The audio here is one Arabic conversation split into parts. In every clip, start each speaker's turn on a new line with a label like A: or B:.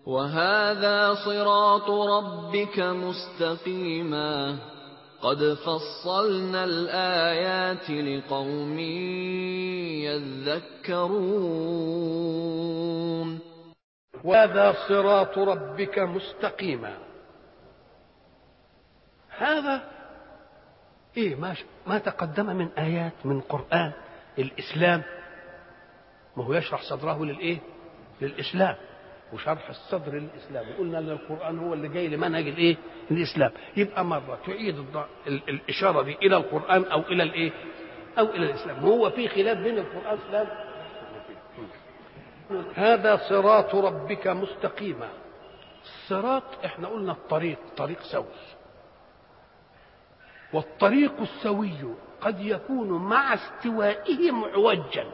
A: وهذا صراط ربك مستقيما قد فصلنا الآيات لقوم يذكرون.
B: وهذا صراط ربك مستقيما. هذا ما تقدم من آيات من قرآن الإسلام، ما هو يشرح صدره للإسلام، وشرح الصدر للإسلام، وقلنا أن القرآن هو اللي جاي لمنهج الإسلام. يبقى مرة تعيد الإشارة دي إلى القرآن أو إلى أو إلى الإسلام. هو في خلاف بين القرآن والإسلام. هذا صراط ربك مستقيما. الصراط احنا قلنا طريق سوي، والطريق السوي قد يكون مع استوائه معوجا،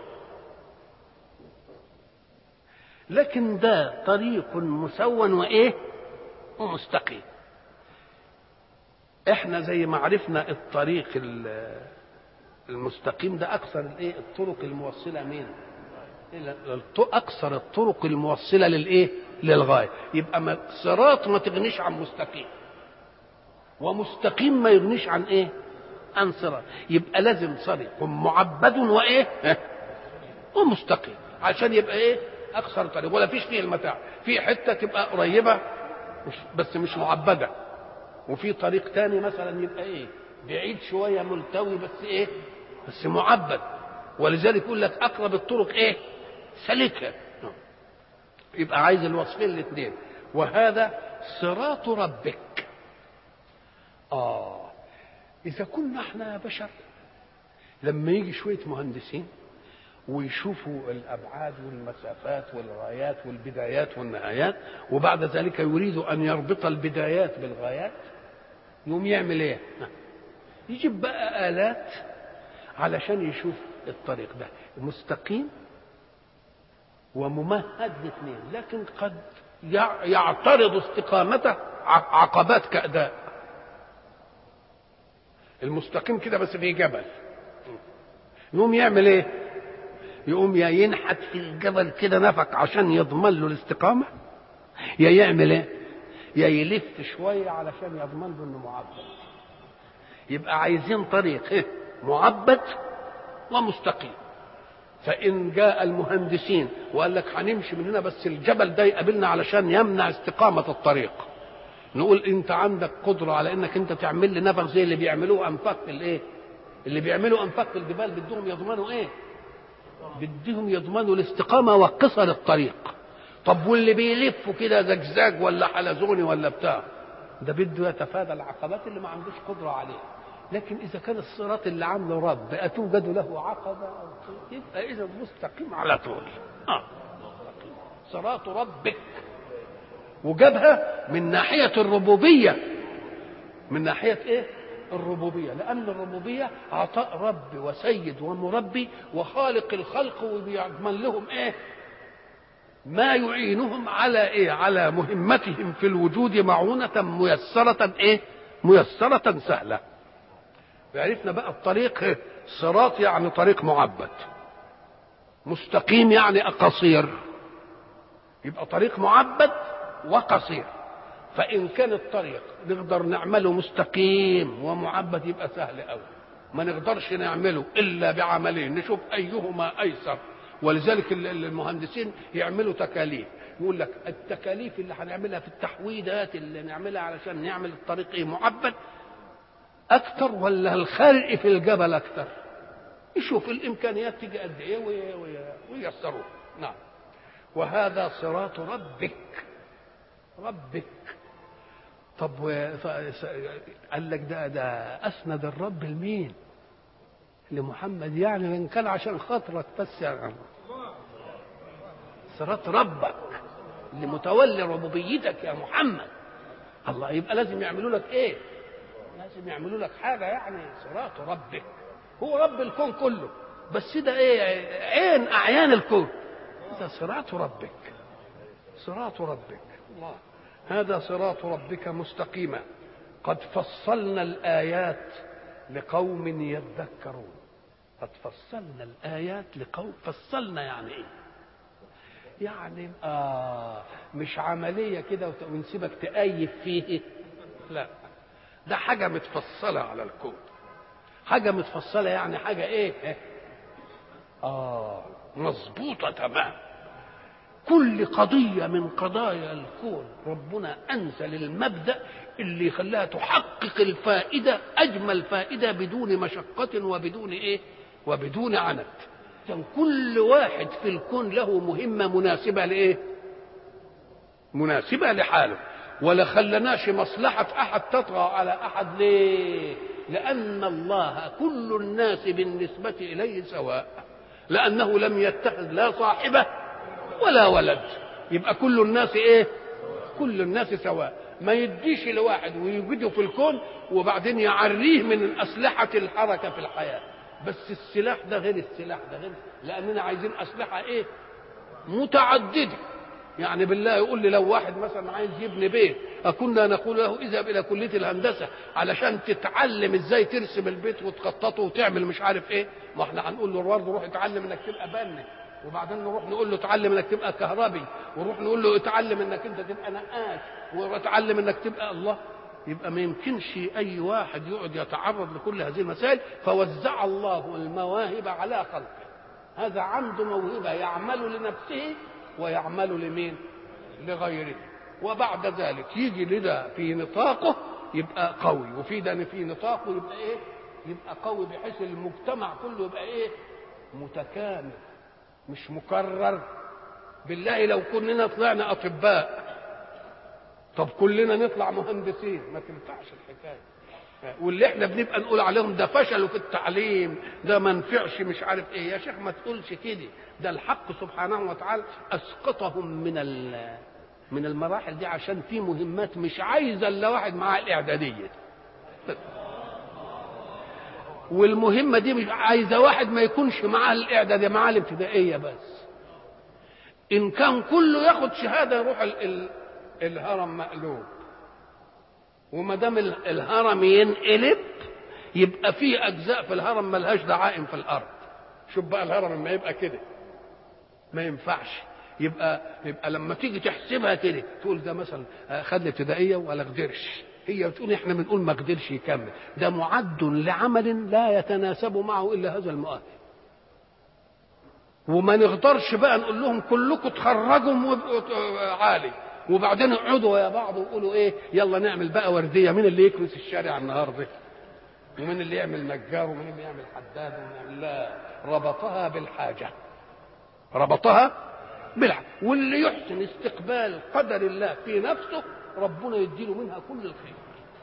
B: لكن ده طريق مسون ومستقيم. احنا زي ما عرفنا الطريق المستقيم ده اكثر الطرق الموصله اكثر الطرق الموصله للغايه. يبقى صراط ما تغنيش عن مستقيم، ومستقيم ما يغنيش عن صراط. يبقى لازم طريق معبد ومستقيم عشان يبقى اكثر طريق، ولا فيش فيه المتاع. في حته تبقى قريبه بس مش معبده، وفي طريق تاني مثلا يبقى بعيد شويه ملتوي بس معبد. ولذلك يقول لك اقرب الطرق سلكها. يبقى عايز الوصفين الاثنين. وهذا صراط ربك. اذا كنا احنا بشر، لما يجي شويه مهندسين ويشوفوا الابعاد والمسافات والغايات والبدايات والنهايات، وبعد ذلك يريدوا ان يربط البدايات بالغايات، يقوم يعمل يجيب بقى آلات علشان يشوف الطريق ده مستقيم وممهد لاثنين، لكن قد يعترض استقامته عقبات كأداء. المستقيم كده بس في جبل، يقوم يعمل يقوم يا ينحت في الجبل كده نفق عشان يضمن له الاستقامة، يا يعمل يا يلف شوية علشان يضمن له انه معبد. يبقى عايزين طريق معبد ومستقيم. فإن جاء المهندسين وقال لك هنمشي من هنا بس الجبل ده يقابلنا علشان يمنع استقامة الطريق، نقول انت عندك قدرة على انك انت تعمل لي نفق زي اللي بيعملوه انفاق اللي بيعملوا انفاق في الجبال، بدهم يضمنوا بدهم يضمنوا الاستقامة وقصر الطريق. طب واللي بيلفوا كده زجزاج ولا حلزوني ولا بتاع، ده بده يتفادى العقبات اللي ما عندوش قدرة عليها. لكن إذا كان الصراط اللي عامله رب أتوجد له عقبة يبقى إذا مستقيم على طول. صراط ربك، وجابها من ناحية الربوبية، من ناحية الربوبية، لأن الربوبية عطاء رب وسيد ومربي وخالق الخلق، وبيضمن لهم ما يعينهم على مهمتهم في الوجود معونة ميسرة سهلة. عرفنا بقى الطريق. صراط يعني طريق معبد، مستقيم يعني قصير، يبقى طريق معبد وقصير. فإن كان الطريق نقدر نعمله مستقيم ومعبد يبقى سهل قوي، ما نقدرش نعمله إلا بعملين نشوف أيهما أيسر. ولذلك المهندسين يعملوا تكاليف، يقول لك التكاليف اللي هنعملها في التحويدات اللي نعملها علشان نعمل الطريق معبد أكثر ولا الخرق في الجبل أكثر؟ يشوف الإمكانيات تيجي قد إيه وييسروه. نعم. وهذا صراط ربك. طب قال لك ده أسند الرب لمين؟ لمحمد، يعني إن كان عشان خاطرك بس يعني صراط ربك اللي متولي ربوبيتك يا محمد. الله، يبقى لازم يعملوا لك لازم يعملوا لك حاجة، يعني صراط ربك هو رب الكون كله، بس ده عين أعيان الكون، ده صراط ربك الله. هذا صراط ربك مستقيما قد فصلنا الآيات لقوم يذكرون. قد فصلنا الآيات لقوم، فصلنا يعني يعني مش عملية كده ونسيبك تأيف فيه، لا، ده حاجة متفصلة على الكون، حاجة متفصلة، يعني حاجة ايه؟ مظبوطة تمام. كل قضية من قضايا الكون ربنا أنزل المبدأ اللي يخليها تحقق الفائدة، أجمل فائدة، بدون مشقة وبدون إيه؟ وبدون عنت. كل واحد في الكون له مهمة مناسبة لإيه؟ مناسبة لحاله، ولا خلناش مصلحة أحد تطغى على أحد. ليه؟ لأن الله كل الناس بالنسبة إليه سواء، لأنه لم يتخذ لا صاحبة ولا ولد، يبقى كل الناس ايه؟ كل الناس سواء. ما يديش لواحد ويوجده في الكون وبعدين يعريه من أسلحة الحركة في الحياة، بس السلاح ده غير السلاح ده غير، لأننا عايزين أسلحة ايه؟ متعددة. يعني بالله يقول لي لو واحد مثلا عايز يبني بيت، أكنا نقول له اذهب إلى كلية الهندسة علشان تتعلم ازاي ترسم البيت وتخططه وتعمل مش عارف ايه؟ ما احنا هنقول له برضه روح اتعلم انك تبقى بنا، وبعدين نروح نقول له اتعلم انك تبقى كهربي، ونروح نقول له اتعلم انك انت تبقى نقاش، واتعلم انك تبقى الله. يبقى ما يمكنش اي واحد يقعد يتعرض لكل هذه المسائل. فوزع الله المواهب على خلقه، هذا عنده موهبه يعمل لنفسه ويعمل لمين؟ لغيره. وبعد ذلك يجي لده في نطاقه يبقى قوي، وفي ده في نطاقه يبقى ايه؟ يبقى قوي، بحيث المجتمع كله يبقى ايه؟ متكامل مش مكرر. بالله لو كلنا طلعنا اطباء، طب كلنا نطلع مهندسين، ما تنفعش الحكايه. واللي احنا بنبقى نقول عليهم ده فشلوا في التعليم، ده ما نفعش مش عارف ايه، يا شيخ ما تقولش كده. ده الحق سبحانه وتعالى اسقطهم من المراحل دي عشان في مهمات مش عايزه الا واحد معاه الاعداديه، والمهمه دي مش عايزه واحد ما يكونش معاه الاعداديه، معاه الابتدائيه بس. ان كان كله ياخد شهاده يروح الهرم مقلوب، وما دام الهرم ينقلب يبقى في اجزاء في الهرم ملهاش دعائم في الارض. شوف بقى الهرم لما يبقى كده ما ينفعش. يبقى لما تيجي تحسبها كده تقول ده مثلا خد الابتدائيه ولا قدرش، هي بتقول احنا بنقول ما قدرش يكمل، ده معد لعمل لا يتناسب معه الا هذا المؤهل. وما نقدرش بقى نقول لهم كلكم تخرجوا وابقوا عالي وبعدين اقعدوا يا بعض وقولوا ايه يلا نعمل بقى ورديه، مين اللي يكنس الشارع النهارده ومين اللي يعمل نجار ومين اللي يعمل حداد ومين. لا، ربطها بالحاجه، ربطها بالحاجه. واللي يحسن استقبال قدر الله في نفسه ربنا يديله منها كل الخير.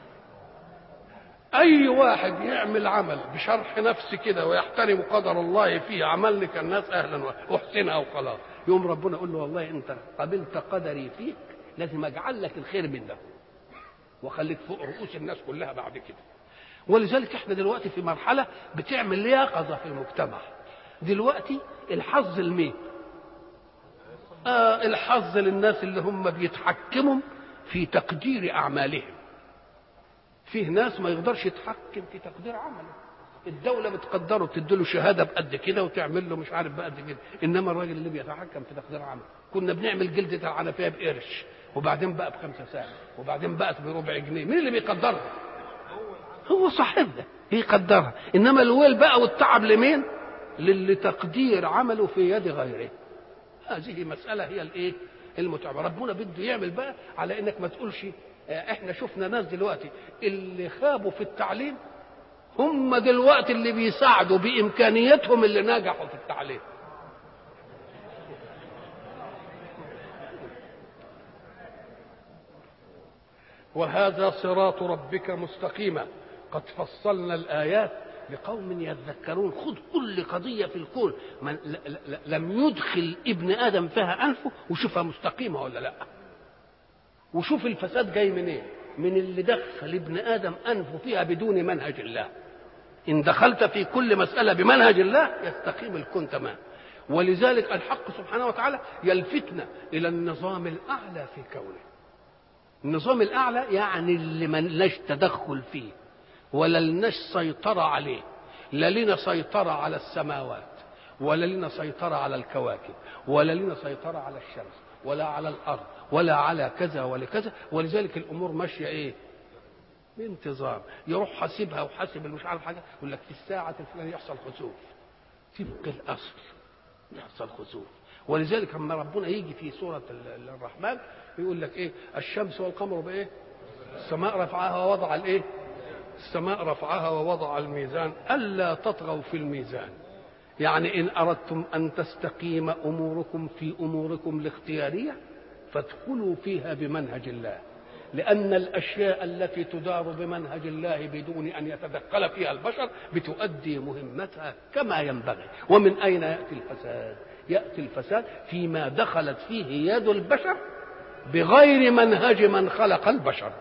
B: اي واحد يعمل عمل بشرح نفسه كده ويحترم قدر الله فيه، عمل لك الناس اهلا واحسنها وخلاص، يوم ربنا يقول له والله انت قبلت قدري فيك لازم اجعل لك الخير من ده وخليك فوق رؤوس الناس كلها بعد كده. ولذلك احنا دلوقتي في مرحله بتعمل يقظه في المجتمع. دلوقتي الحظ لمين؟ الحظ للناس اللي هم بيتحكموا في تقدير اعمالهم. فيه ناس ما يقدرش يتحكم في تقدير عمله، الدولة بتقدره تديله شهادة بقد كده وتعمل له مش عارف بقد كده، إنما الراجل اللي بيتحكم في تقدير عمله. كنا بنعمل جلدة العنفية بقرش وبعدين بقى ب5 ساعة وبعدين بقت بربع جنيه، مين اللي بيقدرها؟ هو صاحبها بيقدرها. إنما الويل بقى والتعب لمين؟ للي تقدير عمله في يد غيره. هذه مسألة هي الايه؟ المتعبة. ربنا بده يعمل بقى على انك ما تقولش. احنا شفنا ناس دلوقتي اللي خابوا في التعليم هم دلوقتي اللي بيساعدوا بامكانياتهم اللي نجحوا في التعليم. وهذا صراط ربك مستقيما قد فصلنا الآيات لقوم يذكرون. خذ كل قضية في الكون لم يدخل ابن آدم فيها أنفه وشوفها مستقيمة ولا لا، وشوف الفساد جاي منين؟ من اللي دخل ابن آدم أنفه فيها بدون منهج الله. إن دخلت في كل مسألة بمنهج الله يستقيم الكون تمام. ولذلك الحق سبحانه وتعالى يلفتنا إلى النظام الأعلى في كونه. النظام الأعلى يعني اللي ما لناش تدخل فيه ولا لناش سيطرة عليه، لا لنا سيطرة على السماوات ولا لنا سيطرة على الكواكب، ولا لنا سيطرة على الشمس، ولا على الأرض، ولا على كذا ولا كذا. ولذلك الأمور ماشية إيه؟ بانتظام. يروح حاسبها وحاسب مش عارف حاجة، يقول لك في الساعة الفلانية يحصل خسوف، طبق الأصل يحصل خسوف. ولذلك لما ربنا يجي في سورة الرحمن يقول لك إيه؟ الشمس والقمر بإيه؟ السماء رفعها ووضع الإيه؟ السماء رفعها ووضع الميزان ألا تطغوا في الميزان. يعني إن أردتم أن تستقيم أموركم في أموركم الاختيارية فادخلوا فيها بمنهج الله، لأن الأشياء التي تدار بمنهج الله بدون أن يتدخل فيها البشر بتؤدي مهمتها كما ينبغي. ومن أين يأتي الفساد؟ يأتي الفساد فيما دخلت فيه يد البشر بغير منهج من خلق البشر.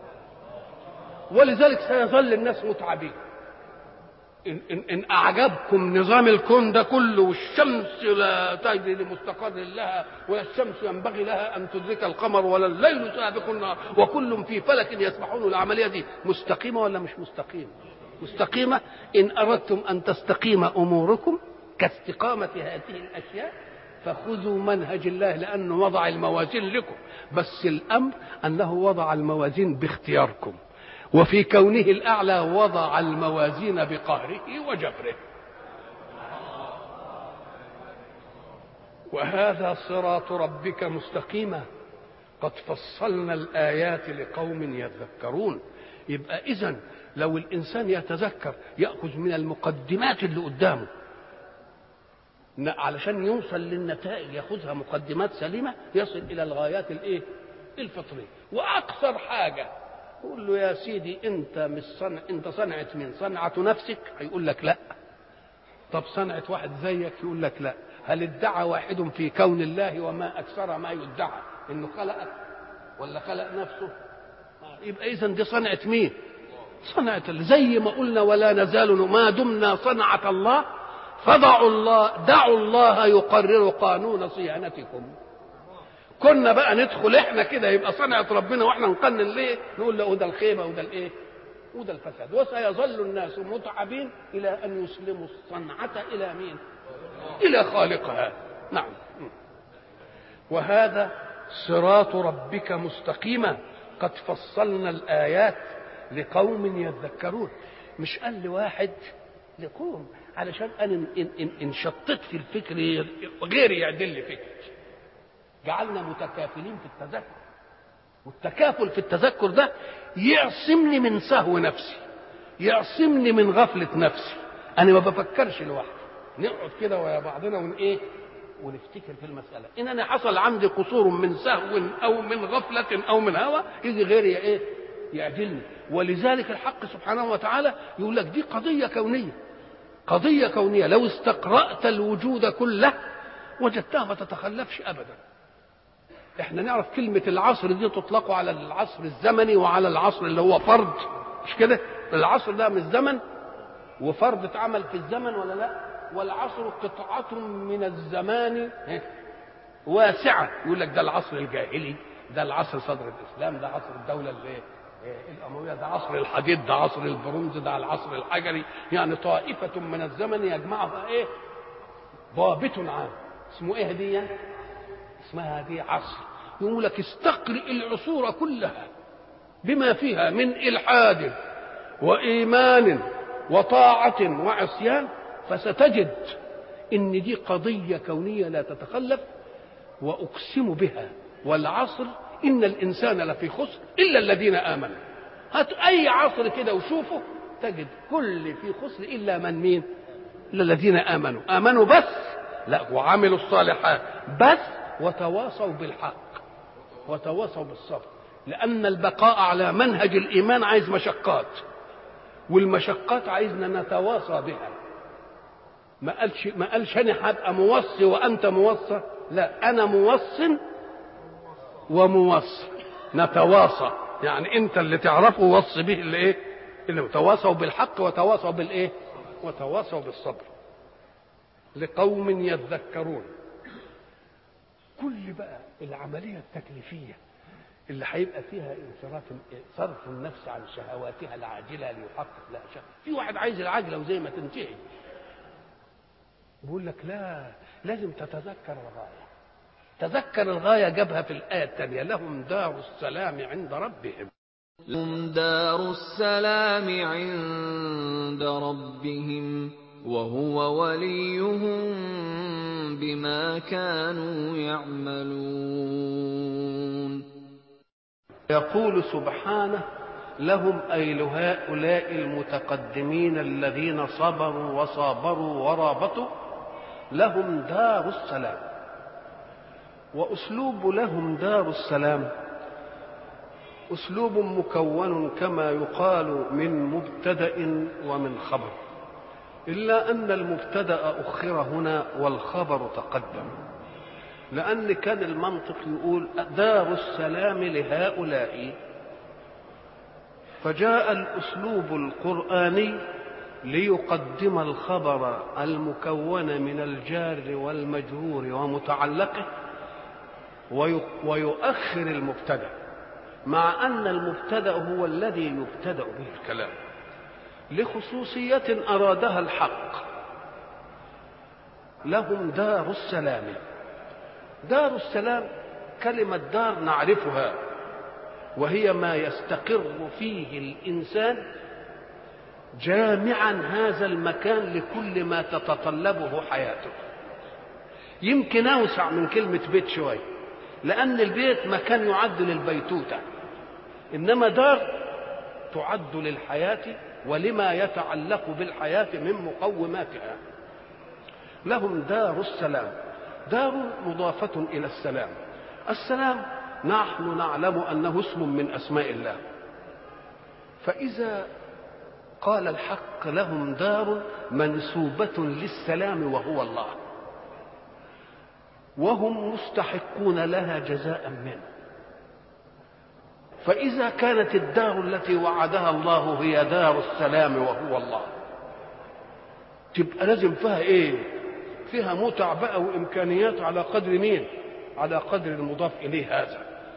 B: ولذلك سيظل الناس متعبين. إن أعجبكم نظام الكون ده كله، والشمس لا تجري لمستقر لها، ولا الشمس ينبغي لها أن تدرك القمر، ولا الليل سابق النهار، وكل في فلك يسبحون، العملية دي مستقيمة ولا مش مستقيمة؟ مستقيمة. إن أردتم أن تستقيم أموركم كاستقامة هذه الأشياء فخذوا منهج الله، لأنه وضع الموازين لكم، بس الأمر أنه وضع الموازين باختياركم، وفي كونه الأعلى وضع الموازين بقهره وجبره. وهذا صراط ربك مستقيما قد فصلنا الآيات لقوم يذكرون. يبقى إذن لو الإنسان يتذكر يأخذ من المقدمات اللي قدامه علشان يوصل للنتائج، يأخذها مقدمات سليمة يصل إلى الغايات الإيه؟ الفطرية. وأكثر حاجة قول له يا سيدي انت مش انت صنعة مين؟ صنعة نفسك؟ هيقول لك لا. طب صنعة واحد زيك؟ يقول لك لا. هل ادعى واحد في كون الله وما اكثر ما يدعى انه خلقك ولا خلق نفسه؟ يبقى اذا دي صنعة مين؟ صنعة الله. زي ما قلنا ولا نزال ما دمنا صنعة الله دعوا الله يقرر قانون صيانتكم. كنا بقى ندخل احنا كده يبقى صنعة ربنا واحنا نقنن ليه؟ نقول له ده الخيبة وده الايه؟ وده الفساد. وسيظل الناس متعبين الى ان يسلموا الصنعة الى مين؟ الى خالقها. نعم. وهذا صراط ربك مستقيما قد فصلنا الآيات لقوم يذكرون. مش قال لواحد، لقوم، علشان انا ان شطت في الفكر غيري يعدل لي فكر. جعلنا متكافلين في التذكر، والتكافل في التذكر ده يعصمني من سهو نفسي، يعصمني من غفلة نفسي. انا ما بفكرش لوحدي، نقعد كده ويا بعضنا ونفتكر في المسألة. ان انا حصل عندي قصور من سهو او من غفلة او من هوى، يجي غيري ايه؟ يعدلني. ولذلك الحق سبحانه وتعالى يقول لك دي قضية كونية، قضية كونية لو استقرأت الوجود كله وجدتها ما تتخلفش ابدا. احنا نعرف كلمة العصر دي تطلق على العصر الزمني وعلى العصر اللي هو فرض، مش كده؟ العصر ده مش زمن وفرض اتعمل في الزمن ولا لا؟ والعصر قطعة من الزمان واسعة. يقول لك ده العصر الجاهلي، ده العصر صدر الإسلام، ده عصر الدولة الأموية، ده عصر الحديد، ده عصر البرونز، ده العصر الحجري. يعني طائفة من الزمن يجمعها ايه؟ ضابط عام. اسمه ايه دي؟ اسمها دي عصر. يقول لك استقرئ العصور كلها بما فيها من إلحاد وإيمان وطاعة وعصيان، فستجد إن دي قضية كونية لا تتخلف. وأقسم بها والعصر إن الإنسان لفي خسر إلا الذين آمنوا. هات أي عصر كده وشوفه تجد كل في خسر إلا مين؟ إلا الذين آمنوا بس، لا، وعملوا الصالحات بس، وتواصوا بالحق وتواصوا بالصبر. لأن البقاء على منهج الإيمان عايز مشقات، والمشقات عايزنا نتواصى بها. ما قالش أنا هبقى موصي وأنت موصى، لا، أنا موصي وموصي، نتواصى. يعني أنت اللي تعرفه وصي به اللي إيه؟ اللي تواصوا بالحق وتواصوا بالإيه؟ وتواصوا بالصبر. لقوم يذكرون. كل بقى العملية التكليفية اللي هيبقى فيها صرف النفس عن شهواتها العاجلة ليحقق لها شهوة. في واحد عايز العاجلة وزي ما تنتهي، بيقول لك لا، لازم تتذكر الغاية. تذكر الغاية جابها في الآية الثانية: لهم دار السلام عند ربهم.
A: لهم دار السلام عند ربهم وهو وليهم بما كانوا يعملون.
B: يقول سبحانه: لهم أي لهؤلاء المتقدمين الذين صبروا وصابروا ورابطوا، لهم دار السلام. وأسلوب لهم دار السلام أسلوب مكون كما يقال من مبتدأ ومن خبر، إلا أن المبتدأ أخر هنا والخبر تقدم، لأن كان المنطق يقول دار السلام لهؤلاء، فجاء الأسلوب القرآني ليقدم الخبر المكون من الجار والمجرور ومتعلقه ويؤخر المبتدأ، مع أن المبتدأ هو الذي يبتدأ به الكلام لخصوصية أرادها الحق. لهم دار السلام. دار السلام كلمة دار نعرفها، وهي ما يستقر فيه الإنسان جامعا هذا المكان لكل ما تتطلبه حياته. يمكن أوسع من كلمة بيت شوية، لأن البيت مكان يعد للبيتوتة، إنما دار تعد للحياة ولما يتعلق بالحياة من مقوماتها. لهم دار السلام. دار مضافة إلى السلام. السلام نحن نعلم أنه اسم من أسماء الله، فإذا قال الحق لهم دار منسوبة للسلام وهو الله، وهم مستحقون لها جزاء منه، فإذا كانت الدار التي وعدها الله هي دار السلام وهو الله، تبقى لازم فيها ايه؟ فيها متع بقى وامكانيات على قدر مين؟ على قدر المضاف اليه هذا.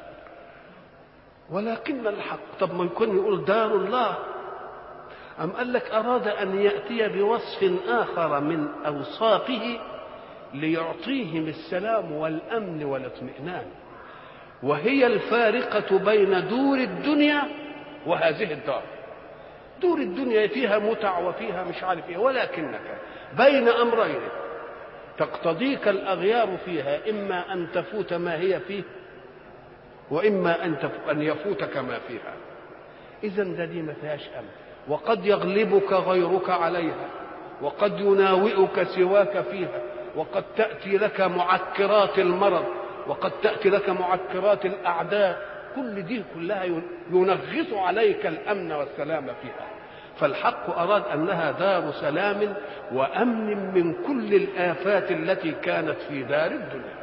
B: ولكن الحق طب ما يكون يقول دار الله، أم قال لك أراد أن يأتي بوصف آخر من أوصافه ليعطيهم السلام والأمن والاطمئنان، وهي الفارقة بين دور الدنيا وهذه الدار. دور الدنيا فيها متع وفيها مش عارف ايه، ولكنك بين أمرين تقتضيك الأغيار فيها، إما أن تفوت ما هي فيه وإما أن يفوتك ما فيها. إذن دي ما فيهاش أمن، وقد يغلبك غيرك عليها، وقد يناوئك سواك فيها، وقد تأتي لك معكرات المرض، وقد تأتي لك معكرات الأعداء، كل دي كلها ينغص عليك الأمن والسلام فيها. فالحق أراد أنها دار سلام وأمن من كل الآفات التي كانت في دار الدنيا.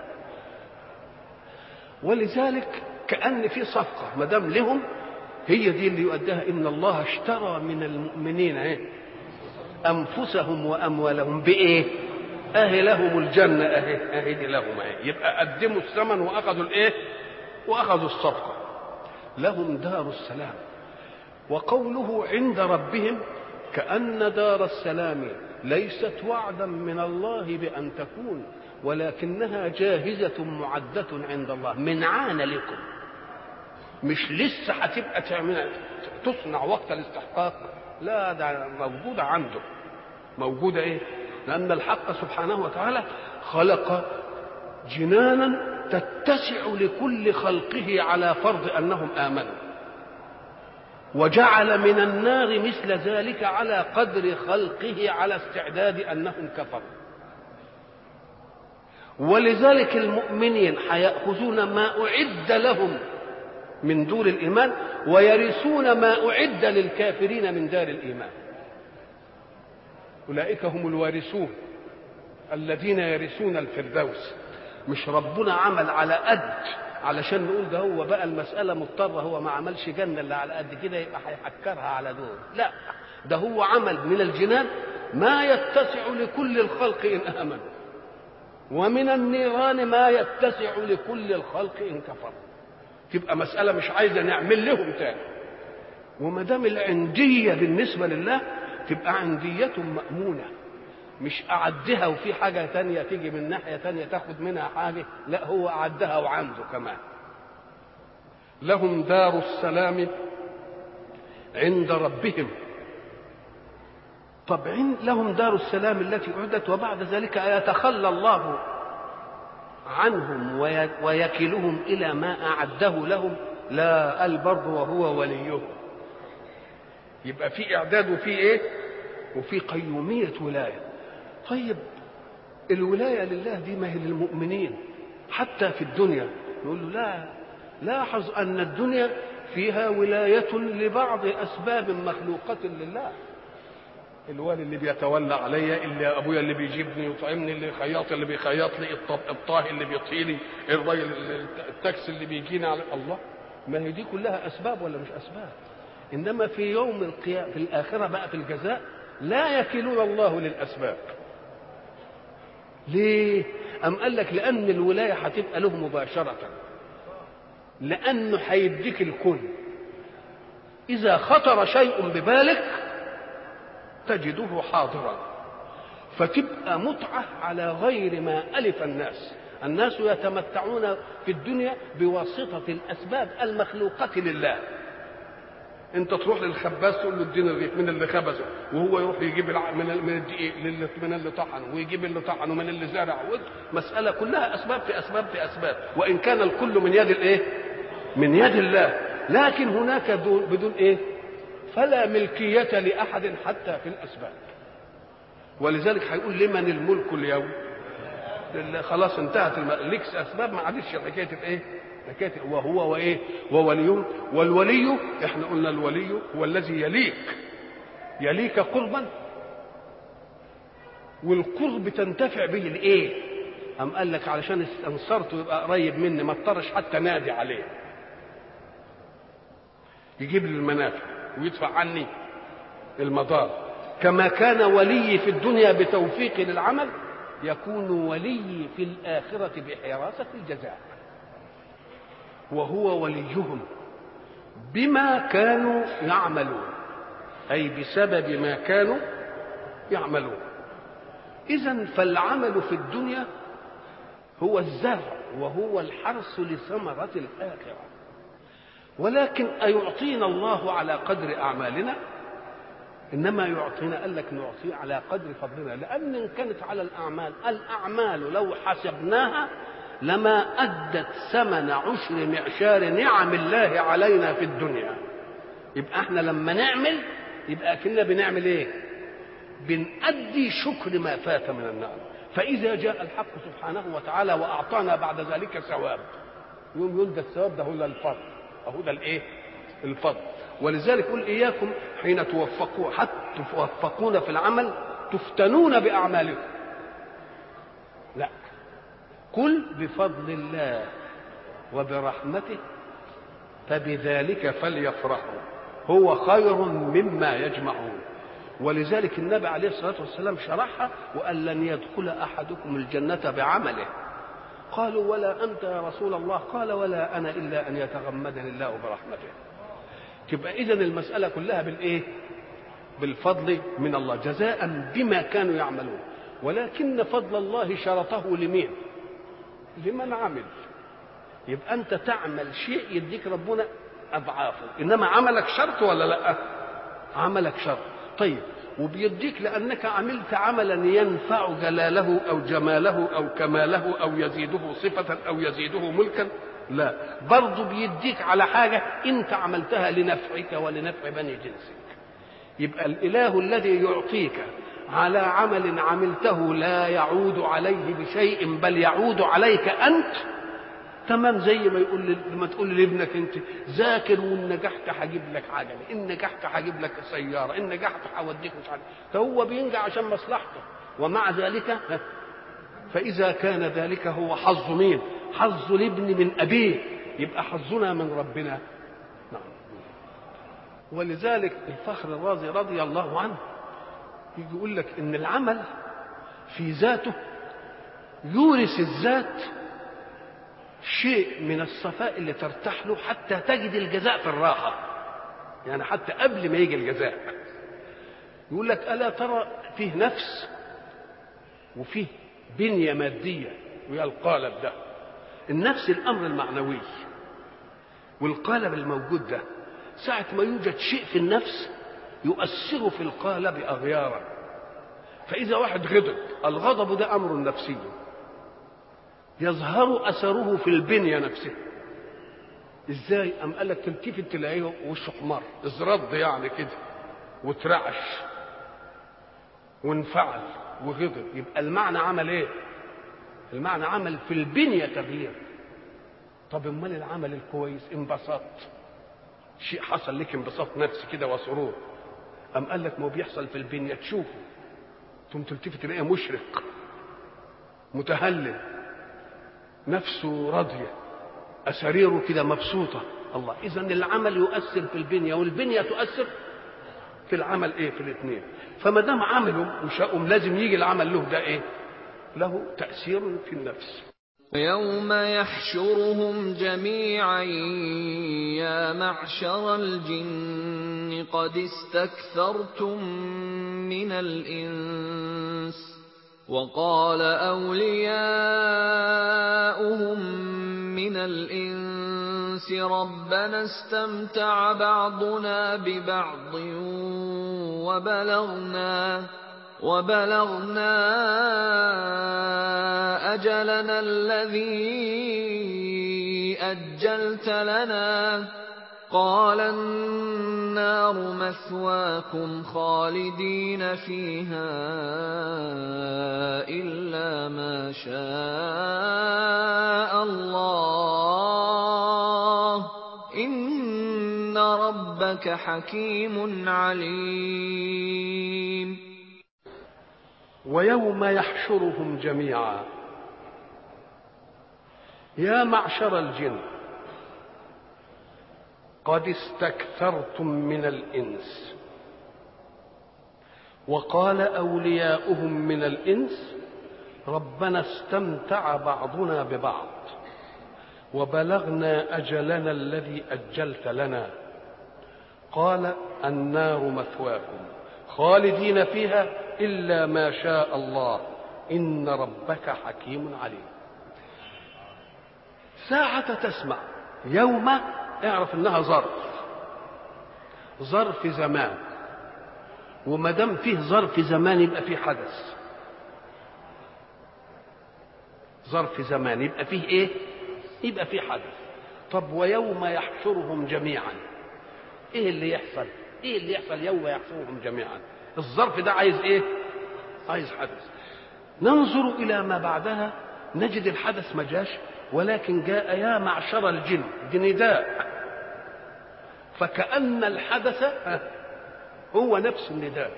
B: ولذلك كأن في صفقة ما دام لهم، هي دي اللي يؤديها إن الله اشترى من المؤمنين أنفسهم وأموالهم بإيه؟ أهي لهم الجنة، أهي دي لهم أهي. يبقى قدموا الثمن وأخذوا الإيه؟ وأخذوا الصفقة. لهم دار السلام. وقوله عند ربهم كأن دار السلام ليست وعدا من الله بأن تكون، ولكنها جاهزة معدة عند الله من عان لكم، مش لسه هتبقى تصنع وقت الاستحقاق، لا ده موجودة عنده. موجودة ايه؟ لأن الحق سبحانه وتعالى خلق جنانا تتسع لكل خلقه على فرض أنهم آمنوا، وجعل من النار مثل ذلك على قدر خلقه على استعداد أنهم كفروا. ولذلك المؤمنين حيأخذون ما أعد لهم من دور الإيمان ويرثون ما أعد للكافرين من دار الإيمان. أولئك هم الوارثون الذين يرثون الفردوس. مش ربنا عمل على قد علشان نقول ده هو بقى المسألة مضطرة، هو ما عملش جنة اللي على قد كده يبقى هيحكرها على دول، لا، ده هو عمل من الجنان ما يتسع لكل الخلق إن آمنوا، ومن النيران ما يتسع لكل الخلق إن كفروا. تبقى مسألة مش عايزة نعمل لهم تاني. وما دام العندية بالنسبة لله تبقى عندية مأمونة، مش أعدها وفي حاجة تانية تيجي من ناحية تانية تاخد منها حاجة، لا هو أعدها وعنده كمان. لهم دار السلام عند ربهم. طب لهم دار السلام التي أعدت وبعد ذلك يتخلى الله عنهم ويكلهم إلى ما أعده لهم؟ لا، البر وهو وليهم. يبقى في إعداد وفي إيه؟ وفي قيومية ولاية. طيب الولاية لله دي ما هي للمؤمنين حتى في الدنيا. يقول له لا، لاحظ أن الدنيا فيها ولاية لبعض أسباب مخلوقة لله. الوالي اللي بيتولى عليا، اللي ابويا اللي بيجيبني ويطعمني، اللي خياط اللي بيخيط لي، الطاهي اللي بيطهي، الراجل التاكسي اللي بيجينا على الله. ما هي دي كلها اسباب ولا مش اسباب؟ انما في يوم القيامه في الاخره بقى في الجزاء لا يكلون الله للاسباب. ليه؟ ام قال لك لان الولايه هتبقى له مباشره، لانه هيديك الكل. اذا خطر شيء ببالك تجده حاضرا، فتبقى متعة على غير ما ألف الناس يتمتعون في الدنيا بواسطة الأسباب المخلوقة لله. انت تروح للخباز تقول له اديني الرغيف، من اللي خبزه، وهو يروح يجيب من الدقيق، من اللي طحنه، ويجيب اللي طحنه من اللي زرع. مسألة كلها أسباب في أسباب في أسباب، وإن كان الكل من يد الإيه؟ من يد الله. لكن هناك بدون إيه؟ فلا ملكية لأحد حتى في الأسباب. ولذلك هيقول لمن الملك اليوم؟ لله. خلاص انتهت ليك أسباب، ما عادش حكاية الإيه؟ حكاية وهو وإيه؟ ووليه. والولي إحنا قلنا الولي هو الذي يليك قربا، والقرب تنتفع به الإيه؟ أم قال لك علشان استنصرته يبقى قريب مني، ما اضطرش حتى نادي عليه، يجيب لي المنافع ويدفع عني المضار. كما كان ولي في الدنيا بتوفيق للعمل، يكون ولي في الآخرة بحراسة الجزاء. وهو وليهم بما كانوا يعملون، أي بسبب ما كانوا يعملون. إذن فالعمل في الدنيا هو الزرع وهو الحرث لثمرة الآخرة. ولكن أيعطينا الله على قدر أعمالنا؟ إنما يعطينا، قال لك نعطيه على قدر فضلنا. لأن إن كانت على الأعمال لو حسبناها لما أدت ثمن عشر معشار نعم الله علينا في الدنيا. يبقى احنا لما نعمل يبقى كنا بنعمل ايه؟ بنأدي شكر ما فات من النعم. فإذا جاء الحق سبحانه وتعالى وأعطانا بعد ذلك ثواب، يوم يلد الثواب ده هو الفضل، أهو ده الايه؟ الفضل. ولذلك قل إياكم حين توفقون في العمل تفتنون بأعمالكم. لا، قل بفضل الله وبرحمته فبذلك فليفرحوا هو خير مما يجمعون. ولذلك النبي عليه الصلاة والسلام شرحها وقال لن يدخل أحدكم الجنة بعمله. قالوا ولا أنت يا رسول الله؟ قال ولا أنا إلا أن يتغمدني الله برحمته. تبقى إذن المسألة كلها بالإيه؟ بالفضل من الله جزاء بما كانوا يعملون. ولكن فضل الله شرطه لمين؟ لمن عمل. يبقى أنت تعمل شيء يديك ربنا أضعافه، إنما عملك شرط ولا لا؟ عملك شرط. طيب وبيديك لأنك عملت عملا ينفع جلاله أو جماله أو كماله أو يزيده صفة أو يزيده ملكا؟ لا، برضه بيديك على حاجة أنت عملتها لنفعك ولنفع بني جنسك. يبقى الإله الذي يعطيك على عمل عملته لا يعود عليه بشيء بل يعود عليك أنت. تمام، زي ما يقول لما تقول لابنك انت ذاكر وان نجحت هجيب لك عجله، ان نجحت هجيب لك سياره، ان نجحت هوديك مش عارف. فهو بينجح عشان مصلحته، ومع ذلك فاذا كان ذلك هو حظ مين؟ حظ الابن من ابيه، يبقى حظنا من ربنا. نعم. ولذلك الفخر الرازي رضي الله عنه يجي يقول لك ان العمل في ذاته يورث الذات شيء من الصفاء اللي ترتاح له حتى تجد الجزاء في الراحة، يعني حتى قبل ما يجي الجزاء. يقول لك ألا ترى فيه نفس وفيه بنية مادية وهي القالب ده. النفس الأمر المعنوي، والقالب الموجود ده ساعة ما يوجد شيء في النفس يؤثر في القالب أغيارا. فإذا واحد غضب، الغضب ده أمر نفسي يظهر أثره في البنية نفسها. إزاي؟ أم قال لك تلتفت تلاقيه وشه احمر، ازرد يعني كده، وترعش وانفعل وغضب. يبقى المعنى عمل ايه؟ المعنى عمل في البنية تغيير. طب امال العمل الكويس؟ انبساط، شيء حصل لك انبساط نفسي كده وسرور. أم قال لك ما هو بيحصل في البنية، تشوفه ثم تلتفت تلاقيه مشرق متهلل، نفسه راضية، أساريره كده مبسوطة. الله، إذن العمل يؤثر في البنية والبنية تؤثر في العمل ايه؟ في الاثنين. فما دام عملوا وشاءهم لازم يجي العمل له ده ايه؟ له تأثير في النفس.
A: يوم يحشرهم جميعا يا معشر الجن قد استكثرتم من الإنس وقال أولياؤهم من الإنس ربنا استمتع بعضنا ببعض وبلغنا أجلنا الذي أجلت لنا قال النار مثواكم خالدين فيها إلا ما شاء الله إن ربك حكيم عليم.
B: ويوم يحشرهم جميعا يا معشر الجن قد استكثرتم من الإنس وقال أولياؤهم من الإنس ربنا استمتع بعضنا ببعض وبلغنا أجلنا الذي أجلت لنا قال النار مثواكم خالدين فيها إلا ما شاء الله إن ربك حكيم عليم. ساعة تسمع يوم اعرف انها ظرف زمان، وما دام فيه ظرف زمان يبقى فيه حدث. ظرف زمان يبقى فيه ايه؟ يبقى فيه حدث. طب ويوم يحشرهم جميعا ايه اللي يحصل؟ ايه اللي يحصل يوم يحشرهم جميعا؟ الظرف ده عايز ايه؟ عايز حدث. ننظر الى ما بعدها نجد الحدث ما جاش، ولكن جاء يا معشر الجن، دي نداء، فكأن الحدث هو نفس النداء.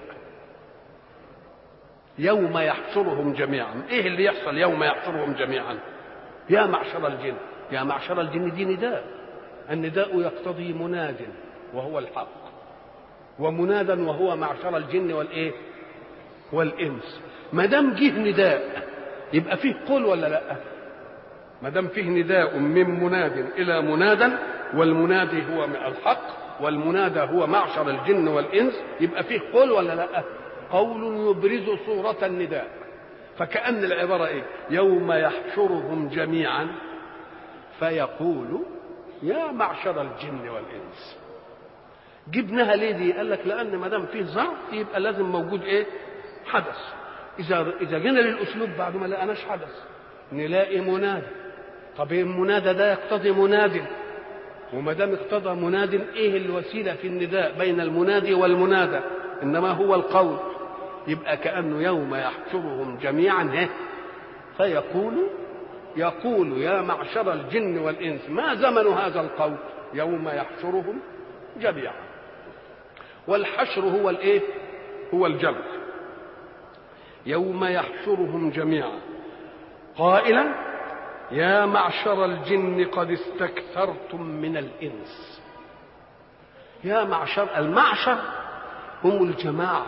B: يوم يحشرهم جميعا، ايه اللي يحصل يوم يحشرهم جميعا؟ يا معشر الجن، يا معشر الجن دي نداء. النداء يقتضي مناد وهو الحق، ومنادا وهو معشر الجن والايه؟ والانس. ما دام جه نداء يبقى فيه قول ولا لا؟ ما دام فيه نداء من مناد الى منادى، والمنادي هو الحق والمنادى هو معشر الجن والانس، يبقى فيه قول ولا لا؟ قول يبرز صورة النداء. فكأن العبارة ايه؟ يوم يحشرهم جميعا فيقول يا معشر الجن والانس. جبناها ليه دي؟ قال لك لان ما دام فيه ظرف يبقى لازم موجود ايه؟ حدث. اذا جينا للاسلوب بعد ما لقناش حدث نلاقي منادى. طب المنادى ده يقتضي مناد، وما دام اقتضى مناد ايه الوسيله في النداء بين المنادي والمنادى؟ انما هو القول. يبقى كأنه يوم يحشرهم جميعا يقول يا معشر الجن والانس. ما زمن هذا القول؟ يوم يحشرهم جميعا. والحشر هو الايه؟ هو الجمع. يوم يحشرهم جميعا قائلا يا معشر الجن قد استكثرتم من الإنس. يا معشر، المعشر هم الجماعة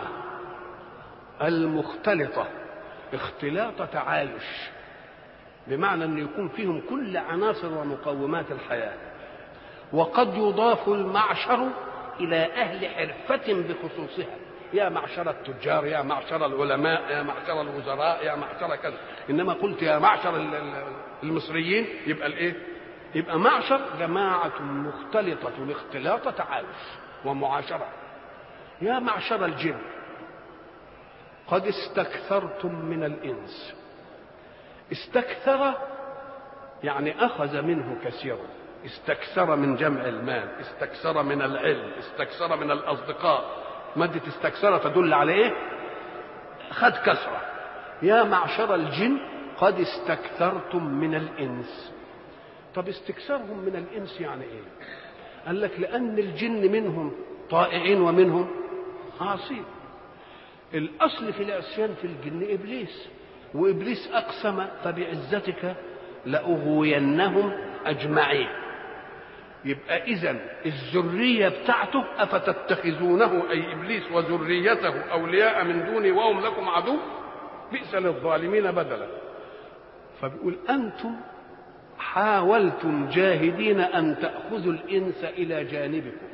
B: المختلطة اختلاط تعايش، بمعنى أن يكون فيهم كل عناصر ومقومات الحياة. وقد يضاف المعشر إلى أهل حرفة بخصوصها، يا معشر التجار، يا معشر العلماء، يا معشر الوزراء، يا معشر كذا. انما قلت يا معشر المصريين يبقى الايه؟ يبقى معشر جماعة مختلطة اختلاط تعارف ومعاشرة. يا معشر الجن قد استكثرتم من الإنس. استكثر يعني أخذ منه كثيرا، استكثر من جمع المال، استكثر من العلم، استكثر من الأصدقاء. مادة استكثر تدل على إيه؟ خد كثرة. يا معشر الجن قد استكثرتم من الإنس. طب استكثارهم من الإنس يعني إيه؟ قال لك لأن الجن منهم طائعين ومنهم عاصين. الأصل في العصيان في الجن إبليس، وإبليس أقسم فبعزتك لأغوينهم أجمعين. يبقى إذن الذرية بتاعته أفتتخذونه أي إبليس وذريته أولياء من دوني وهم لكم عدو بئس للظالمين بدلا. فبيقول أنتم حاولتم جاهدين أن تأخذوا الإنس إلى جانبكم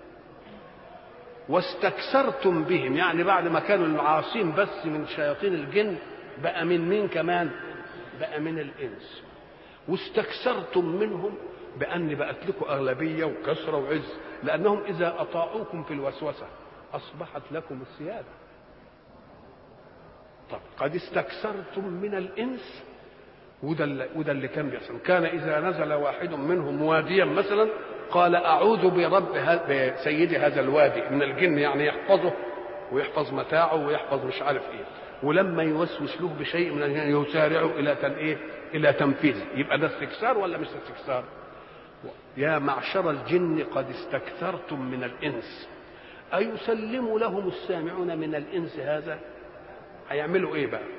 B: واستكثرتم بهم، يعني بعد ما كانوا العاصين بس من شياطين الجن بقى من مين كمان؟ بقى من الإنس. واستكثرتم منهم بأن بقت لكم أغلبية وكثرة وعز، لأنهم إذا أطاعوكم في الوسوسة أصبحت لكم السيادة. طب قد استكثرتم من الإنس، وده اللي كان بيحصل. كان إذا نزل واحد منهم واديا مثلا قال أعوذ بسيد هذا الوادي من الجن، يعني يحفظه ويحفظ متاعه ويحفظ مش عارف ايه، ولما يوسوس له بشيء من الجن يسارع الى تنفيذه. يبقى ده استكثار ولا مش استكثار؟ يا معشر الجن قد استكثرتم من الإنس. أيسلم لهم السامعون من الإنس هذا؟ هيعملوا ايه بقى؟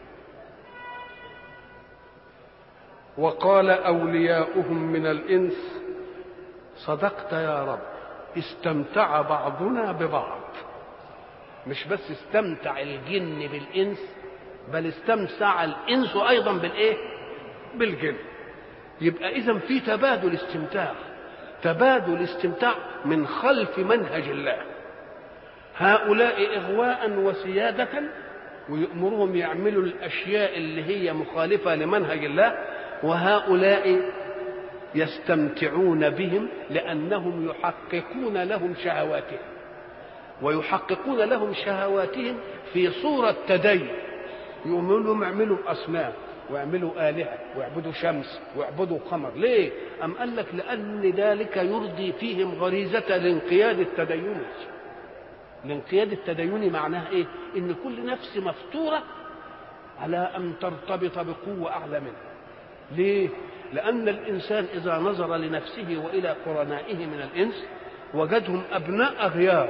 B: وقال أولياؤهم من الإنس صدقت يا رب، استمتع بعضنا ببعض. مش بس استمتع الجن بالإنس، بل استمتع الإنس أيضا بالإيه؟ بالجن. يبقى إذن في تبادل استمتاع، تبادل استمتاع من خلف منهج الله. هؤلاء إغواء وسيادة ويأمرهم يعملوا الأشياء اللي هي مخالفة لمنهج الله، وهؤلاء يستمتعون بهم لأنهم يحققون لهم شهواتهم، ويحققون لهم شهواتهم في صورة تدين. يقولوا لهم اعملوا أصنام واعملوا آلهة واعبدوا شمس واعبدوا قمر. ليه؟ أم قال لك لأن ذلك يرضي فيهم غريزة الانقياد التديني. الانقياد التديني معناه إيه؟ إن كل نفس مفطورة على أن ترتبط بقوة أعلى منها. ليه؟ لأن الإنسان إذا نظر لنفسه وإلى قرنائه من الإنس وجدهم أبناء أغيار،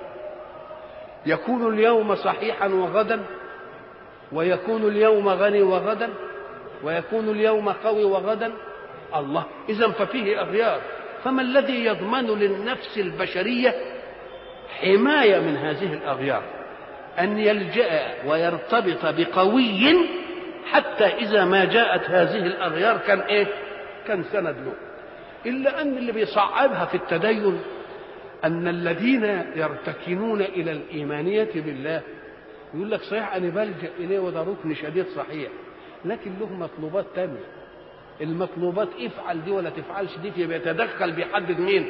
B: يكون اليوم صحيحا وغدا، ويكون اليوم غني وغدا، ويكون اليوم قوي وغدا. الله، إذن ففيه أغيار. فما الذي يضمن للنفس البشرية حماية من هذه الأغيار؟ أن يلجأ ويرتبط بقوي حتى إذا ما جاءت هذه الأغيار كان إيه؟ كان سند له. إلا أن اللي بيصعبها في التدين أن الذين يرتكنون إلى الإيمانية بالله يقول لك صحيح أنا بلجأ إليه وده ركن شديد صحيح، لكن له مطلوبات تانية. المطلوبات افعل دي ولا تفعلش دي، في بيتدخل بيحدد مين.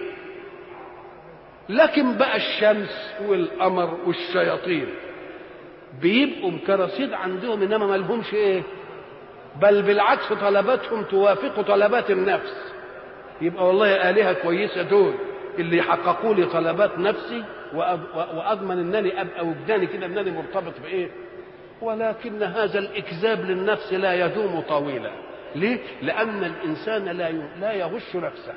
B: لكن بقى الشمس والقمر والشياطين بيبقوا كرصيد عندهم، انما ما لهمش ايه، بل بالعكس طلباتهم توافق طلبات النفس. يبقى والله آلهة كويسة دول اللي يحققوا لي طلبات نفسي واضمن انني ابقى وجداني كده انني مرتبط بايه. ولكن هذا الاكذاب للنفس لا يدوم طويلا. ليه؟ لان الانسان لا يغش نفسه.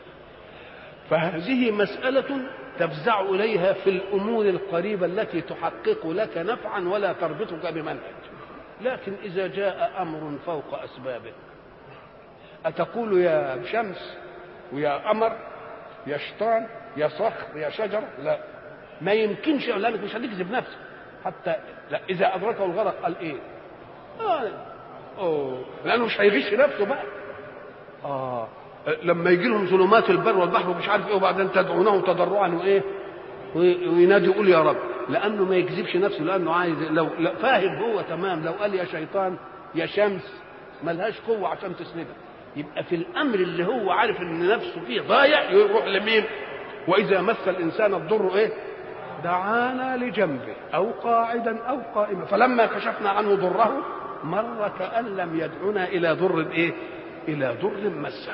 B: فهذه مسألة تفزع إليها في الأمور القريبة التي تحقق لك نفعا ولا تربطك بمنهج. لكن إذا جاء أمر فوق أسبابه أتقول يا شمس ويا قمر يا شيطان يا صخر يا شجر؟ لا، ما يمكنش، لأنك مش هتكذب نفسك حتى. لا، إذا أدركه الغرق قال إيه؟ لأنه مش هيغش نفسه بقى. لما يجي لهم ظلمات البر والبحر ومش عارف ايه، وبعدين تدعونه تضرعا وايه وينادي يقول يا رب. لانه ما يكذبش نفسه، لانه عايز لو فاهم هو تمام، لو قال يا شيطان يا شمس ملهاش قوه عشان تسندها. يبقى في الامر اللي هو عارف ان نفسه فيه ضايع يروح لمين؟ واذا مس الانسان الضر ايه؟ دعانا لجنبه او قاعدا او قائما، فلما كشفنا عنه ضره مر كأن لم يدعنا الى ضر ايه؟ الى ضر مسه.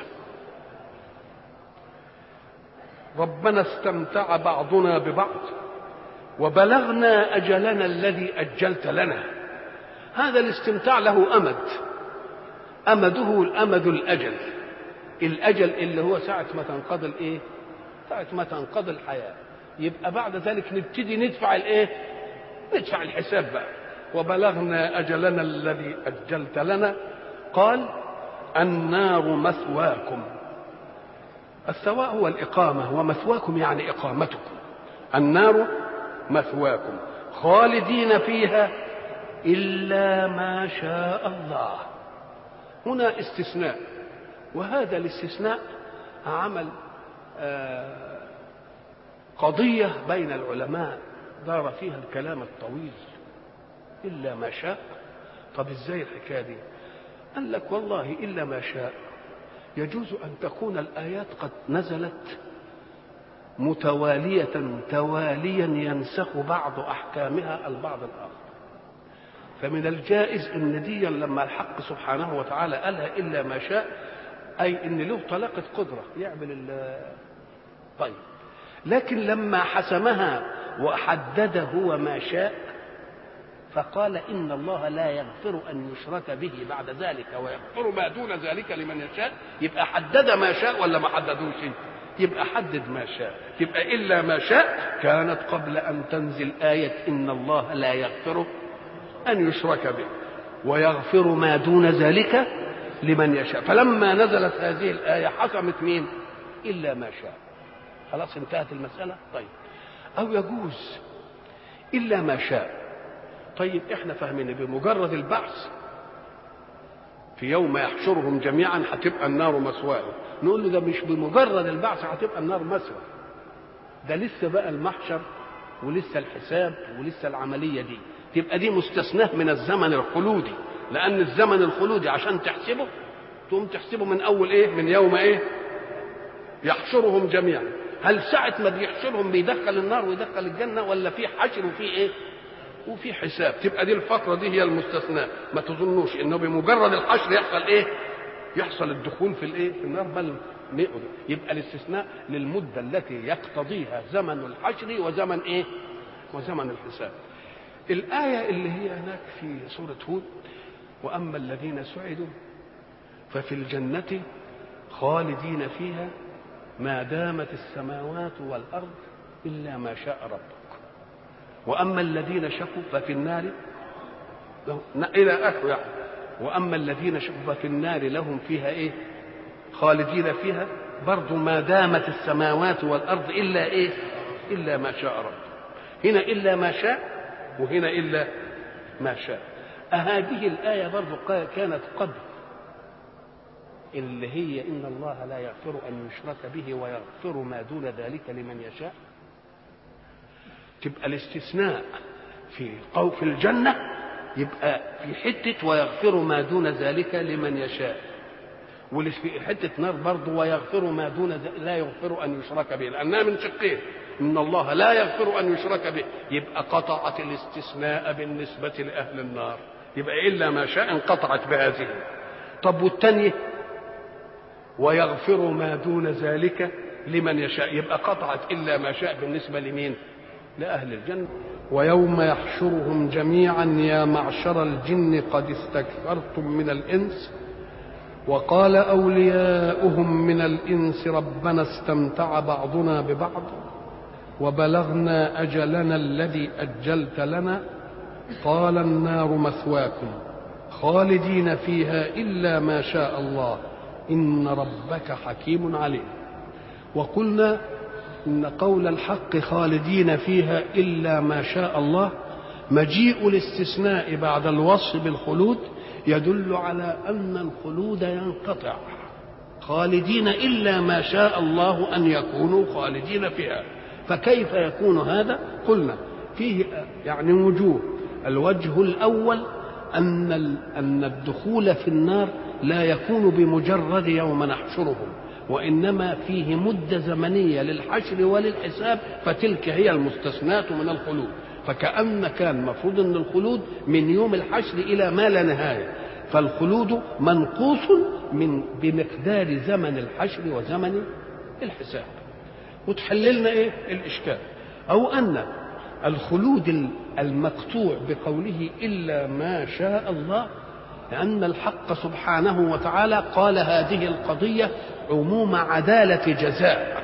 B: ربنا استمتع بعضنا ببعض وبلغنا اجلنا الذي اجلت لنا. هذا الاستمتاع له امد، امده الامد الاجل، الاجل اللي هو ساعه ما تنقضي الايه؟ ساعه ما تنقضي الحياه. يبقى بعد ذلك نبتدي ندفع الايه؟ ندفع الحساب بقى. وبلغنا اجلنا الذي اجلت لنا قال النار مثواكم. الثواء هو الاقامه، ومثواكم يعني اقامتكم. النار مثواكم خالدين فيها الا ما شاء الله. هنا استثناء، وهذا الاستثناء عمل قضية بين العلماء دار فيها الكلام الطويل. إلا ما شاء. طب إزاي الحكاية دي؟ قال لك والله إلا ما شاء يجوز أن تكون الآيات قد نزلت متوالية تواليا ينسخ بعض أحكامها البعض الآخر. فمن الجائز ان دي لما الحق سبحانه وتعالى قالها الا ما شاء، اي ان له طلاقه قدره يعمل طيب. لكن لما حسمها وحدد هو ما شاء فقال ان الله لا يغفر ان يشرك به بعد ذلك ويغفر ما دون ذلك لمن يشاء. يبقى حدد ما شاء ولا ما حددوش؟ يبقى حدد ما شاء. يبقى الا ما شاء كانت قبل ان تنزل ايه ان الله لا يغفر أن يشرك به ويغفر ما دون ذلك لمن يشاء. فلما نزلت هذه الآية حكمت مين؟ إلا ما شاء. خلاص انتهت المسألة. طيب أو يجوز إلا ما شاء. طيب احنا فاهمين بمجرد البعث في يوم يحشرهم جميعا هتبقى النار مثواهم. نقول له ده مش بمجرد البعث هتبقى النار مثوى، ده لسه بقى المحشر ولسه الحساب ولسه العملية دي. تبقى دي مستثناه من الزمن الخلودي، لأن الزمن الخلودي عشان تحسبه تقوم تحسبه من أول إيه؟ من يوم إيه؟ يحشرهم جميعا. هل ساعة ما بيحشرهم بيدخل النار ويدخل الجنة، ولا في حشر وفي إيه؟ وفي حساب. تبقى دي الفترة دي هي المستثناء. ما تظنوش إنه بمجرد الحشر يحصل إيه؟ يحصل الدخول في الإيه؟ في النار، بل يبقى الاستثناء للمدة التي يقتضيها زمن الحشر وزمن إيه؟ وزمن الحساب. الآية اللي هي هناك في سورة هود وأما الذين سعدوا ففي الجنة خالدين فيها ما دامت السماوات والأرض إلا ما شاء ربك وأما الذين شقوا ففي النار إلى آخر يعني. وأما الذين شقوا ففي النار لهم فيها إيه؟ خالدين فيها برضو ما دامت السماوات والأرض إلا إيه؟ إلا ما شاء ربك. هنا إلا ما شاء وهنا إلا ما شاء. هذه الآية برضو كانت قبل اللي هي إن الله لا يغفر أن يشرك به ويغفر ما دون ذلك لمن يشاء. تبقى الاستثناء في الجنة يبقى في حتة ويغفر ما دون ذلك لمن يشاء، وفي حتة نار برضو ويغفر ما دون ذلك لا يغفر أن يشرك به، لأنها من شقين. إن الله لا يغفر أن يشرك به يبقى قطعت الاستثناء بالنسبة لأهل النار، يبقى إلا ما شاء انقطعت بهذه. طب والتانية ويغفر ما دون ذلك لمن يشاء يبقى قطعت إلا ما شاء بالنسبة لمين؟ لأهل الجنة. ويوم يحشرهم جميعا يا معشر الجن قد استكثرتم من الإنس وقال أولياؤهم من الإنس ربنا استمتع بعضنا ببعض وبلغنا أجلنا الذي أجلت لنا قال النار مثواكم خالدين فيها إلا ما شاء الله إن ربك حكيم عليم. وقلنا إن قول الحق خالدين فيها إلا ما شاء الله مجيء الاستثناء بعد الوصف بالخلود يدل على أن الخلود ينقطع. خالدين إلا ما شاء الله أن يكونوا خالدين فيها. فكيف يكون هذا؟ قلنا فيه يعني وجوه. الوجه الأول أن الدخول في النار لا يكون بمجرد يوم نحشرهم، وإنما فيه مدة زمنية للحشر وللحساب، فتلك هي المستثناة من الخلود. فكأن كان مفروض أن الخلود من يوم الحشر إلى ما لا نهاية، فالخلود منقوص بمقدار زمن الحشر وزمن الحساب. وتحللنا إيه الإشكال؟ أو أن الخلود المقطوع بقوله إلا ما شاء الله، لأن الحق سبحانه وتعالى قال هذه القضية عموم عدالة جزاء،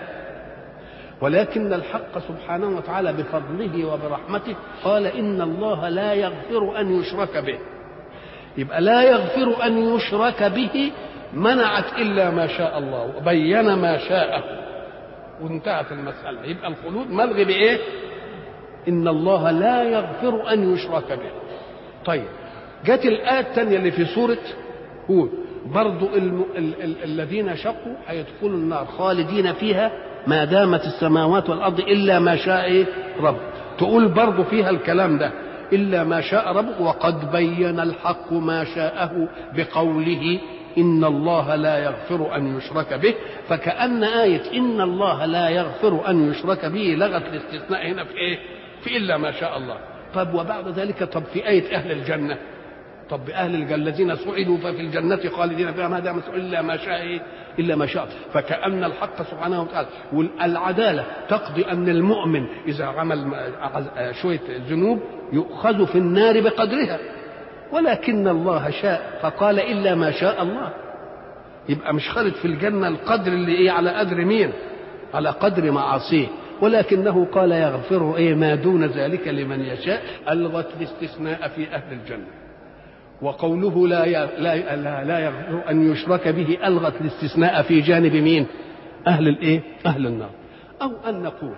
B: ولكن الحق سبحانه وتعالى بفضله وبرحمته قال إن الله لا يغفر أن يشرك به. يبقى لا يغفر أن يشرك به منعت إلا ما شاء الله وبين ما شاءه وانتهت المسألة. يبقى الخلود ملغي بإيه؟ إن الله لا يغفر أن يشرك به. طيب جت الآية الثانية اللي في سورة هود برضو الذين شقوا هيدخلوا النار خالدين فيها ما دامت السماوات والأرض إلا ما شاء إيه؟ رب. تقول برضو فيها الكلام ده إلا ما شاء رب، وقد بين الحق ما شاءه بقوله إن الله لا يغفر أن يشرك به. فكأن آية إن الله لا يغفر أن يشرك به لغت الاستثناء هنا في إيه؟ في إلا ما شاء الله. طب وبعد ذلك طب في آية أهل الجنة، طب أهل الجنة الذين سعدوا ففي الجنة خالدين فيها ما دام إلا ما شاء إيه؟ إلا ما شاء. فكأن الحق سبحانه وتعالى والعدالة تقضي أن المؤمن إذا عمل شوية ذنوب يؤخذ في النار بقدرها، ولكن الله شاء فقال إلا ما شاء الله. يبقى مش خالد في الجنة القدر اللي إيه على قدر مين؟ على قدر معاصيه، ولكنه قال يغفر إيه ما دون ذلك لمن يشاء. ألغت الاستثناء في أهل الجنة. وقوله لا يغفر أن يشرك به ألغت الاستثناء في جانب مين؟ أهل الإيه؟ أهل النار. أو أن نقول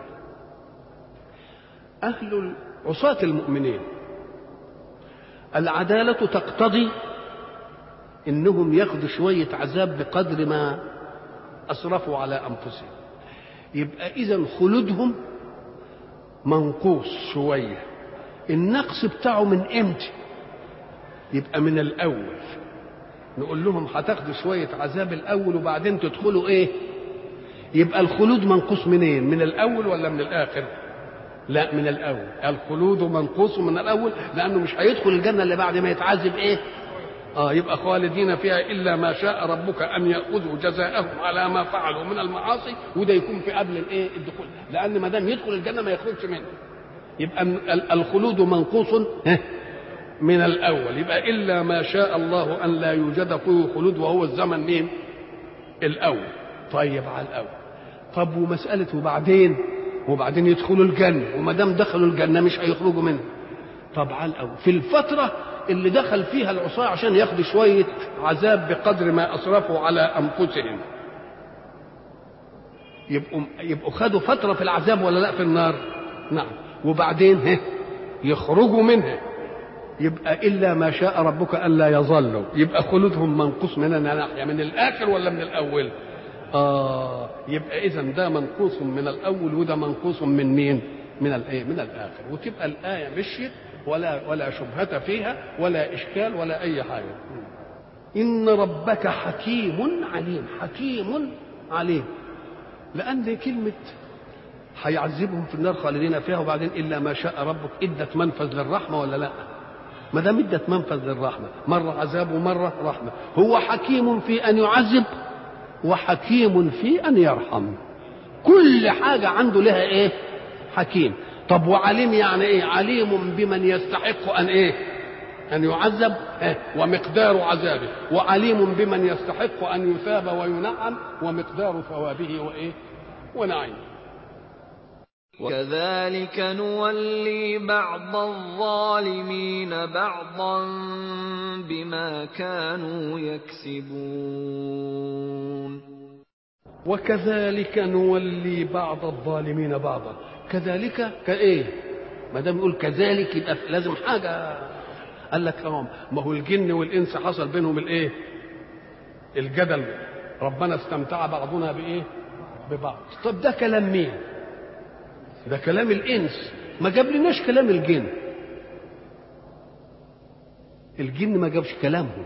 B: أهل عصاة المؤمنين العدالة تقتضي إنهم ياخذوا شوية عذاب بقدر ما أسرفوا على أنفسهم. يبقى إذن خلودهم منقوص شوية. النقص بتاعه من إمتى؟ يبقى من الأول. نقول لهم هتاخدوا شوية عذاب الأول وبعدين تدخلوا إيه؟ يبقى الخلود منقوص منين؟ من الأول ولا من الآخر؟ لا من الأول. الخلود منقوص من الأول، لأنه مش هيدخل الجنة اللي بعد ما يتعذب إيه؟ يبقى خالدين فيها إلا ما شاء ربك أن يأخذوا جزاءهم على ما فعلوا من المعاصي، وده يكون في قبل الإيه؟ الدخول، لأن ما دام يدخل الجنة ما يخرجش منه. يبقى الخلود منقوص من الأول. يبقى إلا ما شاء الله أن لا يوجد فيه خلود، وهو الزمن مين؟ الأول. طيب على الأول. طب ومسألة وبعدين يدخلوا الجنة، وما دام دخلوا الجنة مش هيخرجوا منها. طب على الأول في الفترة اللي دخل فيها العصاة عشان ياخدوا شوية عذاب بقدر ما أسرفوا على أنفسهم، يبقوا خدوا فترة في العذاب ولا لا في النار؟ نعم. وبعدين يخرجوا منها. يبقى إلا ما شاء ربك ألا يظلوا. يبقى خلودهم منقوص من ناحية من الآخر ولا من الأول؟ يبقى إذن ده منقوص من الأول وده منقوص من مين؟ من الإيه؟ من الآخر. وتبقى الآية مشيت ولا شبهة فيها ولا إشكال ولا أي حاجة. إن ربك حكيم عليم. حكيم عليم، لأن دي كلمة هيعذبهم في النار خالدين فيها وبعدين إلا ما شاء ربك إدت منفذ للرحمة ولا لا؟ ما دام ادت منفذ للرحمه، مره عذاب ومره رحمه. هو حكيم في ان يعذب وحكيم في ان يرحم. كل حاجه عنده لها ايه؟ حكيم. طب وعليم يعني ايه؟ عليم بمن يستحق ان ايه؟ ان يعذب ومقدار عذابه، وعليم بمن يستحق ان يثاب وينعم ومقدار ثوابه وايه؟ ونعيمه.
A: وكذلك نولي بعض الظالمين بعضا بما كانوا يكسبون.
B: وكذلك نولي بعض الظالمين بعضا. كذلك كايه؟ ما دام يقول كذلك يبقى لازم حاجه. قال لك ما هو الجن والانس حصل بينهم الايه؟ الجدل. ربنا استمتع بعضنا بايه؟ ببعض. طب ده كلام مين؟ ده كلام الإنس. ما جاب لناش كلام الجن. الجن ما جابش كلامهم،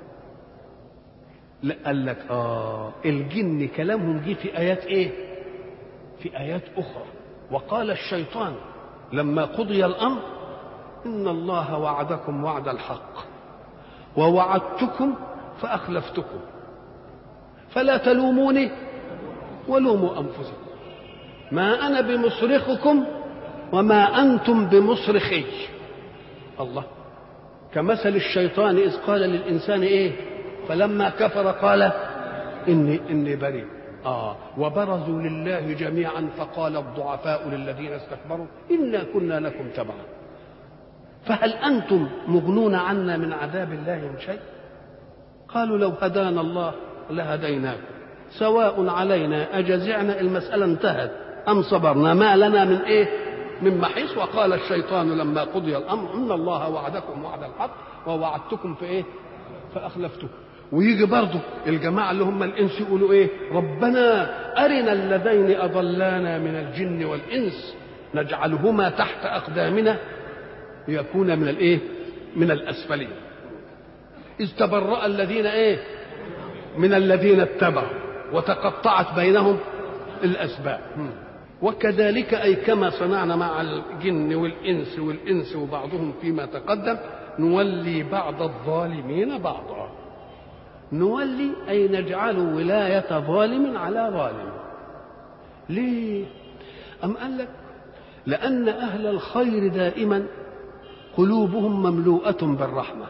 B: لا قال لك الجن كلامهم جه في آيات ايه؟ في آيات أخرى. وقال الشيطان لما قضي الأمر إن الله وعدكم وعد الحق ووعدتكم فأخلفتكم فلا تلوموني ولوموا أنفسكم ما أنا بمصرخكم وما أنتم بمصرخي. الله، كمثل الشيطان إذ قال للإنسان إيه؟ فلما كفر قال إني بريء. وبرزوا لله جميعا فقال الضعفاء للذين استكبروا إنا كنا لكم تبعا فهل أنتم مغنون عنا من عذاب الله من شيء؟ قالوا لو هدانا الله لهديناكم سواء علينا أجزعنا المسألة انتهت أم صبرنا ما لنا من إيه؟ من محيص. وقال الشيطان لما قضي الأمر إن الله وعدكم وعد الحق ووعدتكم في إيه؟ فأخلفتكم. ويجي برضه الجماعة اللي هم الإنس يقولوا إيه؟ ربنا أرنا اللذين أضلانا من الجن والإنس نجعلهما تحت أقدامنا ليكون من الإيه؟ من الأسفلين إذ تبرأ الذين إيه؟ من الذين اتبعوا وتقطعت بينهم الأسباب. وكذلك أي كما صنعنا مع الجن والإنس وبعضهم فيما تقدم نولي بعض الظالمين بعضا. نولي أي نجعل ولاية ظالم على ظالم. ليه؟ أم قال لك لأن أهل الخير دائما قلوبهم مملوءة بالرحمة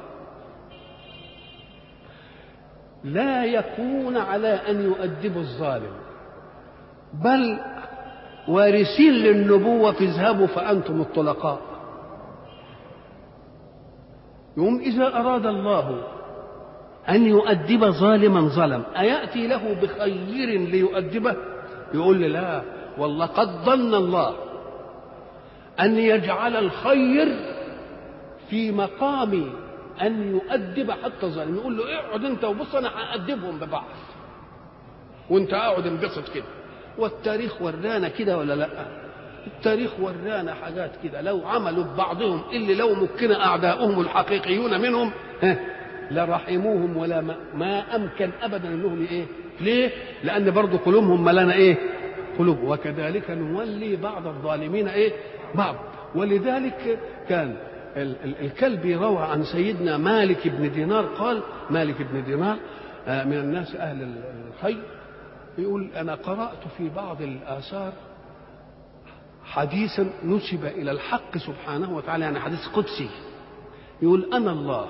B: لا يكون على أن يؤدبوا الظالم بل وارثين للنبوة فاذهبوا فأنتم الطلقاء. يوم إذا أراد الله أن يؤدب ظالما ظلم أيأتي له بخير ليؤدبه؟ يقول لي لا والله قد ظن الله أن يجعل الخير في مقام أن يؤدب حتى ظالم. يقول له اقعد أنت وبص أنا هأدبهم ببعض وأنت اقعد انبسط كده. والتاريخ ورانا كده ولا لا؟ التاريخ ورانا حاجات كده لو عملوا ببعضهم اللي لو مكن أعداؤهم الحقيقيون منهم لرحموهم ولا ما أمكن أبدا أنهم إيه؟ ليه؟ لأن برضو قلوبهم ملانة إيه؟ قلوب. وكذلك نولي بعض الظالمين إيه؟ بعض. ولذلك كان الكلبي روى عن سيدنا مالك بن دينار قال مالك بن دينار من الناس أهل الخير يقول أنا قرأت في بعض الآثار حديثا نسب إلى الحق سبحانه وتعالى يعني حديث قدسي يقول أنا الله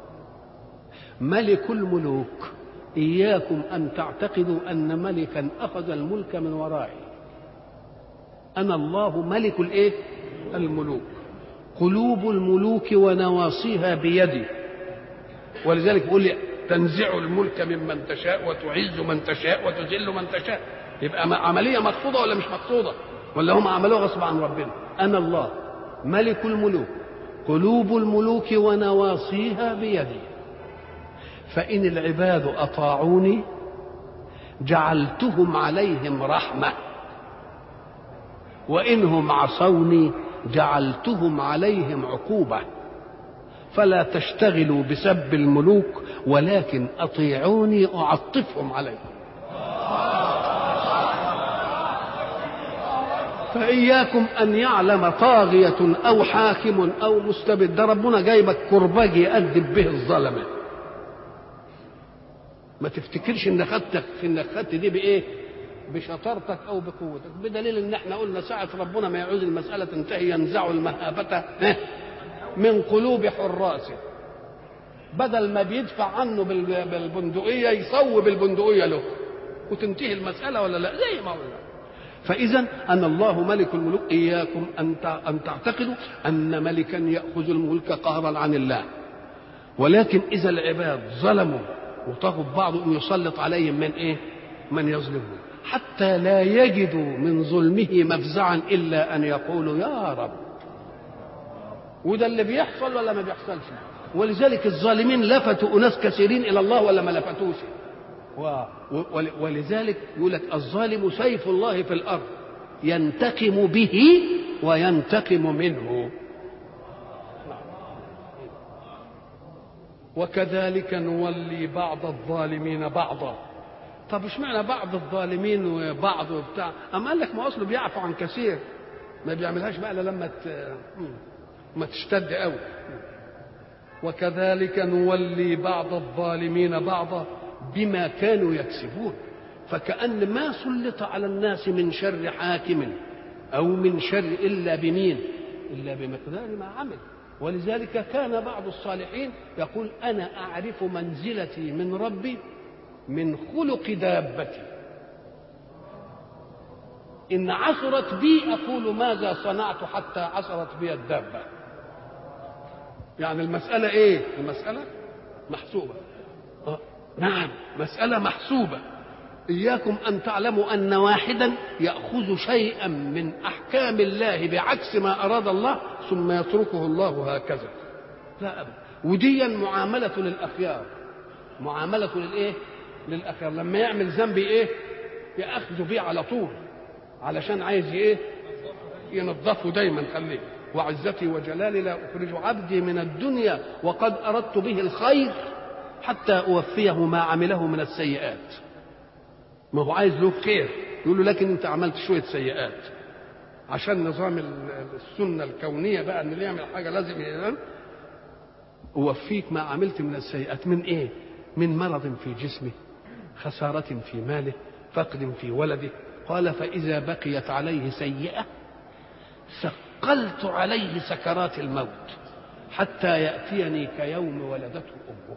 B: ملك الملوك إياكم أن تعتقدوا أن ملكا أخذ الملك من ورائي. أنا الله ملك الإيه؟ الملوك قلوب الملوك ونواصيها بيدي. ولذلك يقول لي تنزع الملك ممن تشاء وتعز من تشاء وتذل من تشاء. يبقى عملية مقصودة ولا مش مقصودة؟ ولا هم عملوها غصب عن ربنا؟ أنا الله ملك الملوك قلوب الملوك ونواصيها بيدي فإن العباد أطاعوني جعلتهم عليهم رحمة وإنهم عصوني جعلتهم عليهم عقوبة فلا تشتغلوا بسب الملوك ولكن أطيعوني أعطفهم عليكم. فإياكم أن يعلم طاغية أو حاكم أو مستبد ده ربنا جايبك كرباج يأدب به الظلمة. ما تفتكرش إن خدت دي بإيه؟ بشطارتك أو بقوتك. بدليل إن احنا قلنا ساعة ربنا ما يعوز المسألة تنتهي ينزع المهابة من قلوب حراسه بدل ما بيدفع عنه بالبندقية يصوب البندقية له وتنتهي المسألة ولا لا؟ زي ما قلنا. فإذا أن الله ملك الملوك إياكم أن تعتقدوا أن ملكا يأخذ الملك قهرا عن الله ولكن إذا العباد ظلموا وطغوا بعض أن يسلط عليهم من إيه؟ من يظلمهم حتى لا يجدوا من ظلمه مفزعا إلا أن يقولوا يا رب. وده اللي بيحصل ولا ما بيحصلش؟ ولذلك الظالمين لفتوا أناس كثيرين إلى الله ولا ما لفتوش؟ ولذلك يقول لك الظالم سيف الله في الأرض ينتقم به وينتقم منه. وكذلك نولي بعض الظالمين بعضا. طب اشمعنى بعض الظالمين وبعض وبتاع؟ اما قال لك ما اصله بيعفو عن كثير، ما بيعملهاش بقى الا لما ما تشتد قوي. وكذلك نولي بعض الظالمين بعضا بما كانوا يكسبون. فكأن ما سلط على الناس من شر حاكم أو من شر إلا بمين؟ إلا بمقدار ما عمل. ولذلك كان بعض الصالحين يقول أنا أعرف منزلتي من ربي من خلق دابتي، إن عثرت بي أقول ماذا صنعت حتى عثرت بي الدابة. يعني المسألة إيه؟ المسألة محسوبة. نعم، مسألة محسوبة. إياكم أن تعلموا أن واحدا يأخذ شيئا من أحكام الله بعكس ما أراد الله ثم يتركه الله هكذا، لا أبدا. وديا معاملة للأخيار، معاملة للإيه؟ للأخيار. لما يعمل ذنب إيه؟ يأخذ بيه على طول علشان عايز إيه؟ ينظفه دايما. خليه وعزتي وجلالي لا أخرج عبدي من الدنيا وقد أردت به الخير حتى أوفيه ما عمله من السيئات. ما هو عايز له خير، يقول له لكن انت عملت شويه سيئات. عشان نظام السنه الكونيه بقى ان اللي يعمل حاجه لازم يعمل. اوفيك ما عملت من السيئات. من ايه؟ من مرض في جسمه، خساره في ماله، فقد في ولده. قال فاذا بقيت عليه سيئه ثقلت عليه سكرات الموت حتى ياتيني كيوم ولدته امه.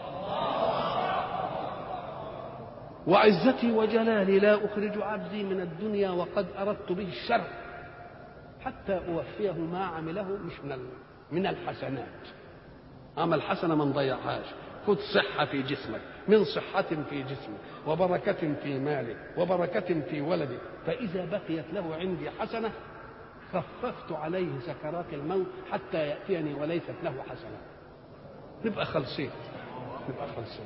B: وعزتي وجلالي لا أخرج عبدي من الدنيا وقد أردت به الشر حتى أوفيه ما عمله مش من الحسنات. عمل حسنة ما نضيعهاش. خذ صحة في جسمك، من صحة في جسمك وبركة في مالك وبركة في ولدك. فإذا بقيت له عندي حسنة خففت عليه سكرات الموت حتى يأتيني وليست له حسنة. نبقى خلصين، نبقى خلصين.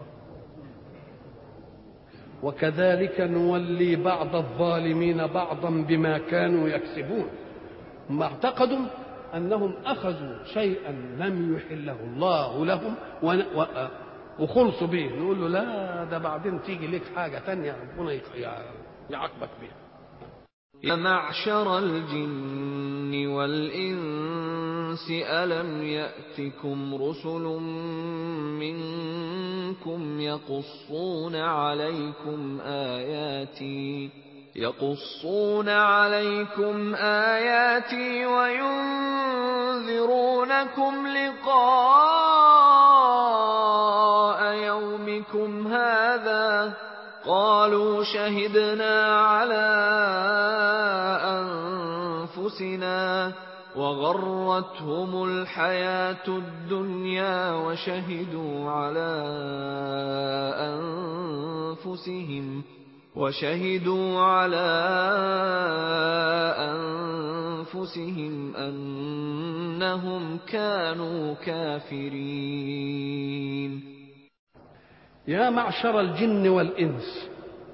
B: وكذلك نولي بعض الظالمين بعضا بما كانوا يكسبون. هم اعتقدوا أنهم أخذوا شيئا لم يحله الله لهم وخلصوا به. نقول له لا، ده بعدين تيجي لك حاجة تانية ربنا يعاقبك بها.
A: يا معشر الجن والإنس ألم يأتكم رسل منكم يقصون عليكم آياتي وينذرونكم لقاء يومكم هذا. قالوا شهدنا على أنفسنا وغرتهم الحياة الدنيا وشهدوا على أنفسهم أنهم كانوا كافرين.
B: يا معشر الجن والإنس.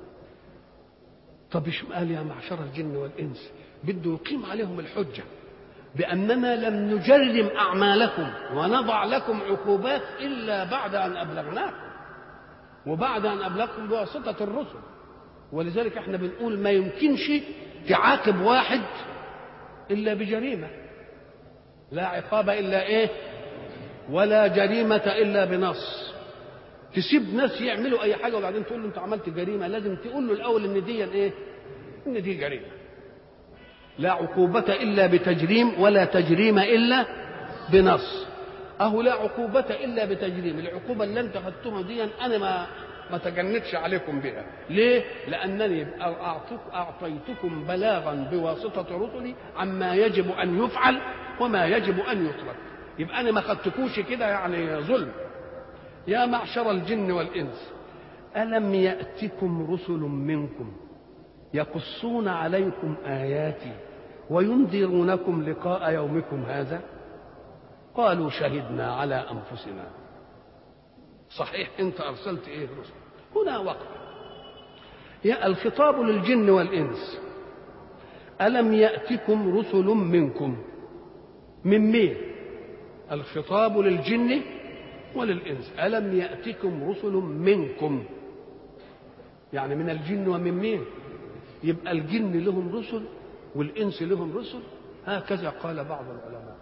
B: طب ايش قال يا معشر الجن والإنس؟ بده يقيم عليهم الحجة بأننا لم نجرم أعمالكم ونضع لكم عقوبات إلا بعد أن أبلغناكم، وبعد أن أبلغكم بواسطة الرسل. ولذلك احنا بنقول ما يمكنش تعاقب واحد إلا بجريمة، لا عقاب إلا إيه؟ ولا جريمة إلا بنص. تسيب ناس يعملوا أي حاجة وبعدين تقول له أنت عملت جريمة، لازم تقول له الأول إن دي إيه؟ إن دي جريمة. لا عقوبة إلا بتجريم ولا تجريم إلا بنص. أهو لا عقوبة إلا بتجريم. العقوبة اللي أنت خدتها دي أنا ما تجندش عليكم بها. ليه؟ لأنني أعطيتكم بلاغا بواسطة رسلي عما يجب أن يفعل وما يجب أن يترك. يبقى أنا ما خدتكوش كده يعني ظلم. يا معشر الجن والإنس ألم يأتكم رسل منكم يقصون عليكم آياتي وينذرونكم لقاء يومكم هذا. قالوا شهدنا على أنفسنا. صحيح أنت أرسلت إيه رسل. هنا وقت يا الخطاب للجن والإنس. ألم يأتكم رسل منكم، من مين؟ الخطاب للجن وللإنس. ألم يأتكم رسل منكم، يعني من الجن ومن مين؟ يبقى الجن لهم رسل والإنس لهم رسل. هكذا قال بعض العلماء.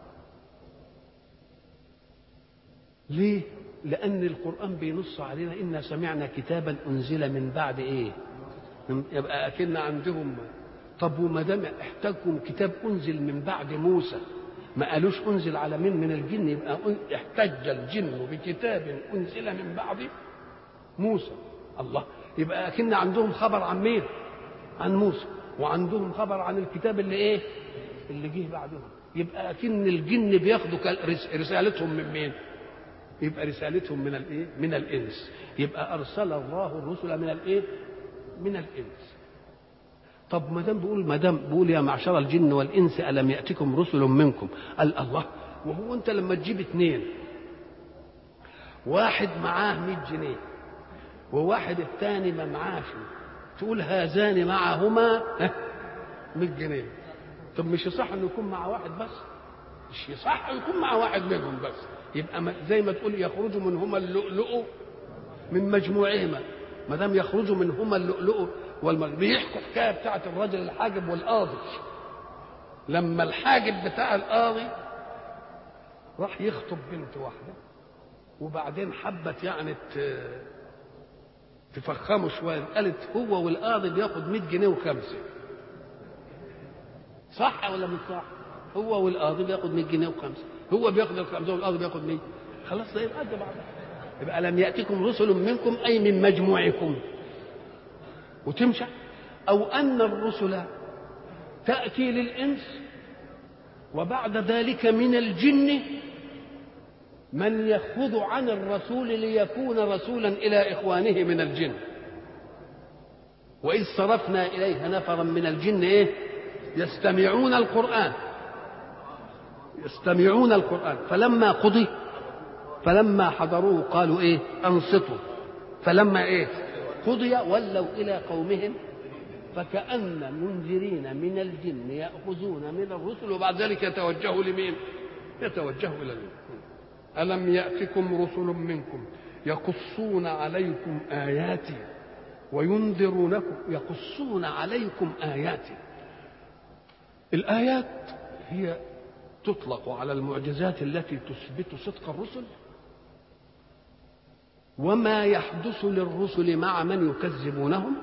B: ليه؟ لأن القرآن بينص علينا إنا سمعنا كتابا أنزل من بعد إيه؟ يبقى أكن عندهم. طب وما دام احتاجكم كتاب أنزل من بعد موسى، ما قالوش أنزل على من الجن، يبقى احتج الجن بكتاب أنزل من بعد موسى. الله، يبقى أكن عندهم خبر عن مين؟ عن موسى، وعندهم خبر عن الكتاب اللي إيه؟ اللي جه بعدهم. يبقى أكن الجن بياخدوا رسالتهم من مين؟ يبقى رسالتهم من الايه؟ من الانس. يبقى ارسل الله الرسل من الايه؟ من الانس. طب ما دام بيقول يا معشر الجن والانس الم ياتكم رسل منكم، قال الله، وهو انت لما تجيب اثنين، واحد معاه 100 جنيه وواحد الثاني ما معاش، تقول هذان معهما 100 جنيه، طب مش يصح انه يكون مع واحد بس؟ مش يصح يكون مع واحد منهم بس. يبقى زي ما تقول يخرج منهما اللؤلؤ من مجموعهما. ما دام يخرج منهما اللؤلؤ والمرجان. بيحكوا حكايه بتاعت الرجل الحاجب والقاضي. لما الحاجب بتاع القاضي راح يخطب بنت واحده، وبعدين حبت يعني تفخمه شويه، قالت هو والقاضي بياخد 100 جنيه وخمسه. صح ولا مش صح؟ هو والقاضي بياخد 100 جنيه وخمسه، هو بياخد الخمسه والقاضي بياخد 100. خلاص ده يبقى قد بعض. يبقى لم يأتكم رسل منكم أي من مجموعكم وتمشى. أو أن الرسل تأتي للإنس، وبعد ذلك من الجن من يأخذ عن الرسول ليكون رسولا إلى إخوانه من الجن. وإذ صرفنا إليها نفرا من الجن إيه؟ يستمعون القرآن فلما قضي فلما حضروه قالوا ايه؟ انصتوا. فلما ايه؟ قضي ولوا الى قومهم فكأن منذرين من الجن يأخذون من الرسل، وبعد ذلك يتوجهوا لمين؟ يتوجهوا الى الجن. ألم يأتكم رسل منكم يقصون عليكم آياتي وينذرونكم. يقصون عليكم آياتي. الآيات هي تطلق على المعجزات التي تثبت صدق الرسل وما يحدث للرسل مع من يكذبونهم،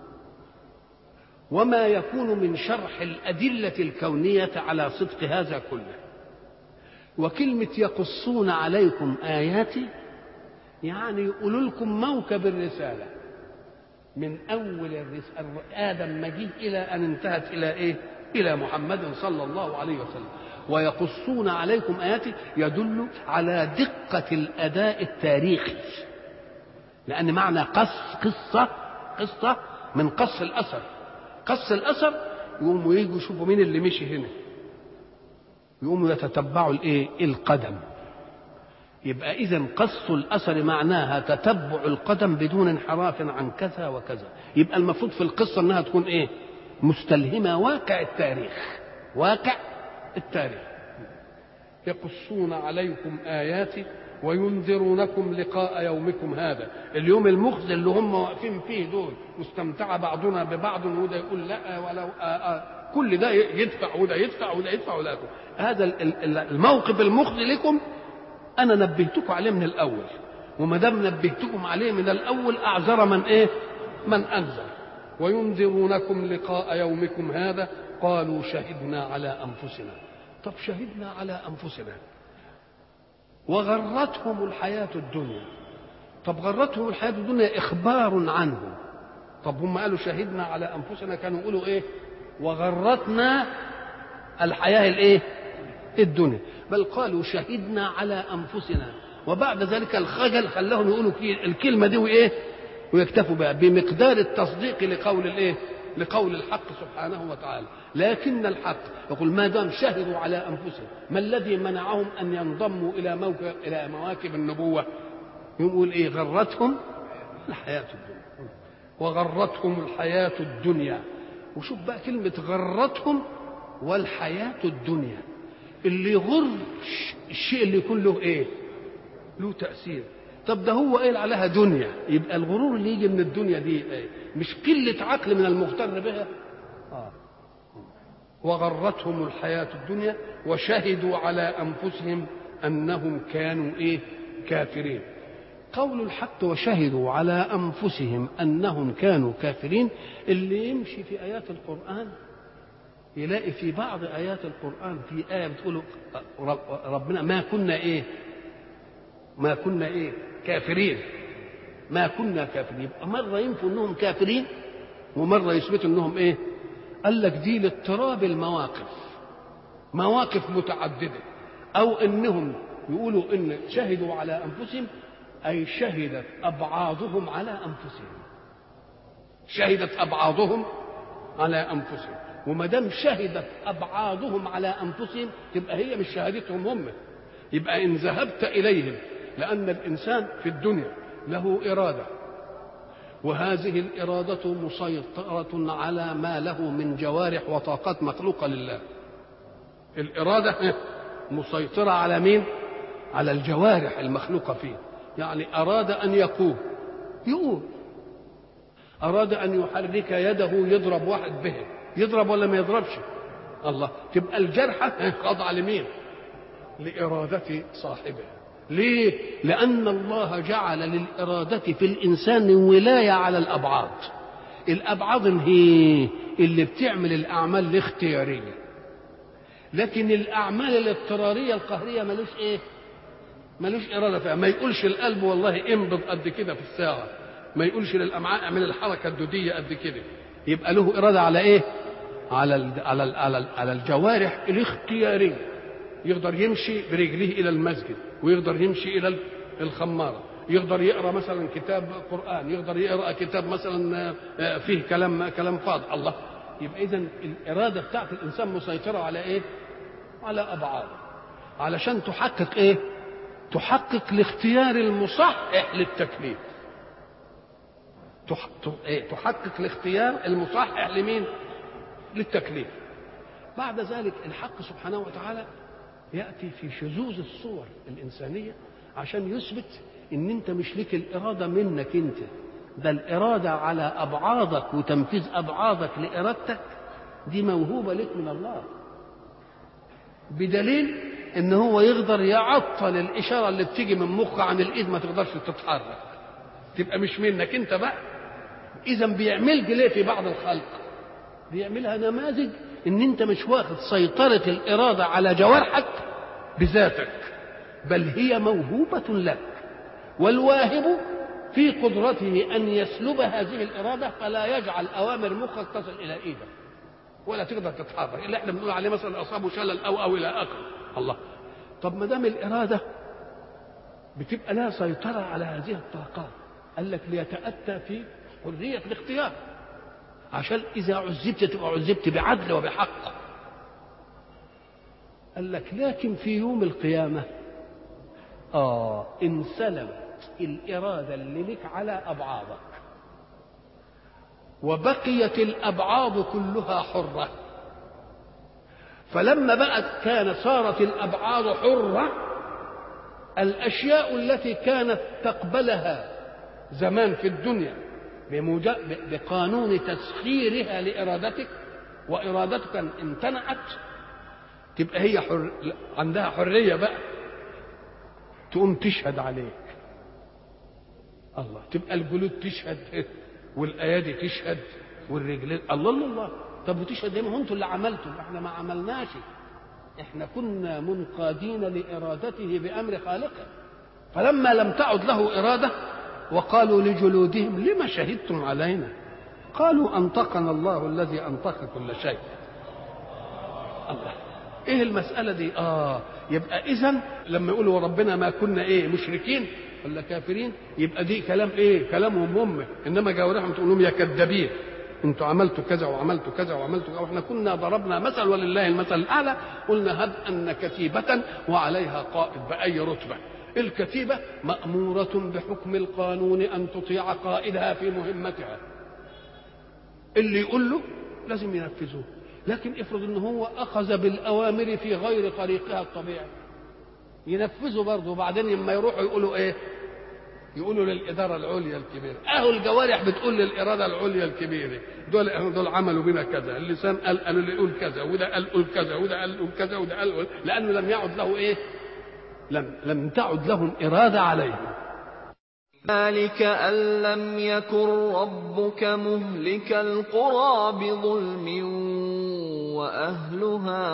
B: وما يكون من شرح الأدلة الكونية على صدق هذا كله. وكلمة يقصون عليكم آياتي يعني يقولوا لكم موكب الرسالة من أول آدم ما جه إلى أن انتهت إلى إيه؟ إلى محمد صلى الله عليه وسلم. ويقصون عليكم آياتي يدل على دقة الأداء التاريخي، لأن معنى قصة من قص الأثر. قص الأثر يقوموا يجوا يشوفوا مين اللي مشي هنا، يقوموا يتتبعوا الإيه؟ القدم. يبقى إذن قص الأثر معناها تتبع القدم بدون انحراف عن كذا وكذا. يبقى المفروض في القصة أنها تكون إيه؟ مستلهمة واقع التاريخ. واقع التاريخ. يقصون عليكم آياتي وينذرونكم لقاء يومكم هذا. اليوم المخزي اللي هم واقفين فيه دول، مستمتع بعضنا ببعض، وده يقول لا ولو كل ده يدفع وده يدفع وده يدفع وده يدفع. هذا الموقف المخزي لكم أنا نبهتكم عليه من الأول، وما دام نبهتكم عليه من الأول أعذر من إيه؟ من أنذر. وينذرونكم لقاء يومكم هذا قالوا شهدنا على أنفسنا. طب شهدنا على أنفسنا وغرتهم الحياة الدنيا. طب غرتهم الحياة الدنيا إخبار عنهم. طب هم قالوا شهدنا على أنفسنا، كانوا يقولوا إيه؟ وغرتنا الحياة الإيه؟ الدنيا. بل قالوا شهدنا على أنفسنا، وبعد ذلك الخجل خلاهم يقولوا الكلمة دي وإيه؟ ويكتفوا بها بمقدار التصديق لقول الإيه؟ لقول الحق سبحانه وتعالى. لكن الحق يقول ما دام شهدوا على أنفسهم، ما الذي منعهم أن ينضموا إلى مواكب النبوة؟ يقول إيه؟ غرتهم الحياة الدنيا. وغرتهم الحياة الدنيا وشوف بقى كلمة غرتهم والحياة الدنيا. اللي يغر الشيء اللي يكون له ايه؟ له تأثير. طب ده هو قال عليها دنيا، يبقى الغرور اللي يجي من الدنيا دي ايه؟ مش قلة عقل من المغتر بها. وغرتهم الحياة الدنيا وشهدوا على أنفسهم أنهم كانوا ايه؟ كافرين. قول الحق وشهدوا على أنفسهم أنهم كانوا كافرين، اللي يمشي في آيات القرآن يلاقي في بعض آيات القرآن في آية بتقول ربنا ما كنا إيه؟ ما كنا إيه؟ كافرين. ما كنا كافرين. يبقى مرة ينفوا أنهم كافرين ومرة يثبتوا أنهم إيه؟ قال لك دي لاضطراب المواقف، مواقف متعددة، أو أنهم يقولوا إن شهدوا على أنفسهم أي شهدت أبعاضهم على أنفسهم. شهدت أبعاضهم على أنفسهم، وما دام شهدت أبعاضهم على أنفسهم تبقى هي مش شهادتهم هم. يبقى إن ذهبت إليهم، لأن الإنسان في الدنيا له إرادة، وهذه الإرادة مسيطرة على ما له من جوارح وطاقات مخلوقة لله. الإرادة مسيطرة على مين؟ على الجوارح المخلوقة فيه. يعني أراد أن يقوم يقوم، أراد أن يحرك يده يضرب واحد به، يضرب ولا ما يضربش؟ الله. تبقى الجرحة خاضعة لمين؟ لإرادة صاحبها. ليه؟ لأن الله جعل للإرادة في الإنسان ولاية على الأبعاد. الأبعاد هي اللي بتعمل الأعمال الاختيارية، لكن الأعمال الاضطرارية القهرية ملوش إيه؟ ملوش إرادة فيها. ما يقولش القلب والله انبض قد كده في الساعة، ما يقولش للأمعاء اعمل الحركة الدودية قد كده. يبقى له إرادة على إيه؟ على الجوارح الاختيارية. يقدر يمشي برجليه إلى المسجد، ويقدر يمشي إلى الخمارة، يقدر يقرأ مثلا كتاب قرآن، يقدر يقرأ كتاب مثلا فيه كلام فاضي. الله. يبقى إذن الإرادة بتاعت الإنسان مسيطرة على إيه؟ على أبعاده، علشان تحقق إيه؟ تحقق الاختيار المصحح للتكليف. تحقق الاختيار المصحح لمين؟ للتكليف. بعد ذلك الحق سبحانه وتعالى يأتي في شذوذ الصور الإنسانية عشان يثبت إن أنت مش لك الإرادة منك أنت، ده الإرادة على أبعادك وتنفيذ أبعادك لإرادتك دي موهوبة لك من الله، بدليل إن هو يقدر يعطل الإشارة اللي بتيجي من مخ عن الإيد ما تقدرش تتحرك، تبقى مش منك أنت بقى. إذا بيعمل ليه في بعض الخلق؟ بيعملها نماذج إن أنت مش واخد سيطرة الإرادة على جوارحك بذاتك، بل هي موهوبة لك، والواهب في قدرته أن يسلب هذه الإرادة فلا يجعل أوامر مخك تصل إلى إيدك ولا تقدر تتحرك. اللي احنا بنقول عليه مثلا أصابه شلل أو إلى آخره. الله. طب ما دام الإرادة بتبقى لها سيطرة على هذه الطاقات، قال لك ليتأتى في حرية الاختيار، عشان إذا عذبت تبقى عذبت بعدل وبحق. قال لك لكن في يوم القيامة انسلبت الإرادة اللي لك على أبعادك، وبقيت الأبعاد كلها حرة. فلما بقت صارت الأبعاد حرة، الأشياء التي كانت تقبلها زمان في الدنيا بقانون تسخيرها لإرادتك، وإرادتك امتنعت، تبقى هي عندها حرية بقى، تقوم تشهد عليك. الله. تبقى الجلود تشهد والأيادي تشهد والرجلين. الله الله الله. طب وتشهد ليه؟ ما هو انتوا اللي عملتوا، احنا ما عملناش، احنا كنا منقادين لإرادته بأمر خالقه. فلما لم تعد له إرادة وقالوا لجلودهم لما شهدتم علينا؟ قالوا أنطقنا الله الذي أنطق كل شيء. الله. ايه المسألة دي؟ يبقى إذن لما يقولوا ربنا ما كنا ايه؟ مشركين ولا كافرين، يبقى دي كلام ايه؟ كلامهم هم. انما جوارحهم تقول لهم يا كذابين، انتوا عملتوا كذا وعملتوا كذا وعملتوا كذا، واحنا كنا ضربنا مثل ولله المثل الاعلى. قلنا هب ان كتيبة وعليها قائد بأي رتبة. الكتيبة مأمورة بحكم القانون أن تطيع قائدها في مهمتها. اللي يقول له لازم ينفذوه. لكن افرض ان هو اخذ بالاوامر في غير طريقها الطبيعي، ينفذوا برضه. وبعدين لما يروحوا يقولوا ايه؟ يقولوا للاداره العليا الكبيره، الجوارح بتقول للاراده العليا الكبيره دول عملوا بنا كذا، اللسان قال اللي يقول كذا، وده قال قول كذا، وده قال قول كذا، وده قال قول، لانه لم يعد له ايه؟ لم تعد لهم اراده عليه.
A: ذلك أن لم يكن ربك مهلك القرى بظلم وأهلها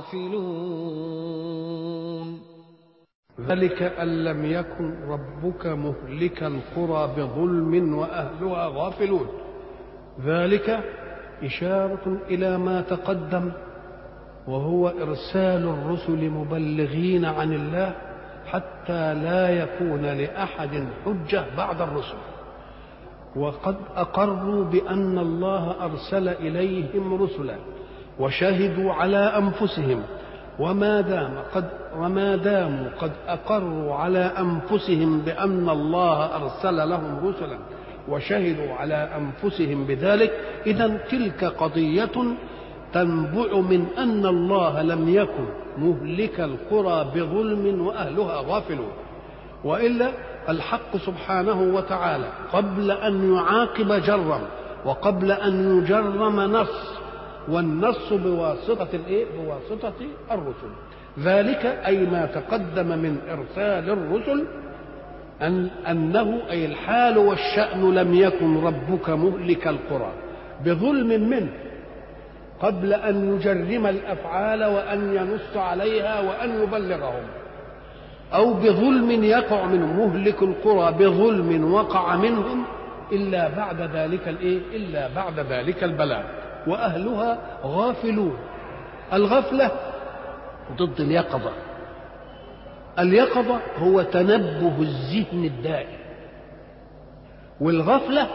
A: غافلون.
B: ذلك أن لم يكن ربك مهلك القرى بظلم وأهلها غافلون. ذلك إشارة إلى ما تقدم، وهو إرسال الرسل مبلغين عن الله حتى لا يكون لأحد حجة بعد الرسل. وقد أقروا بأن الله أرسل إليهم رسلا وشهدوا على أنفسهم، وما داموا قد أقروا على أنفسهم بأن الله أرسل لهم رسلا وشهدوا على أنفسهم بذلك، إذن تلك قضية تنبع من أن الله لم يكن مهلك القرى بظلم وأهلها غافلون. وإلا الحق سبحانه وتعالى قبل أن يعاقب جرم، وقبل أن يجرم نص، والنص بواسطة بواسطة الرسل. ذلك أي ما تقدم من إرسال الرسل أنه أي الحال والشأن لم يكن ربك مهلك القرى بظلم منه قبل أن يجرم الأفعال وأن ينص عليها وأن يبلغهم، أو بظلم يقع منهم، مهلك القرى بظلم وقع منهم إلا بعد ذلك البلاء، وأهلها غافلون. الغفلة ضد اليقظة. اليقظة هو تنبه الذهن الدائم، والغفلة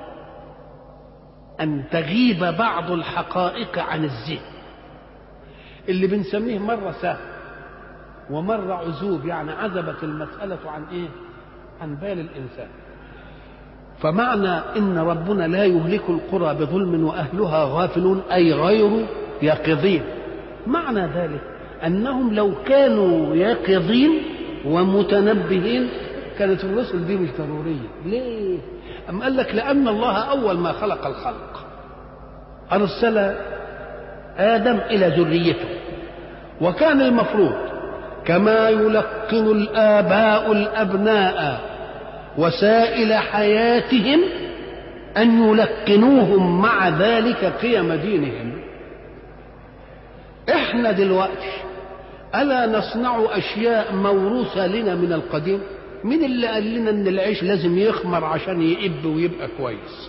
B: أن تغيب بعض الحقائق عن الذهن، اللي بنسميه مرة سهل ومرة عزوب، يعني عزبت المسألة عن بال الإنسان. فمعنى إن ربنا لا يهلك القرى بظلم وأهلها غافلون أي غير يقظين. معنى ذلك أنهم لو كانوا يقظين ومتنبهين كانت الرسل دي مش ضرورية. ليه؟ أم قال لك لأن الله أول ما خلق الخلق أرسل آدم إلى ذريته، وكان المفروض كما يلقن الآباء الأبناء وسائل حياتهم أن يلقنوهم مع ذلك قيم دينهم. إحنا دلوقتي ألا نصنع أشياء موروثة لنا من القديم؟ مين اللي قال لنا إن العيش لازم يخمر عشان يئب ويبقى كويس؟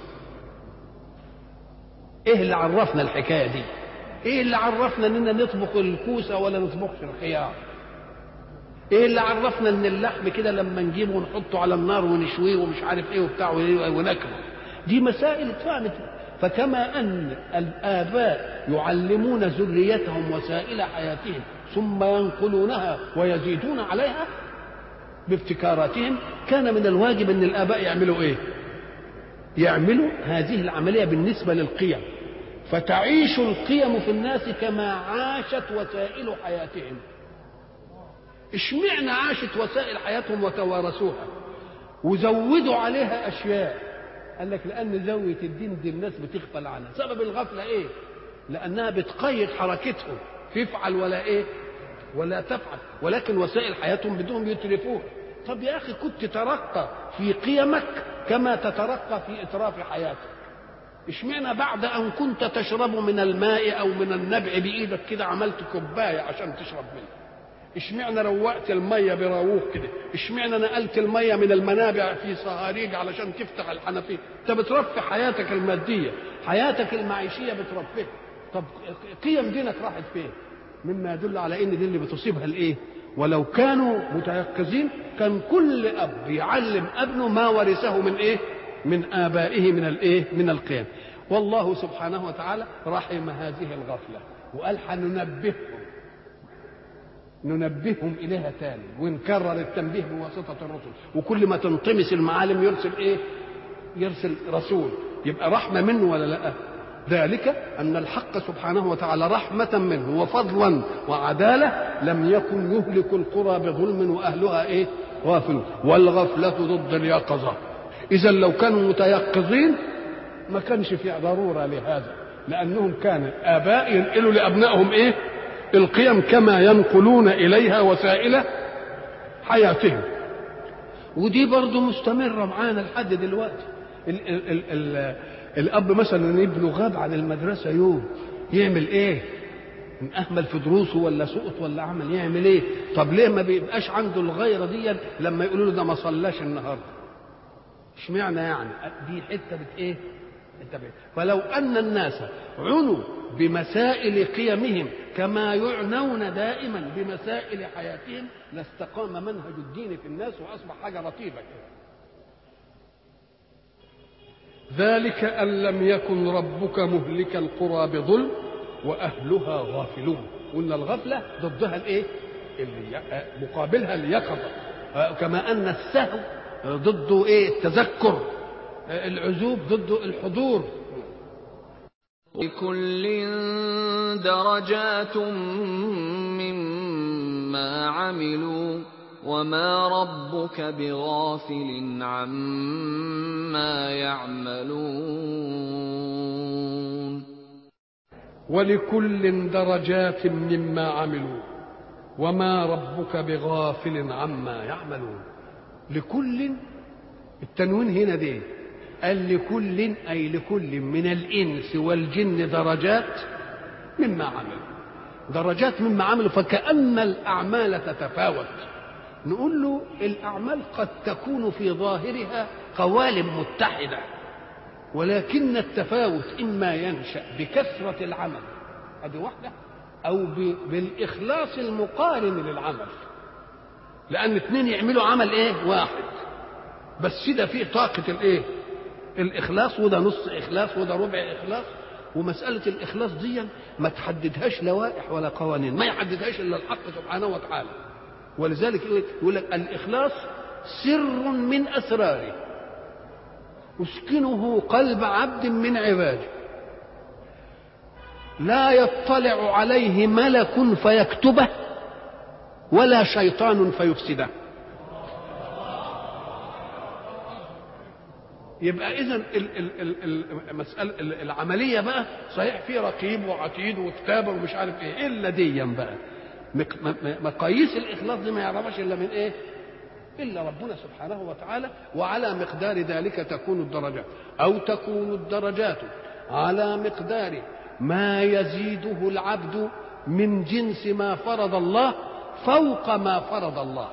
B: إيه اللي عرفنا الحكاية دي؟ إيه اللي عرفنا إننا نطبخ الكوسة ولا نطبخش الخيار؟ ايه اللي عرفنا ان اللحم كده لما نجيبه ونحطه على النار ونشويه ومش عارف ايه وبتاع وناكله؟ دي مسائل اتفهمت. فكما ان الاباء يعلمون ذريتهم وسائل حياتهم ثم ينقلونها ويزيدون عليها بابتكاراتهم، كان من الواجب ان الاباء يعملوا ايه؟ يعملوا هذه العمليه بالنسبه للقيم، فتعيش القيم في الناس كما عاشت وسائل حياتهم. اشمعنى عاشت وسائل حياتهم وتوارثوها وزودوا عليها اشياء؟ قال لك لان زاويه الدين دي الناس بتغفل عنها. سبب الغفله ايه؟ لانها بتقيد حركتهم، تفعل ولا تفعل، ولكن وسائل حياتهم بدهم يتلفوها. طب يا اخي كنت تترقى في قيمك كما تترقى في اتراف حياتك. اشمعنى بعد ان كنت تشرب من الماء او من النبع بايدك كده عملت كوبايه عشان تشرب منها؟ اشمعنى روقت الميه براووك كده؟ اشمعنى نقلت الميه من المنابع في صهاريج علشان تفتح الحنفيه؟ انت بترفه حياتك الماديه، حياتك المعيشيه بترفه. طب قيم دينك راحت فين؟ مما يدل على ان دي اللي بتصيبها الايه؟ ولو كانوا متيقظين كان كل اب يعلم ابنه ما ورثه من ايه؟ من ابائه من القيم. والله سبحانه وتعالى رحم هذه الغفله وقال ننبههم إليها تاني، ونكرر التنبيه بواسطة الرسل، وكل ما تنطمس المعالم يرسل يرسل رسول. يبقى رحمة منه ولا لا؟ ذلك أن الحق سبحانه وتعالى رحمة منه وفضلا وعدالة لم يكن يهلك القرى بظلم وأهلها إيه؟ غافلون. والغفلة ضد اليقظة. إذا لو كانوا متيقظين ما كانش في ضرورة لهذا، لأنهم كان آباء ينقلوا لأبنائهم إيه؟ القيم كما ينقلون إليها وسائل حياتهم. ودي برضو مستمرة معانا لحد دلوقتي. الأب مثلا ابنه غاب عن المدرسة يوم، يعمل إيه؟ إن أهمل في دروسه ولا سقط ولا عمل يعمل إيه؟ طب ليه ما بيبقاش عنده الغيرة دي لما يقولوا له ده ما صلاش النهارده؟ اشمعنى يعني؟ دي حتة إيه؟ فلو أن الناس عنوا بمسائل قيمهم كما يعنون دائما بمسائل حياتهم لاستقام منهج الدين في الناس وأصبح حاجة لطيفة كده. ذلك أن لم يكن ربك مهلك القرى بظلم وأهلها غافلون. قلنا الغفلة ضدها الإيه؟ مقابلها اليقظة. كما أن السهو ضده إيه؟ التذكر. العزوب ضده الحضور.
A: لكل درجات مما عملوا وما ربك بغافل عما يعملون.
B: ولكل درجات مما عملوا وما ربك بغافل عما يعملون. لكل، التنوين هنا دي قال لكل أي لكل من الإنس والجن درجات مما عملوا. درجات مما عملوا، فكأن الأعمال تتفاوت. نقول له الأعمال قد تكون في ظاهرها قوالب متحدة، ولكن التفاوت إما ينشأ بكثرة العمل هذه واحدة، أو بالإخلاص المقارن للعمل. لأن اثنين يعملوا عمل إيه؟ واحد، بس ده فيه طاقة الإيه؟ الإخلاص، وده نص إخلاص وده ربع إخلاص. ومسألة الإخلاص دي ما تحددهاش لوائح ولا قوانين، ما يحددهاش إلا الحق سبحانه وتعالى. ولذلك يقول لك الإخلاص سر من أسراره أسكنه قلب عبد من عباده، لا يطلع عليه ملك فيكتبه ولا شيطان فيفسده. يبقى إذن المسألة العملية بقى صحيح في رقيب وعتيد وكتابة ومش عارف إيه، إلا ديا بقى مقاييس الإخلاص دي ما يعرفش إلا من إيه؟ إلا ربنا سبحانه وتعالى. وعلى مقدار ذلك تكون الدرجات، أو تكون الدرجات على مقدار ما يزيده العبد من جنس ما فرض الله فوق ما فرض الله.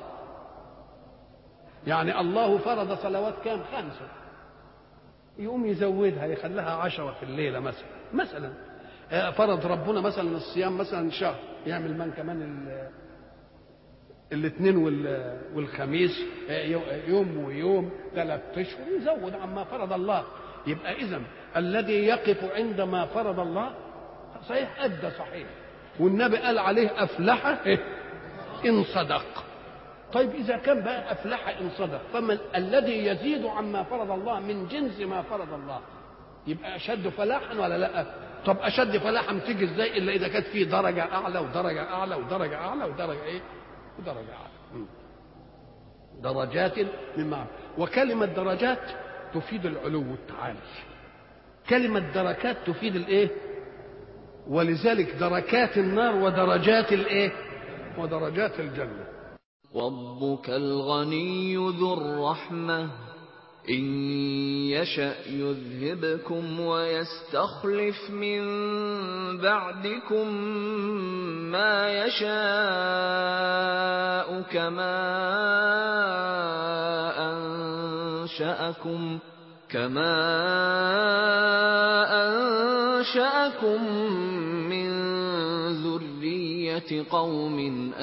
B: يعني الله فرض صلوات كام؟ 5، يقوم يزودها يخليها 10 في الليلة مثلا. فرض ربنا مثلا الصيام مثلا شهر، يعمل من كمان الاثنين والخميس يوم ويوم 3 أشهر، يزود عما فرض الله. يبقى إذن الذي يقف عند ما فرض الله صحيح أدى صحيح، والنبي قال عليه أفلح إن صدق. طيب إذا كان بقى أفلح إن صدق، فمن الذي يزيد عما فرض الله من جنس ما فرض الله يبقى أشد فلاحا ولا لا؟ طب أشد فلاحا تيجي إزاي إلا إذا كانت فيه درجة أعلى ودرجة أعلى ودرجة أعلى ودرجة إيه؟ ودرجة أعلى. درجات مما. وكلمة درجات تفيد العلو والتعالي، كلمة دركات تفيد الإيه؟ ولذلك دركات النار ودرجات الإيه؟ ودرجات الجنة.
A: ربك الغني ذو الرحمة إن يشأ يذهبكم ويستخلف من بعدكم ما يشاء كما أنشأكم من ذرية قوم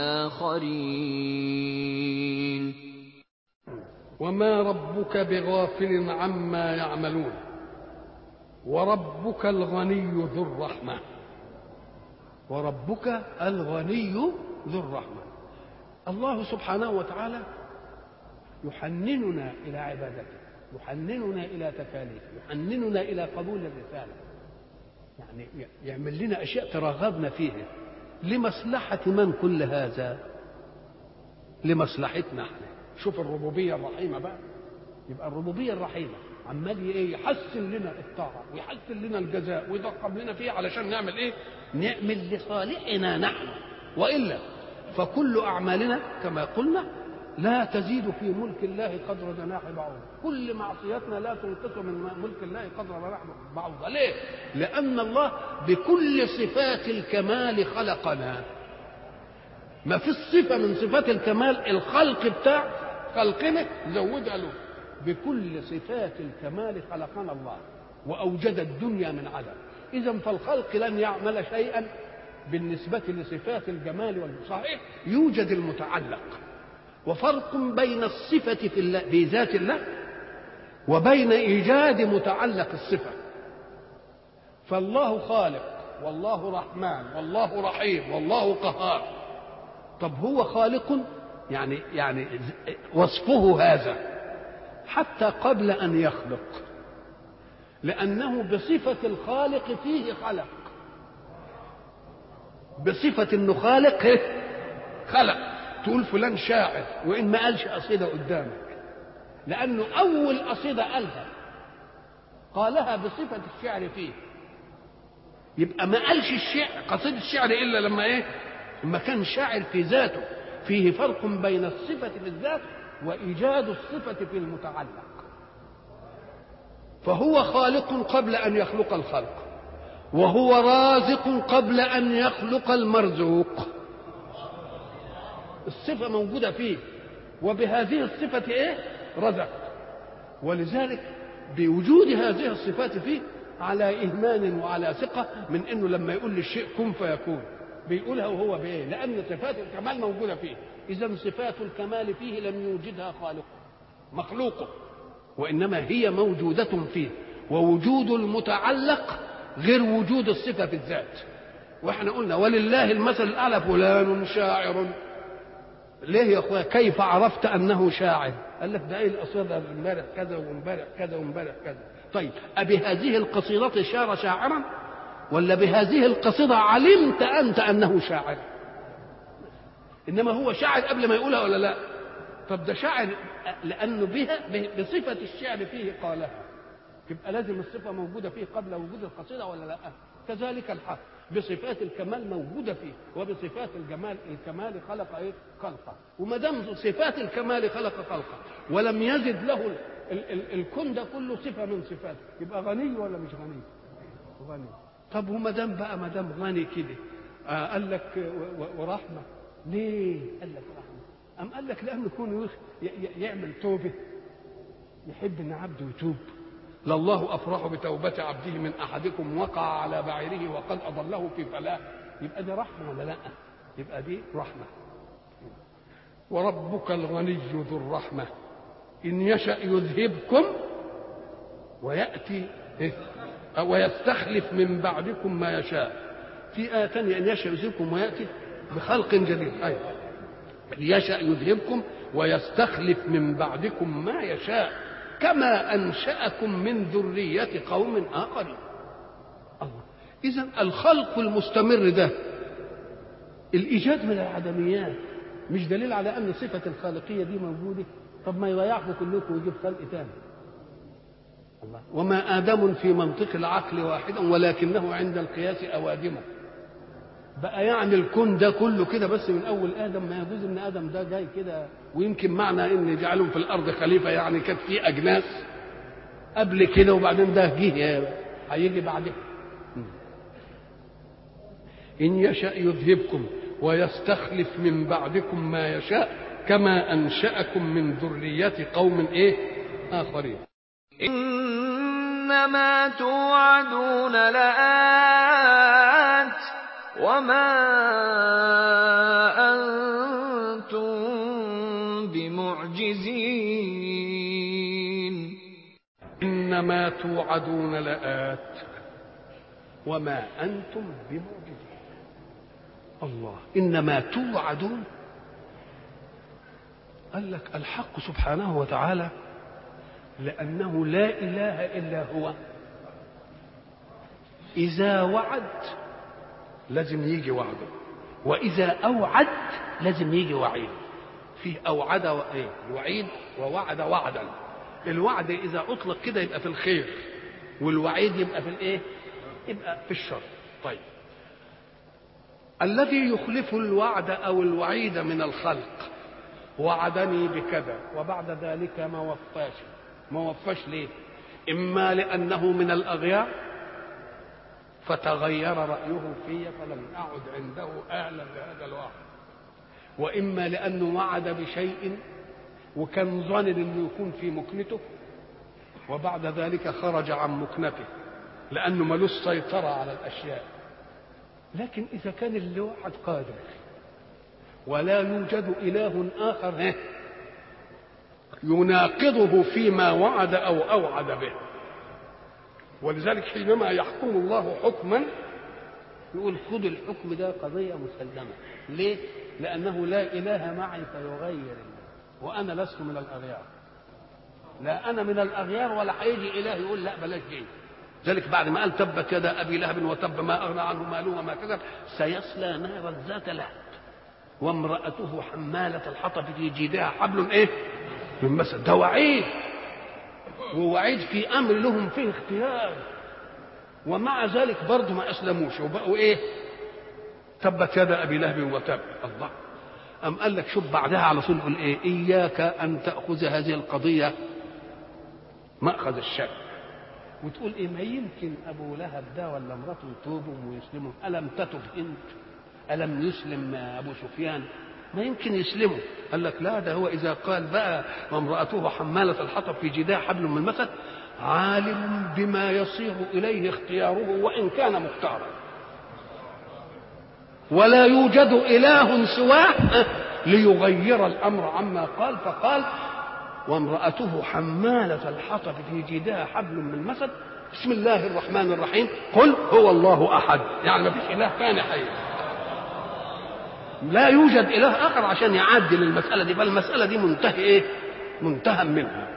A: آخرين.
B: وما ربك بغافل عما يعملون وربك الغني ذو الرحمة. وربك الغني ذو الرحمة. الله سبحانه وتعالى يحنننا إلى عبادته، يحنننا إلى تكاليفه، يحنننا إلى قبول الرسالة. يعني يعمل لنا أشياء ترغبنا فيها. لمصلحة من كل هذا؟ لمصلحتنا احنا. شوف الربوبية الرحيمة بقى. يبقى الربوبية الرحيمة عمال ايه؟ يحسن لنا الطاعة ويحسن لنا الجزاء ويضخم لنا فيه علشان نعمل ايه؟ نعمل لصالحنا نحن. وإلا فكل أعمالنا كما قلنا لا تزيد في ملك الله قدر جناح بعوضة. كل معصيتنا لا تنقص من ملك الله قدر جناح بعوضة. ليه؟ لأن الله بكل صفات الكمال خلقنا. ما في صفة من صفات الكمال الخلق بتاع خلقنا زودها له. بكل صفات الكمال خلقنا الله وأوجد الدنيا من عدم. إذن فالخلق لن يعمل شيئا بالنسبة لصفات الجمال والصحيح. يوجد المتعلق، وفرق بين الصفة في الله في ذات الله وبين إيجاد متعلق الصفة. فالله خالق والله رحمن والله رحيم والله قهار. طب هو خالق يعني وصفه هذا حتى قبل أن يخلق، لأنه بصفة الخالق فيه خلق. بصفة انه خالق خلق. تقول فلان شاعر وان ما قالش قصيدة قدامك، لانه اول قصيدة قالها بصفة الشعر فيه. يبقى ما قالش الشعر قصيدة الشعر الا لما ايه؟ لما كان شاعر في ذاته. فيه فرق بين الصفة في الذات وايجاد الصفة في المتعلق. فهو خالق قبل ان يخلق الخلق، وهو رازق قبل أن يخلق المرزوق. الصفة موجودة فيه، وبهذه الصفة إيه؟ رزق. ولذلك بوجود هذه الصفات فيه على إيمان وعلى ثقة من إنه لما يقول للشيء كن فيكون بيقولها وهو بإيه؟ لأن صفات الكمال موجودة فيه. إذا صفات الكمال فيه لم يوجدها خالقه مخلوقه، وإنما هي موجودة فيه. ووجود المتعلق غير وجود الصفة في الذات. واحنا قلنا ولله المثل الأعلى فلان شاعر. ليه يا اخويا؟ كيف عرفت أنه شاعر؟ قال لك ده ايه القصيدة امبارح كذا وامبارح كذا وامبارح كذا. طيب أبهذه القصيدة شار شاعرا ولا بهذه القصيدة علمت أنت أنه شاعر؟ إنما هو شاعر قبل ما يقولها ولا لا؟ طب ده شاعر لأنه بها بصفة الشعر فيه قالها. يبقى لازم الصفة موجودة فيه قبل وجود القصيدة ولا لا؟ كذلك الحق بصفات الكمال موجودة فيه، وبصفات الكمال خلق ايه؟ خلقه. وما دام صفات الكمال خلق خلقه ولم يزد له الكون ده كله صفة من صفاته، يبقى غني ولا مش غني؟ غني. طب وما دام بقى ما دام غني كده قال لك ورحمة. ليه قال لك رحمة؟ أم قال لك لأنه يكون يعمل توبة، يحب ان عبده يتوب. لله أفرح بتوبة عبده من أحدكم وقع على بعيره وقد أضله في فلاح. يبقى دي رحمة ولا لا؟ يبقى دي رحمة. وربك الغني ذو الرحمة إن يشأ يذهبكم ويأتي ويستخلف من بعدكم ما يشاء. في آية ثانية إن يشأ يذهبكم ويأتي بخلق جديد. أيوة. يشأ يذهبكم ويستخلف من بعدكم ما يشاء كما أنشأكم من ذرية قوم آخرين. الله. إذن الخلق المستمر ده الإيجاد من العدميات مش دليل على أن صفة الخالقية دي موجودة؟ طب ما يضيعكم كلكم ويجيب خلق تاني. الله. وما آدم في منطق العقل واحدا ولكنه عند القياس أوادمه. بقى يعني الكون ده كله كده بس من اول ادم؟ ما يجوز ان ادم ده جاي كده. ويمكن معنى ان جعلهم في الارض خليفه يعني كانت في اجناس قبل كده وبعدين ده جه هيجي بعدها. ان يشأ يذهبكم ويستخلف من بعدكم ما يشاء كما انشأكم من ذرية قوم ايه اخرين.
A: انما توعدون لآت وما أنتم بمعجزين.
B: إنما توعدون لآت وما أنتم بمعجزين. الله. إنما توعدون. قال لك الحق سبحانه وتعالى لأنه لا إله إلا هو إذا وعد لازم يجي وعده، وإذا أوعد لازم يجي وعيد. فيه أوعد وعيد ووعد وعدا. الوعد إذا أطلق كده يبقى في الخير، والوعيد يبقى في الإيه؟ يبقى في الشر. طيب، الذي يخلف الوعد أو الوعيد من الخلق وعدني بكذا وبعد ذلك ما وفاش ليه؟ إما لأنه من الأغيار فتغير رأيه في فلم أعد عنده أهلا لهذا الوعد، وإما لأنه وعد بشيء وكان ظانن أنه يكون في مكنته وبعد ذلك خرج عن مكنته لأنه ملوش سيطرة على الأشياء. لكن إذا كان الواحد قادر ولا يوجد إله آخر يناقضه فيما وعد أو أوعد به، ولذلك حينما يحكم الله حكما يقول خذ الحكم ده قضية مسلمة. ليه؟ لأنه لا إله معي فيغير، وأنا لست من الأغيار. لا أنا من الأغيار ولا هيجي إله يقول لا بلاش دي. ذلك بعد ما قال تبت يدا أبي لهب وتب ما أغنى عنه ماله وما كسب سيصلى نارا ذات لهب وامرأته حمالة الحطب في جيدها حبل من مسد. ده وعيد، ووعيد في أمر لهم فيه اختيار، ومع ذلك برضه ما أسلموش وبقوا تبت يدا أبي لهب وتب. الله أم قال لك شوف بعدها على طول يقول إياك أن تأخذ هذه القضية مأخذ الشك وتقول ما يمكن أبو لهب ده ولا امرأته يتوبوا ويسلموا. ألم تتب أنت؟ ألم يسلم أبو سفيان؟ ما يمكن يسلموا. قال لك لا، ده هو إذا قال بقى وامرأته حمالة الحطب في جيدها حبل من مسد عالم بما يصير إليه اختياره وإن كان مختارا، ولا يوجد إله سواه ليغير الأمر عما قال. فقال وامرأته حمالة الحطب في جيدها حبل من مسد بسم الله الرحمن الرحيم قل هو الله أحد. يعني ما فيش إله ثاني حي، لا يوجد إله آخر عشان يعدل المسألة دي، فالمسألة دي منتهى منها.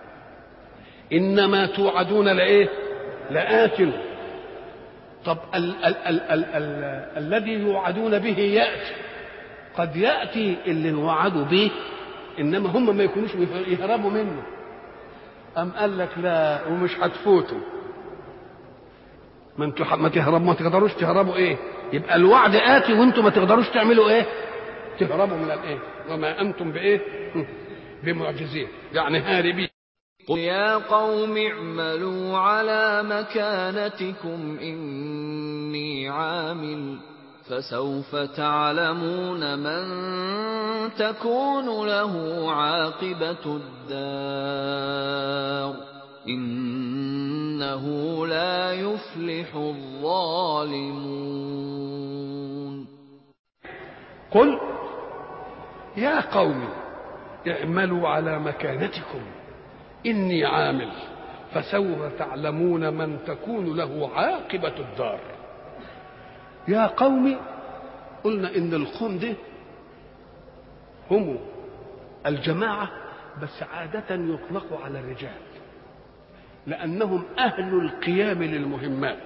B: إنما توعدون لآت. طب الذي يوعدون به يأتي، قد يأتي اللي وعدوا به إنما هم ما يكونوش يهربوا منه. أم قال لك لا ومش هتفوتوا، ما انتوا ما تقدروش تهربوا يبقى الوعد آتي وانتوا ما تقدروش تعملوا تهربوا من وما أنتم بمعجزين، يعني هاربين.
A: قل يا قوم اعملوا على مكانتكم إني عامل فسوف تعلمون من تكون له عاقبة الدار إنه لا يفلح الظالمون.
B: قل يا قوم اعملوا على مكانتكم إني عامل فسوف تعلمون من تكون له عاقبة الدار. يا قوم، قلنا إن القوم ده هم الجماعة، بس عادة يطلق على الرجال لأنهم أهل القيام للمهمات،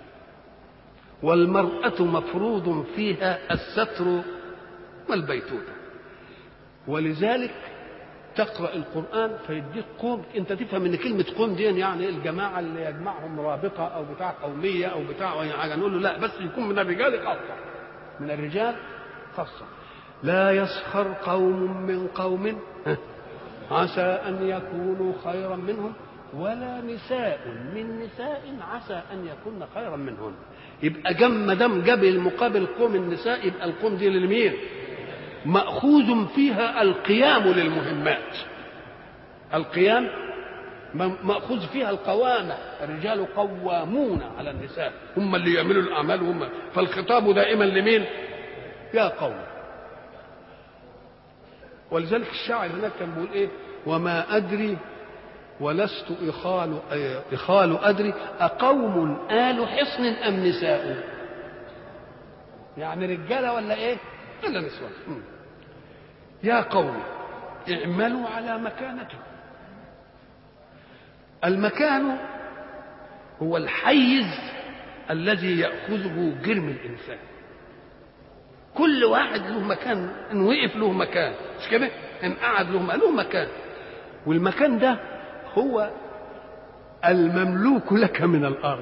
B: والمرأة مفروض فيها الستر والبيتوتة، ولذلك تقرأ القرآن فيديك قوم انت تفهم ان كلمة قوم دي يعني الجماعة اللي يجمعهم رابطة او بتاع قومية او بتاع اي حاجة. نقول له لا، بس يكون من الرجال خاصة، من الرجال خاصة. لا يسخر قوم من قوم عسى ان يكونوا خيرا منهم ولا نساء من نساء عسى ان يكون خيرا منهن. يبقى ما دام جاب المقابل قوم النساء يبقى القوم دي للمين؟ مأخوذ فيها القيام للمهمات. القيام مأخوذ فيها القوامة، الرجال قوامون على النساء، هم اللي يعملوا الأعمال هم. فالخطاب دائما لمين؟ يا قوم. ولذلك الشاعر هناك كان بيقول وما أدري ولست إخال أدري أقوم آل حصن أم نساء؟ يعني رجالة ولا ولا نسوان. يا قوم اعملوا على مكانتكم. المكان هو الحيز الذي يأخذه جرم الإنسان. كل واحد له مكان، إن وقف له مكان، مش كده؟ إن قعد له مكان، والمكان ده هو المملوك لك من الأرض.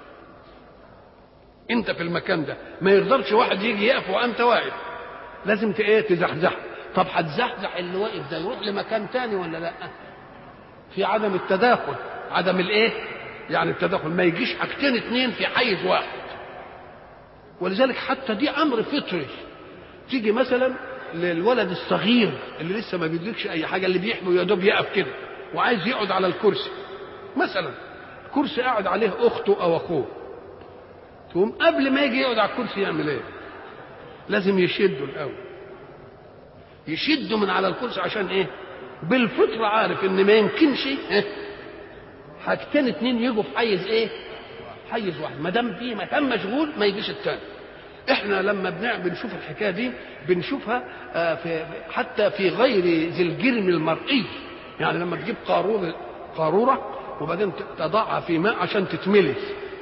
B: أنت في المكان ده ما يقدرش واحد يجي يقف وأنت واقف، لازم تزحزح. طب هتزحزح اللي واقف ده يروح لمكان تاني ولا لا؟ في عدم التداخل، عدم يعني التداخل، ما يجيش حاجتين اتنين في حيز واحد. ولذلك حتى دي امر فطري. تيجي مثلا للولد الصغير اللي لسه ما بيدركش اي حاجه، اللي بيحمل يا دوب يقف كده وعايز يقعد على الكرسي مثلا، كرسي قاعد عليه اخته او اخوه، تقوم قبل ما يجي يقعد على الكرسي يعمل ايه؟ لازم يشده الاول، يشده من على الكرسي. عشان بالفطره عارف ان ما يمكنش حاجتين اتنين يجوا في حيز حيز واحد. ما دام في مكان مشغول ما يجيش التاني. احنا لما بنشوف الحكايه دي بنشوفها حتى في غير ذي الجرم المرئي. يعني لما تجيب قاروره وبعدين تضعها في ماء عشان تتملي،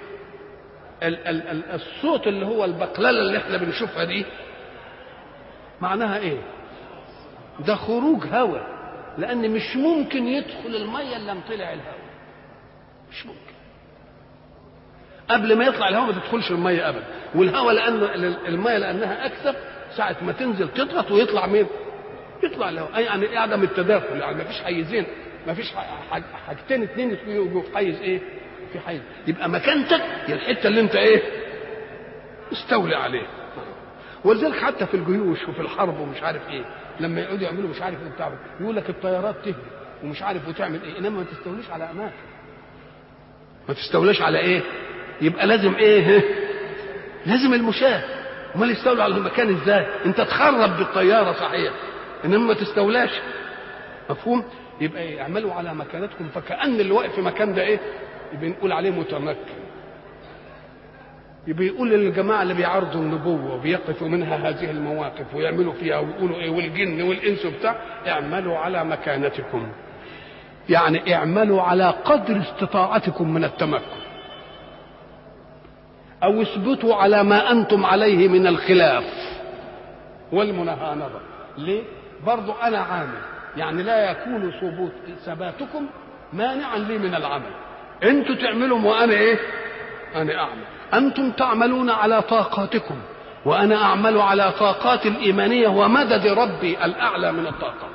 B: الصوت اللي هو البقلله اللي احنا بنشوفها دي معناها ايه؟ ده خروج هواء، لان مش ممكن يدخل الميه الا لما طلع الهواء، مش ممكن. قبل ما يطلع الهواء ما تدخلش الميه ابدا. والهواء لانه الميه لانها اكثر، ساعه ما تنزل تضغط ويطلع مين؟ يطلع الهواء. يعني عدم التداخل، يعني ما فيش حيزين، ما فيش حاجتين اتنين يجوا في حيز في حيز. يبقى مكانتك هي الحته اللي انت استولي عليها. ولذلك حتى في الجيوش وفي الحرب ومش عارف لما يقعدوا يعملوا مش عارف بتاع، يقول لك الطيارات تهدي ومش عارف وتعمل انما ما تستوليش على اماكن، ما تستوليش على يبقى لازم لازم المشاة. امال يستولوا على المكان ازاي؟ انت تخرب بالطياره صحيح انما ما تستولاش. مفهوم؟ يبقى اعملوا على مكانتكم، فكأن اللي واقف في مكان ده بنقول عليه متمكن. يبقى يقول للجماعه اللي بيعارضوا النبوه وبيقفوا منها هذه المواقف ويعملوا فيها ويقولوا والجن والانس وبتاع، اعملوا على مكانتكم، يعني اعملوا على قدر استطاعتكم من التمكن، او اثبتوا على ما انتم عليه من الخلاف والمناهضه. ليه؟ برضو انا عامل، يعني لا يكون ثباتكم مانعا لي من العمل. انتوا تعملوا وانا انا اعمل. انتم تعملون على طاقاتكم وانا اعمل على طاقات الايمانيه ومدد ربي الاعلى من الطاقات.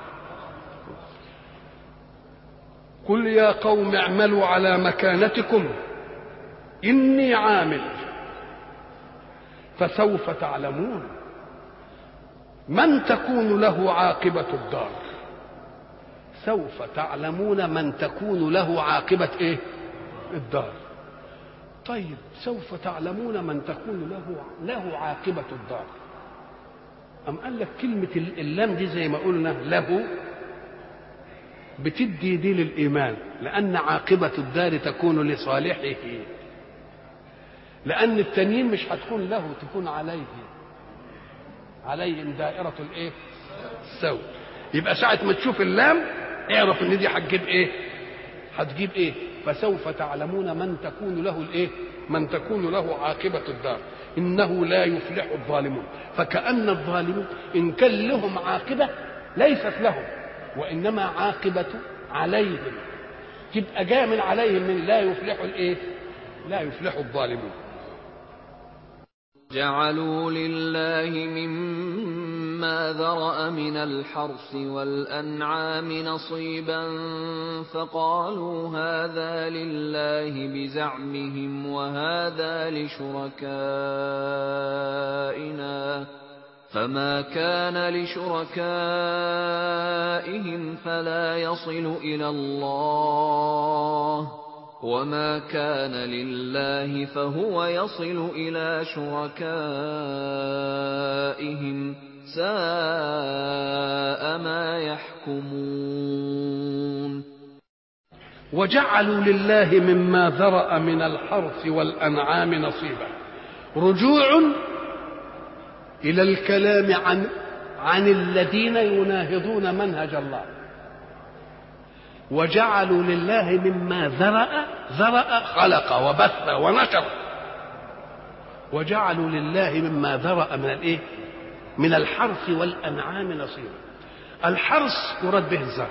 B: قل يا قوم اعملوا على مكانتكم اني عامل فسوف تعلمون من تكون له عاقبة الدار. سوف تعلمون من تكون له عاقبة الدار. طيب سوف تعلمون من تكون له عاقبة الدار. أم قال لك كلمة اللام دي زي ما قلنا له بتدي دي للإيمان، لأن عاقبة الدار تكون لصالحه، لأن التانيين مش هتكون له، تكون عليهم دائرة السوء. يبقى ساعة ما تشوف اللام اعرف ان دي هتجيب فسوف تعلمون من تكون له من تكون له عاقبة الدار إنه لا يفلح الظالمون. فكأن الظالمون إن كان لهم عاقبة ليست لهم، وإنما عاقبة عليهم، تبقى جاء من عليهم من لا يفلح لا يفلح الظالمون.
A: جعلوا لله مما ذرأ من الحرث والأنعام نصيبا فقالوا هذا لله بزعمهم وهذا لشركائنا فما كان لشركائهم فلا يصل إلى الله وما كان لله فهو يصل إلى شركائهم ساء ما يحكمون.
B: وجعلوا لله مما ذرأ من الحرث والأنعام نصيبا، رجوع إلى الكلام عن الذين يناهضون منهج الله. وجعلوا لله مما ذرأ خلق وبث ونشر، وجعلوا لله مما ذرأ من الايه؟ من الحرث والانعام نصيبا. الحرث يراد به الزرع،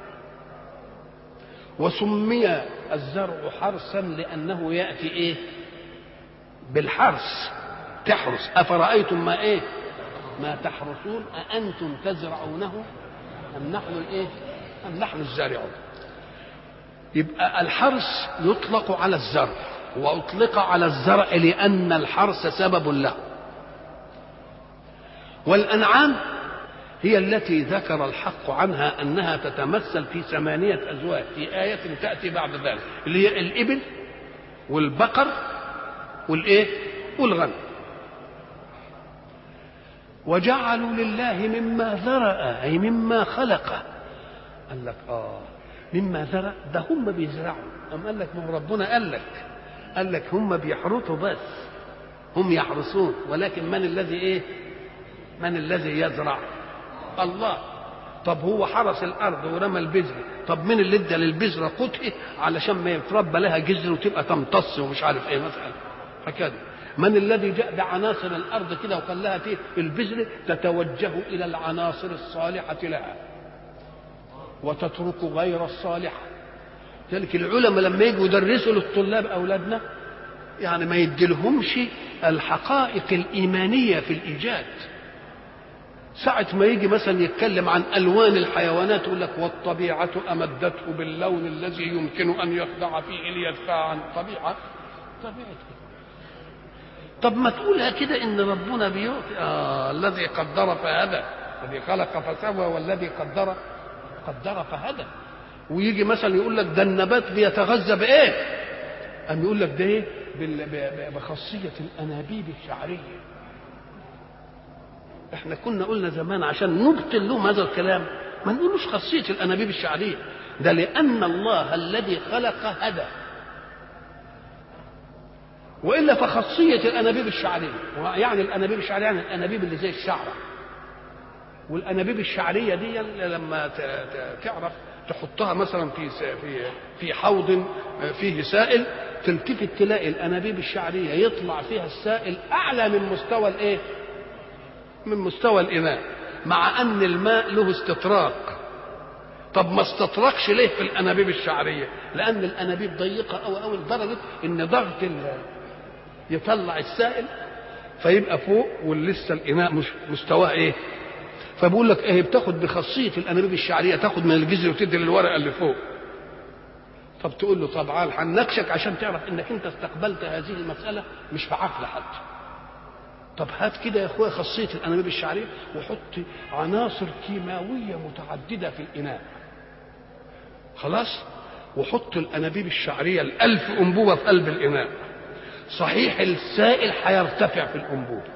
B: وسمي الزرع حرثا لانه ياتي ايه؟ بالحرث، تحرث. افرايتم ما ايه؟ ما تحرثون اانتم تزرعونه ام نحن الايه؟ ام نحن الزارعون. يبقى الحرث يطلق على الزرع، واطلق على الزرع لان الحرث سبب له. والانعام هي التي ذكر الحق عنها انها تتمثل في 8 ازواج في آية تأتي بعد ذلك، اللي هي الإبل والبقر والايه؟ والغنم. وجعلوا لله مما ذرأ اي مما خلق. قال لك مما ذرأ ده هم بيزرعوا. قال لك ما هو ربنا قال لك هم بيحرثوا بس، هم يحرثون، ولكن من الذي ايه؟ من الذي يزرع؟ الله. طب هو حرس الارض ورمى البذر، طب من اللي ادى للبذره قطعه علشان ما يتربى لها جذر وتبقى تمتص ومش عارف ايه مثلا هكذا؟ من الذي جاء بعناصر الارض كده وقال لها البذر تتوجه الى العناصر الصالحه لها وتترك غير الصالحه؟ ذلك العلماء لما يجوا يدرسوا للطلاب اولادنا يعني ما يديلهمش الحقائق الايمانيه في الايجاد. ساعة ما يجي مثلا يتكلم عن ألوان الحيوانات يقول لك والطبيعة أمدته باللون الذي يمكن أن يخضع فيه ليدفع عن طبيعة. طب ما تقولها كده إن ربنا بيعطي الذي قدر فهدى، الذي خلق فسوى والذي قدر فهدى. ويجي مثلا يقول لك ده النبات بيتغذى بإيه؟ أم يقول لك ده إيه؟ بخاصية الأنابيب الشعرية. احنا كنا قلنا زمان عشان نبطل لهم هذا الكلام ما نقولوش خاصية الأنابيب الشعرية، ده لأن الله الذي خلق هدى، وإلا فخاصية الأنابيب الشعرية يعني الأنابيب الشعرية يعني الأنابيب اللي زي الشعرة. والأنابيب الشعرية دي لما تعرف تحطها مثلا في حوض فيه سائل، تلتفت تلاقي الأنابيب الشعرية يطلع فيها السائل أعلى من مستوى الإيه؟ من مستوى الإناء، مع أن الماء له استطراق. طب ما استطرقش ليه في الأنابيب الشعرية؟ لأن الأنابيب ضيقة أو لدرجة إن ضغط يطلع السائل فيبقى فوق ولسه الإناء مش مستواه إيه؟ فبقول لك إيه؟ بتاخد بخاصية الأنابيب الشعرية، تاخد من الجذر وتدي للورقة اللي فوق. طب تقول له طبعا هنناقشك عشان تعرف إنك أنت استقبلت هذه المسألة مش بعقل حتى. طب هات كده يا اخويا خاصيه الانابيب الشعريه وحط عناصر كيماويه متعدده في الاناء، خلاص، وحط الانابيب الشعريه 1000 انبوبه في قلب الاناء، صحيح السائل هيرتفع في الانبوبه،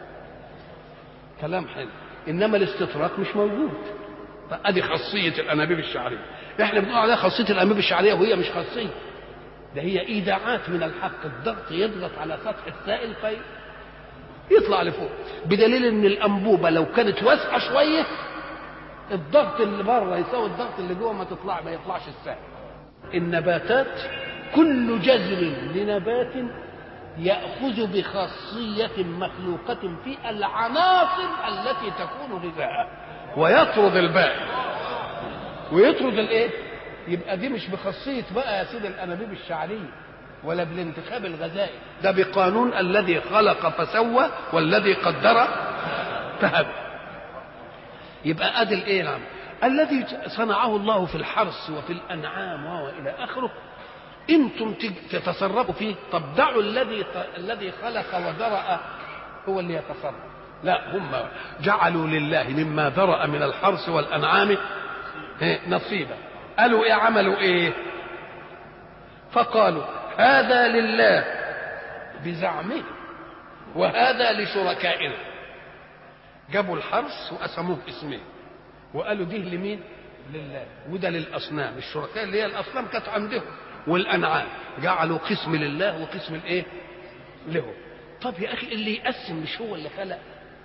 B: كلام حلو، انما الاستطراق مش موجود. فادي خاصيه الانابيب الشعريه. احنا بنقول عليها خاصيه الانابيب الشعريه وهي مش خاصيه، ده هي ايداعات من الحق. الضغط يضغط على سطح السائل يطلع لفوق، بدليل ان الانبوبه لو كانت واسعه شويه الضغط اللي بره يساوي الضغط اللي جوه، ما يطلعش السائل. النباتات كل جذر لنبات ياخذ بخاصيه مخلوقه في العناصر التي تكون غذاءه ويطرد الباقي ويطرد الايه؟ يبقى دي مش بخاصيه بقى يا سيدي الانابيب الشعريه ولا بالانتخاب الغذائي، ده بقانون الذي خلق فسوى والذي قدر فهدى. يبقى ادي الايه؟ نعم، الذي صنعه الله في الحرث وفي الانعام والى اخره، انتم تتصرفوا فيه. طب دعوا الذي خلق وذرأ هو اللي يتصرف. لا، هم جعلوا لله مما ذرأ من الحرث والانعام نصيبا. قالوا ايه؟ عملوا ايه؟ فقالوا هذا لله بزعمه وهذا لشركائنا. جابوا الحرث وقسموه اسمين وقالوا ده لمين؟ لله، وده للاصنام. الشركاء اللي هي الاصنام كانت عندهم، والانعام جعلوا قسم لله وقسم الايه؟ له. طب يا اخي اللي يقسم مش هو اللي خلق؟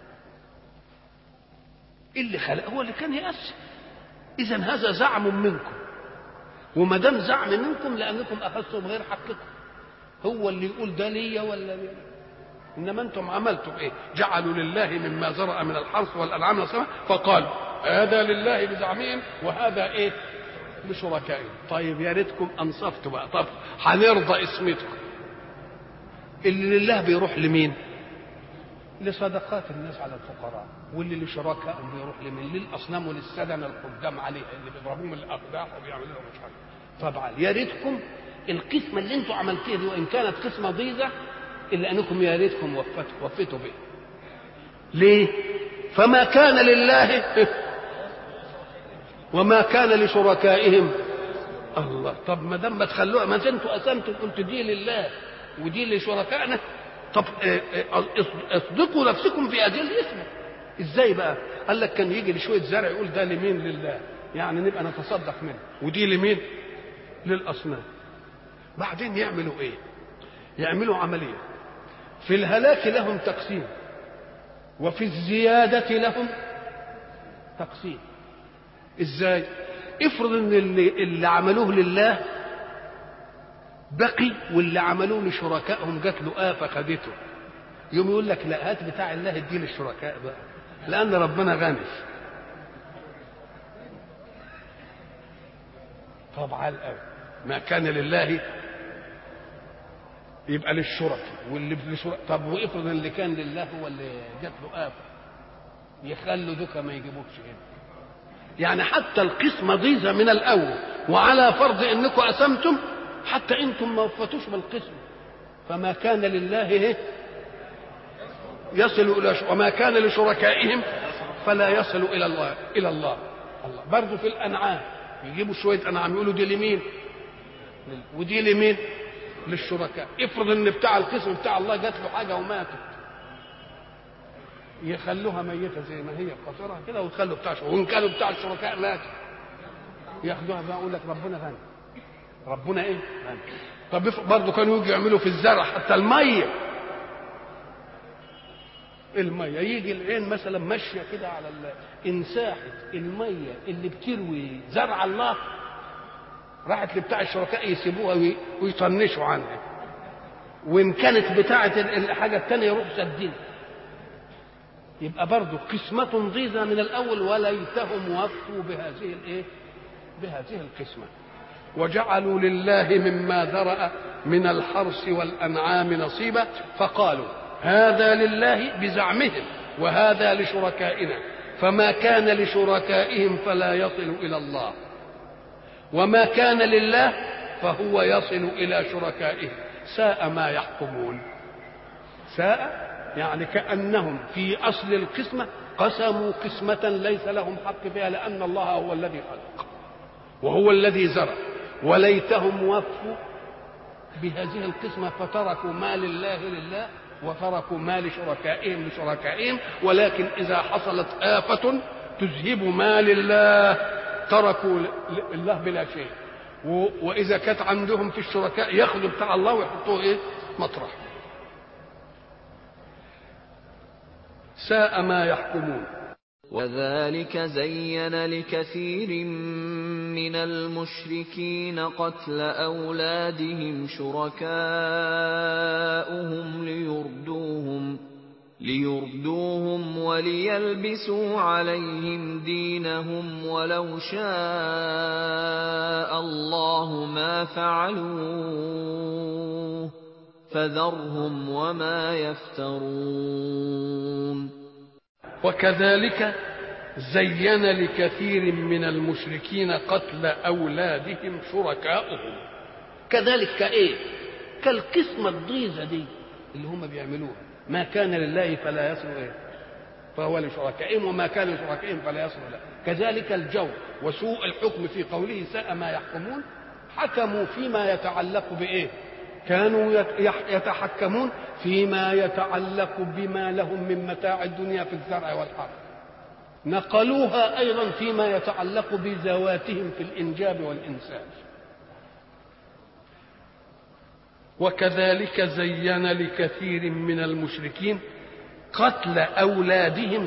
B: اللي خلق هو اللي كان يقسم. اذا هذا زعم منكم، وما دام زعم منكم لانكم اخذتم غير حقكم. هو اللي يقول ده ليا ولا ليا؟ انما انتم عملتم ايه؟ جعلوا لله مما زرع من الحرث والانعام نصيبا فقالوا هذا لله بزعمهم وهذا ايه؟ لشركائهم. طيب يا ريتكم انصفتوا بقى. طب هنرضى اسمتكم. اللي لله بيروح لمين؟ لصدقات الناس على الفقراء، واللي لشركائهم بيروح لمين؟ للاصنام وللسدن القدام عليها اللي بيضربوهم الاقداح وبيعملوا لهم مش عارف. طبعا يا ريتكم القسمه اللي انتم عملتوها دي وان كانت قسمه ضيزه الا انكم يا ريتكم وفيتوا بها. ليه؟ فما كان لله وما كان لشركائهم. الله، طب ما دام ما تخلوها، ما انتوا قسمتوا قلت دي لله ودي لشركائنا، طب اصدقوا نفسكم في هذه الاسم. ازاي بقى؟ قال لك كان يجي لشويه زرع يقول ده لمين؟ لله، يعني نبقى نتصدق منه، ودي لمين؟ للاصنام. بعدين يعملوا ايه؟ يعملوا عمليه في الهلاك لهم تقسيم وفي الزياده لهم تقسيم. ازاي؟ افرض ان اللي عملوه لله بقي واللي عملوه لشركائهم جات له آفة خدته، يوم يقول لك لا هات بتاع الله اديه للشركاء بقى لأن ربنا غني. طبعا الأول ما كان لله يبقى للشركاء واللي للشركاء. طب وافرض اللي كان لله هو اللي جات له آفة، يخلوا دوكا ما يجيبوكش هنا. يعني حتى القسمة ضيزة من الأول، وعلى فرض انكم قسمتم حتى انتم ما وفتوش بالقسم. فما كان لله يصل الى وما كان لشركائهم فلا يصل الى الله. برضه في الانعام يجيبوا شويه انعام يقولوا دي لمين ودي لمين؟ للشركاء. افرض ان بتاع القسم بتاع الله جات له حاجه وماتت، يخلوها ميته زي ما هي بقصرها كده ويخلوا بتاع وان كانوا بتاع الشركاء مات ياخدوها بقى. يقول لك ربنا غني، ربنا ايه؟ غني. طب برضه كانوا يجوا يعملوا في الزرع حتى الميه يجي العين مثلا ماشيه كده على انساحه الميه اللي بتروي زرع الله راحت لبتاع الشركاء يسيبوها ويطنشوا عنها، وان كانت بتاعه الحاجه الثانيه يروح سدين. يبقى برضه قسمه ضيزه من الاول وليتهم وفوا بهذه القسمه. وجعلوا لله مما ذرأ من الحرث والأنعام نصيبا فقالوا هذا لله بزعمهم وهذا لشركائنا، فما كان لشركائهم فلا يصل إلى الله وما كان لله فهو يصل إلى شركائهم. ساء ما يحكمون. ساء يعني كأنهم في أصل القسمة قسموا قسمة ليس لهم حق فيها، لأن الله هو الذي خلق وهو الذي زرع. وليتهم وفوا بهذه القسمة فتركوا ما لله وتركوا ما لشركائهم. ولكن إذا حصلت آفة تذهب ما لله تركوا الله بلا شيء. وإذا كانت عندهم في الشركاء ياخذوا بتاع الله ويحطوه إيه؟ مطرح. ساء ما يحكمون.
A: وذلك زين لكثير من المشركين قتل أولادهم شركاؤهم ليردوهم وليلبسوا عليهم دينهم ولو شاء الله ما فعلوه فذرهم وما يفترون.
B: وكذلك زين لكثير من المشركين قتل أولادهم شركاؤهم. كذلك كإيه؟ كالقسمة الضيزة دي اللي هم بيعملوها. ما كان لله فلا يصل إيه؟ فهو لشركائهم وما كان لشركائهم فلا يصل له. كذلك الجور وسوء الحكم في قوله ساء ما يحكمون. حكموا فيما يتعلق بإيه؟ كانوا يتحكمون فيما يتعلق بما لهم من متاع الدنيا في الزرع والحرث، نقلوها أيضا فيما يتعلق بذواتهم في الإنجاب والإنسان. وكذلك زين لكثير من المشركين قتل أولادهم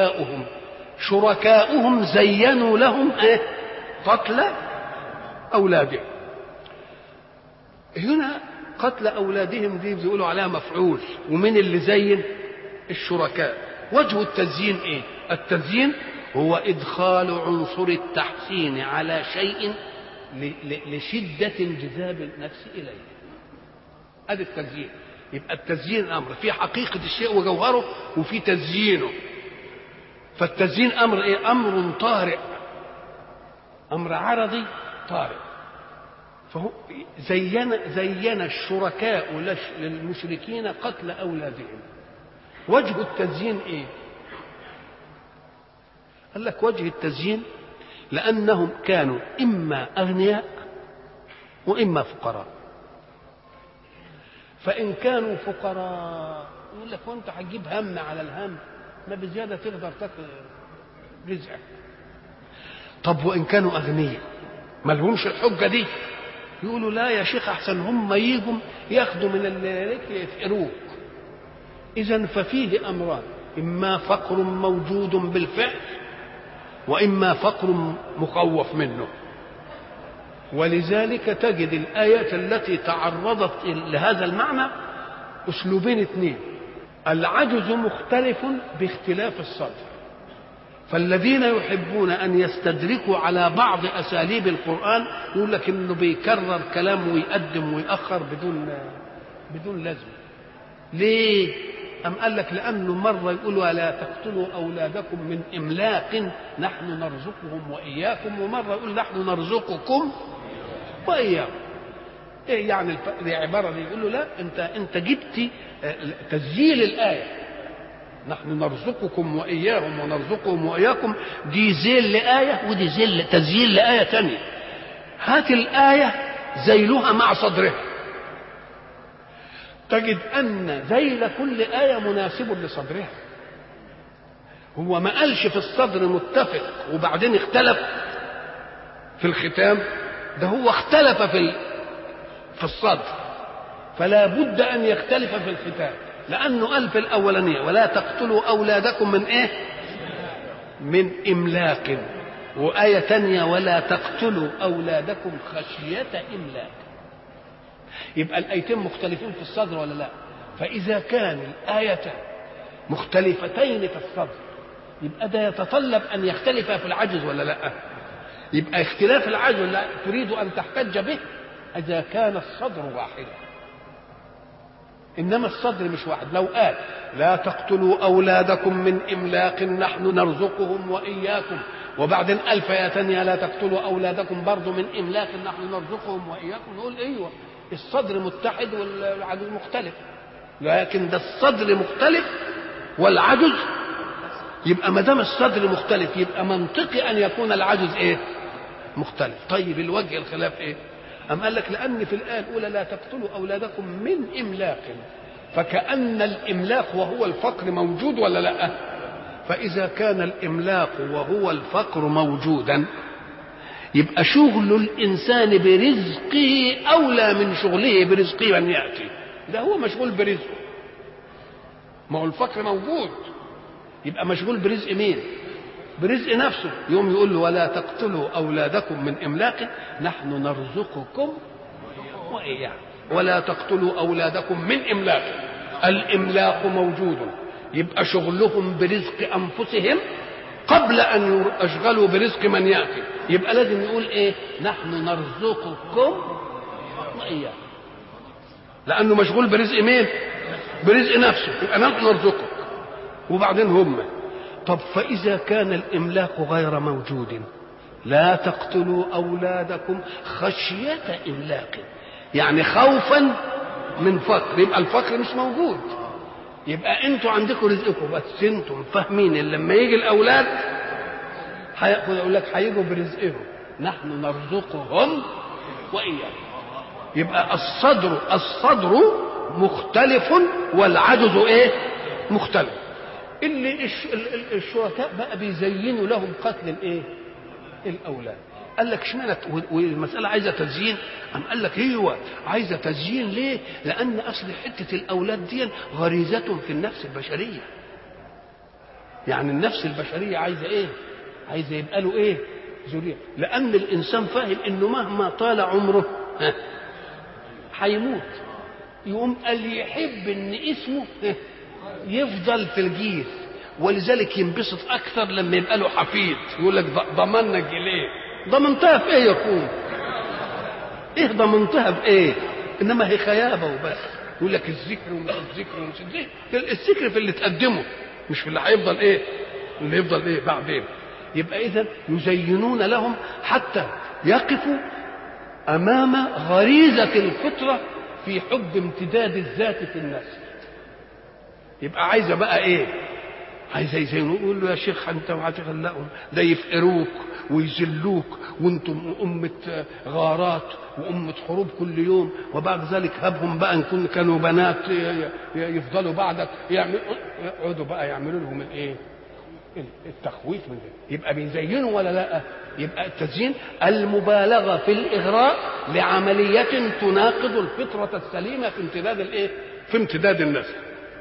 B: شركاؤهم زينوا لهم قتل أولادهم. هنا قتل أولادهم دي بيقولوا عليها مفعول، ومن اللي زين؟ الشركاء. وجه التزيين إيه؟ التزيين هو إدخال عنصر التحسين على شيء لشدة انجذاب النفس إليه. هذا التزيين. يبقى التزيين أمر في حقيقة الشيء وجوهره، وفي تزيينه. فالتزيين أمر إيه؟ أمر طارئ، أمر عرضي طارئ. فهو زين الشركاء للمشركين قتل أولادهم. وجه التزيين إيه؟ قال لك وجه التزيين لأنهم كانوا إما أغنياء وإما فقراء. فإن كانوا فقراء يقول لك وأنت هتجيب هم على الهم، ما بزيادة تقدر تاكل رزقك. طب وإن كانوا أغنياء ما لهمش الحجة دي، يقولوا لا يا شيخ أحسن هم يجوا ياخدوا من اللي يفقروك. إذن ففيه أمران: إما فقر موجود بالفعل، وإما فقر مخوف منه. ولذلك تجد الآيات التي تعرضت لهذا المعنى أسلوبين اثنين: العجز مختلف باختلاف الصدر. فالذين يحبون أن يستدركوا على بعض أساليب القرآن يقول لك إنه بيكرر كلام ويقدم ويأخر بدون لازم. ليه؟ أم قال لك لأنه مرة يقول ولا تقتلوا أولادكم من إملاق نحن نرزقهم وإياكم، ومرة يقول نحن نرزقكم وإياكم. إيه يعني العبارة دي؟ يقول له لا، أنت جبت تسجيل الآية نحن نرزقكم وإياهم ونرزقهم وإياكم، دي زيل لآية ودي تسجيل لآية تانية. هات الآية زيلها مع صدرها، تجد أن ذيل كل آية مناسب لصدرها. هو ما قالش في الصدر متفق وبعدين اختلف في الختام، ده هو اختلف في الصدر، فلا بد أن يختلف في الختام، لأنه قال في الأولانية ولا تقتلوا أولادكم من إيه؟ من إملاق، وآية تانية ولا تقتلوا أولادكم خشية إملاق. يبقى الآيتين مختلفين في الصدر ولا لا؟ فإذا كان الآيتان مختلفتين في الصدر يبقى ده يتطلب أن يختلف في العجز ولا لا؟ يبقى اختلاف العجز لا تريد أن تحتج به إذا كان الصدر واحدا، إنما الصدر مش واحد. لو قال لا تقتلوا أولادكم من إملاق نحن نرزقهم وإياكم، وبعدين ألف يا تانية لا تقتلوا أولادكم برضو من إملاق نحن نرزقهم وإياكم، نقول أيوة الصدر متحد والعجز مختلف. لكن ده الصدر مختلف والعجز، يبقى ما دام الصدر مختلف يبقى منطقي أن يكون العجز إيه؟ مختلف. طيب الوجه الخلاف إيه؟ أم قال لك لأن في الآية الأولى لا تقتلوا أولادكم من إملاق، فكأن الإملاق وهو الفقر موجود ولا لا؟ فإذا كان الإملاق وهو الفقر موجودا يبقى شغل الإنسان برزقه أولى من شغله برزق من يأتي. ده هو مشغول برزقه، ما هو الفقر موجود، يبقى مشغول برزق مين؟ برزق نفسه. يوم يقول له ولا تقتلوا أولادكم من إملاق نحن نرزقكم وإياكم، ولا تقتلوا أولادكم من إملاق. الإملاق موجود، يبقى شغلهم برزق أنفسهم قبل أن يشغلوا برزق من يأتي. يبقى لازم يقول إيه؟ نحن نرزقكم وإياكم، لأنه مشغول برزق مين؟ برزق نفسه، يبقى نحن نرزقك وبعدين هم. طب فإذا كان الإملاق غير موجود لا تقتلوا أولادكم خشية إملاق، يعني خوفا من فقر، يبقى الفقر مش موجود، يبقى انتوا عندكم رزقكم، بس انتم فاهمين ان لما يجي الأولاد يقول لك هيجوا برزقهم نحن نرزقهم وإياكم. يبقى الصدر مختلف والعجز ايه؟ مختلف. اللي الشركاء بقى بيزينوا لهم قتل الايه؟ الاولاد. قال لك اشمعنى والمساله عايزه تزيين؟ قام قال لك ايوه عايزه تزيين. ليه؟ لان اصل حته الاولاد دي غريزه في النفس البشريه. يعني النفس البشريه عايزه ايه؟ عايزه يبقى له ايه؟ ذريه. لان الانسان فاهم انه مهما طال عمره هيموت، يقوم قال يحب ان اسمه يفضل في الجيل، ولذلك ينبسط اكثر لما يبقى له حفيد يقول لك ضمننا جيلين. ضمنتها في ايه يا اخويا؟ ايه ضمنتها بايه؟ انما هي خيابه وبس. يقول لك الذكر ومش الذكر ومش الذكر، الذكر في اللي تقدمه مش في اللي هيفضل ايه، اللي يفضل ايه بعدين. يبقى اذا يزينون لهم حتى يقفوا امام غريزه الفطره في حب امتداد الذات في النفس. يبقى عايزه بقى ايه؟ عايزه يزينوا، يقول له يا شيخ انت هتغلقهم، ده يفقروك ويذلوك وانتم امه غارات وامه حروب كل يوم، وبعد ذلك هبهم بقى ان كانوا بنات يفضلوا بعدك يقعدوا بقى يعملوا لهم الايه؟ التخويف من ده. يبقى بيزينوا ولا لا؟ يبقى التزيين المبالغه في الاغراء لعمليه تناقض الفطره السليمه في امتداد الايه؟ في امتداد النسل.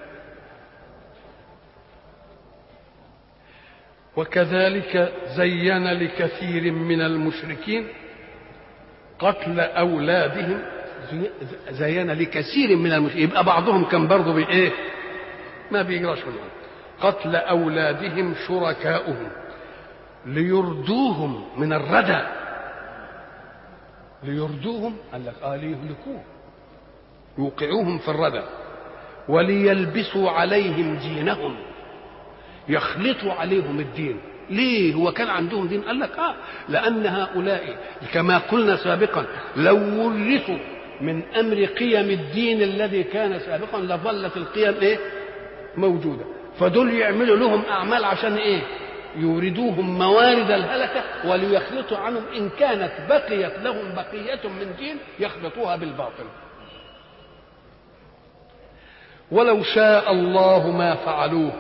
B: وكذلك زين لكثير من المشركين قتل أولادهم. زين لكثير من المشركين، يبقى بعضهم كان برضه بإيه؟ ما بيجراش منهم. قتل أولادهم شركاؤهم ليردوهم من الردى. ليردوهم قال لك ليهلكوهم، يوقعوهم في الردى، وليلبسوا عليهم دينهم، يخلطوا عليهم الدين. ليه؟ هو كان عندهم دين؟ قال لك لأن هؤلاء كما قلنا سابقا لو ورثوا من أمر قيم الدين الذي كان سابقا لظلت القيم ايه؟ موجودة. فدول يعملوا لهم أعمال عشان ايه؟ يوردوهم موارد الهلكة وليخلطوا عنهم إن كانت بقيت لهم بقية من دين يخلطوها بالباطل. ولو شاء الله ما فعلوه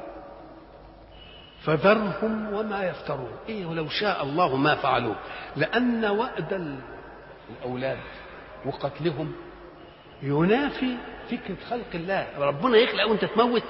B: فذرهم وما يفترون. ايه ولو شاء الله ما فعلوه؟ لان وأد الاولاد وقتلهم ينافي فكره خلق الله. ربنا يخلق وانت تموت؟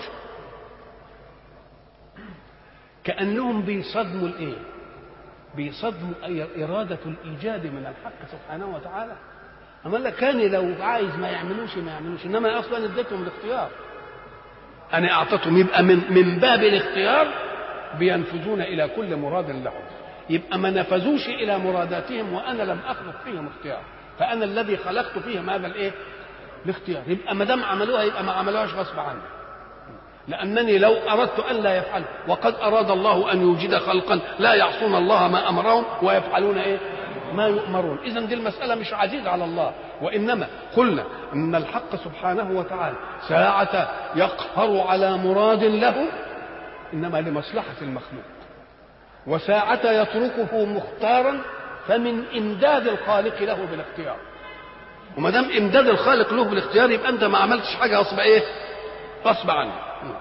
B: كانهم بيصدموا الايه؟ بيصدموا اراده الايجاد من الحق سبحانه وتعالى. اما لك كان لو عايز ما يعملوش، انما اصلا اديتهم الاختيار، انا اعطيتهم. يبقى من باب الاختيار بينفذون الى كل مراد لهم. يبقى ما نفذوش الى مراداتهم وانا لم اخلق فيهم اختيار، فانا الذي خلقت فيهم هذا الايه؟ الاختيار. يبقى ما دام عملوها يبقى ما عملوهاش غصب عني، لانني لو اردت ان لا يفعلوا، وقد اراد الله ان يوجد خلقا لا يعصون الله ما امرهم ويفعلون ايه؟ ما يؤمرون. اذا دي المساله مش عزيزه على الله، وانما قلنا ان الحق سبحانه وتعالى ساعة يقهر على مراد له انما لمصلحه المخلوق، وساعة يتركه مختارا فمن امداد الخالق له بالاختيار. وما دام امداد الخالق له بالاختيار يبقى انت ما عملتش حاجه غصب ايه؟ غصب عنه.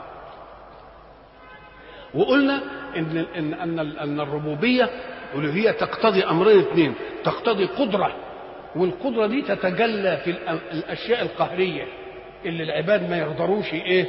B: وقلنا ان الربوبيه الالوهيه تقتضي امرين اثنين، تقتضي قدره، والقدره دي تتجلى في الاشياء القهريه اللي العباد ما يقدروش ايه؟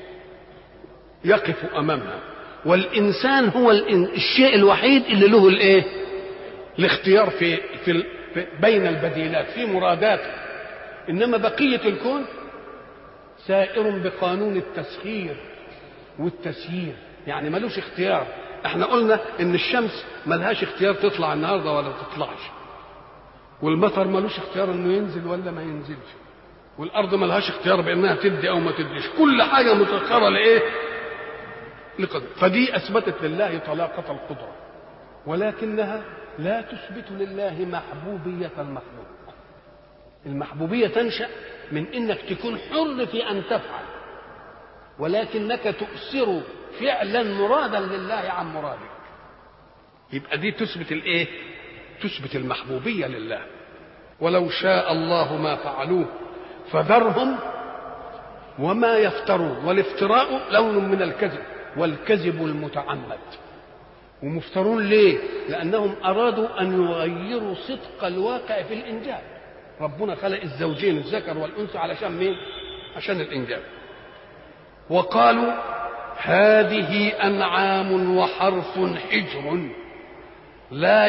B: يقفوا امامها. والانسان هو الشيء الوحيد اللي له الايه؟ الاختيار في بين البديلات في مراداته. انما بقيه الكون سائر بقانون التسخير والتسيير، يعني ملوش اختيار. احنا قلنا ان الشمس ملهاش اختيار تطلع النهارده ولا تطلعش، والمطر ملوش اختيار انه ينزل ولا ما ينزلش، والارض ملهاش اختيار بانها تدي او ما تديش. كل حاجه مسخره لايه؟ لقدر. فدي اثبتت لله طلاقه القدره، ولكنها لا تثبت لله محبوبيه المخلوق. المحبوبيه تنشا من انك تكون حر في ان تفعل، ولكنك تؤثر فعلا مرادا لله عن مرادك. يبقى دي تثبت الايه؟ تثبت المحبوبيه لله. ولو شاء الله ما فعلوه فذرهم وما يفترون. والافتراء لون من الكذب، والكذب المتعمد. ومفترون ليه؟ لانهم ارادوا ان يغيروا صدق الواقع في الانجاب. ربنا خلق الزوجين الذكر والانثى علشان مين؟ عشان الانجاب. وقالوا هذه انعام وحرث حجر لا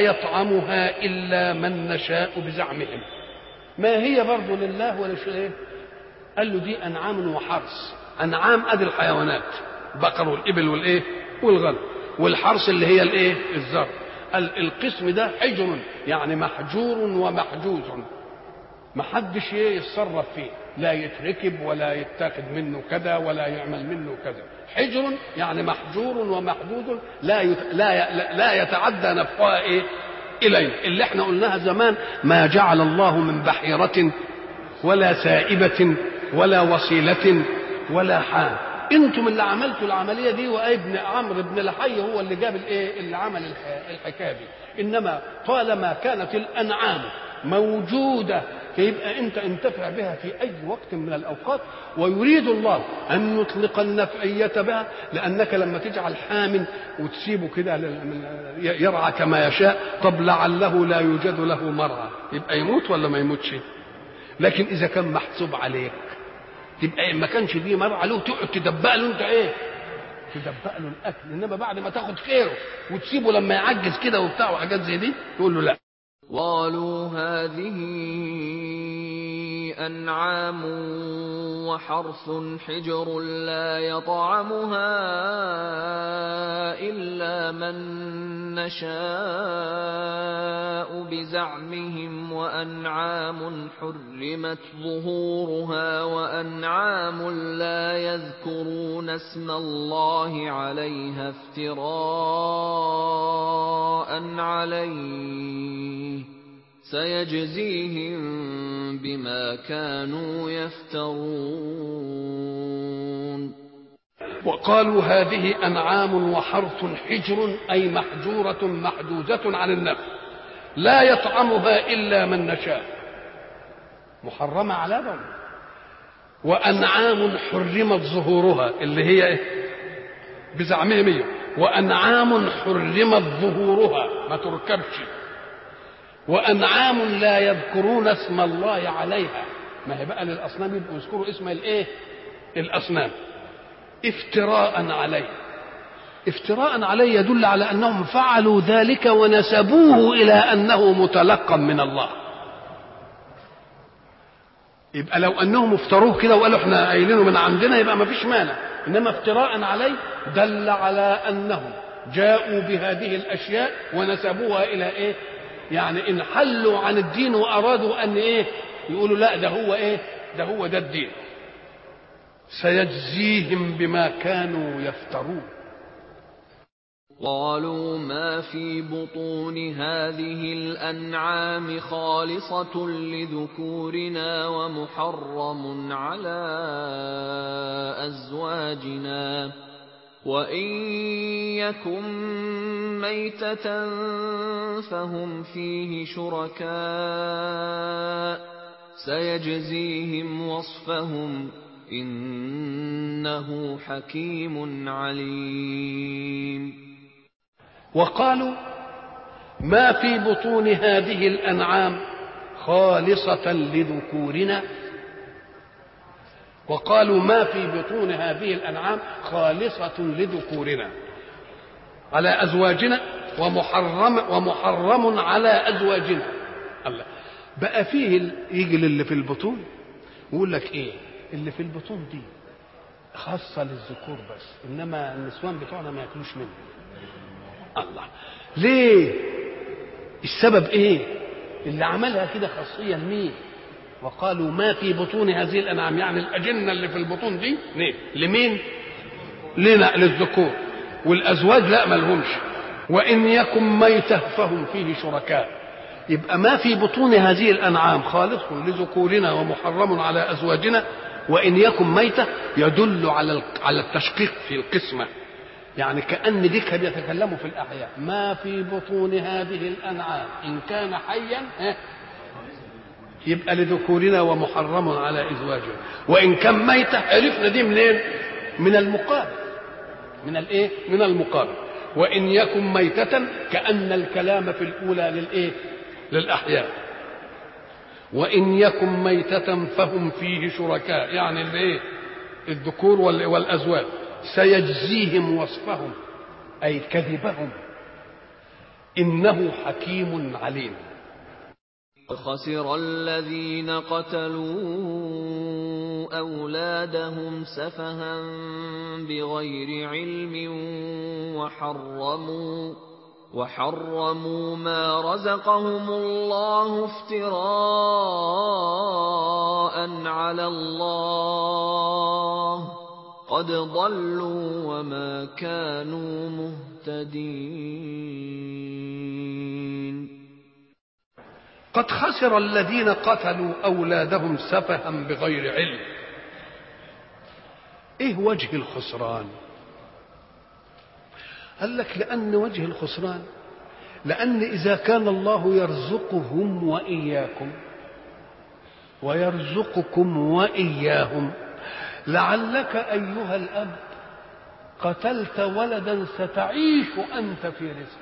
B: يطعمها الا من نشاء بزعمهم. ما هي برضو لله ولا شيء؟ قال له دي أنعام وحرث. أنعام أدي الحيوانات، بقر والإبل والإيه والغنم، والحرث اللي هي الإيه الزرع. قال القسم ده حجر، يعني محجور ومحجوز، محدش يتصرف فيه، لا يتركب ولا يتاخد منه كذا ولا يعمل منه كذا. حجر يعني محجور ومحدود، لا يتعدى نفعها ايه اليه. اللي احنا قلناها زمان، ما جعل الله من بحيرة ولا سائبة ولا وصيلة ولا حام. انتم اللي عملتوا العمليه دي، وابن عمرو بن لحي هو اللي جاب الايه اللي عمل الحكايه دي. انما طالما كانت الانعام موجوده فيبقى انت انتفع بها في اي وقت من الاوقات، ويريد الله ان يطلق النفعيه بها، لانك لما تجعل حام وتسيبه كده يرعى كما يشاء، طب لعله لا يوجد له مرعى، يبقى يموت ولا ما يموتش؟ لكن اذا كان محسوب عليك تبقى ما كانش دي مرعى له تقعد تدبق له انت ايه، تدبق له الاكل. انما بعد ما تاخد خيره وتسيبه لما يعجز كده وبتاع وحاجات زي دي تقول له لا.
A: قالوا هذه أنعام وحرث حجر لا يطعمها إلا من نشاء بزعمهم، وأنعام حرمت ظهورها وأنعام لا يذكرون اسم الله عليها افتراء عليه سيجزيهم بما كانوا يفترون.
B: وقالوا هذه أنعام وحرث حجر، أي محجورة محدودة عن النفع، لا يطعمها إلا من نشاء، محرمة على ذلك. وأنعام حرمت ظهورها اللي هي بزعمهم هي، وأنعام حرمت ظهورها ما تركبش، وأنعام لا يذكرون اسم الله عليها. ما هي بقى للأصنام يبقوا يذكروا اسم الايه الأصنام، افتراء عليه. افتراء عليه يدل على أنهم فعلوا ذلك ونسبوه إلى أنه متلقى من الله. يبقى لو أنهم افتروه كده وقالوا احنا قايلينه من عندنا يبقى ما فيش مانع، إنما افتراء عليه دل على أنهم جاءوا بهذه الأشياء ونسبوها إلى ايه، يعني انحلوا عن الدين وأرادوا أن ايه يقولوا لا ده هو ايه ده هو ده الدين. سيجزيهم بما كانوا يفترون.
A: قالوا ما في بطون هذه الأنعام خالصة لذكورنا ومحرم على أزواجنا، وإن يكن ميتة فهم فيه شركاء سيجزيهم وصفهم إنه حكيم عليم.
B: وقالوا ما في بطون هذه الأنعام خالصة لذكورنا، وقالوا ما في بطون هذه الأنعام خالصة لذكورنا على أزواجنا ومحرم على أزواجنا. الله بقى فيه يجي اللي في البطون ويقول لك ايه اللي في البطون دي خاصة للذكور بس، إنما النسوان بتوعنا ما ياكلوش منه. الله ليه؟ السبب ايه اللي عملها كده خاصية لمين؟ وقالوا ما في بطون هذه الأنعام، يعني الأجنة اللي في البطون دي لمين؟ لنا للذكور، والأزواج لا ملهمش. وإن يكن ميتة فهم فيه شركاء. يبقى ما في بطون هذه الأنعام خالص لذكورنا ومحرم على أزواجنا، وإن يكن ميتة يدل على التشقيق في القسمة، يعني كأن ديك بيتكلموا في الأحياء. ما في بطون هذه الأنعام إن كان حيا يبقى لذكورنا ومحرم على أزواجنا، وإن كان ميتة عرفنا دي منين؟ من المقابل، من الايه؟ من المقابل. وإن يكن ميتة كأن الكلام في الأولى للإيه؟ للأحياء. وإن يكن ميتة فهم فيه شركاء، يعني الايه؟ الذكور والأزواج. سيجزيهم وصفهم أي كذبهم إنه حكيم عليم.
A: خسر الذين قتلوا أولادهم سفها بغير علم وحرموا ما رزقهم الله افتراء على الله قد ضلوا وما كانوا مهتدين.
B: قد خسر الذين قتلوا أولادهم سفها بغير علم. إيه وجه الخسران؟ قال لك لأن وجه الخسران لأن إذا كان الله يرزقهم وإياكم ويرزقكم وإياهم، لعلك أيها الأب قتلت ولدا ستعيش أنت في رزقه،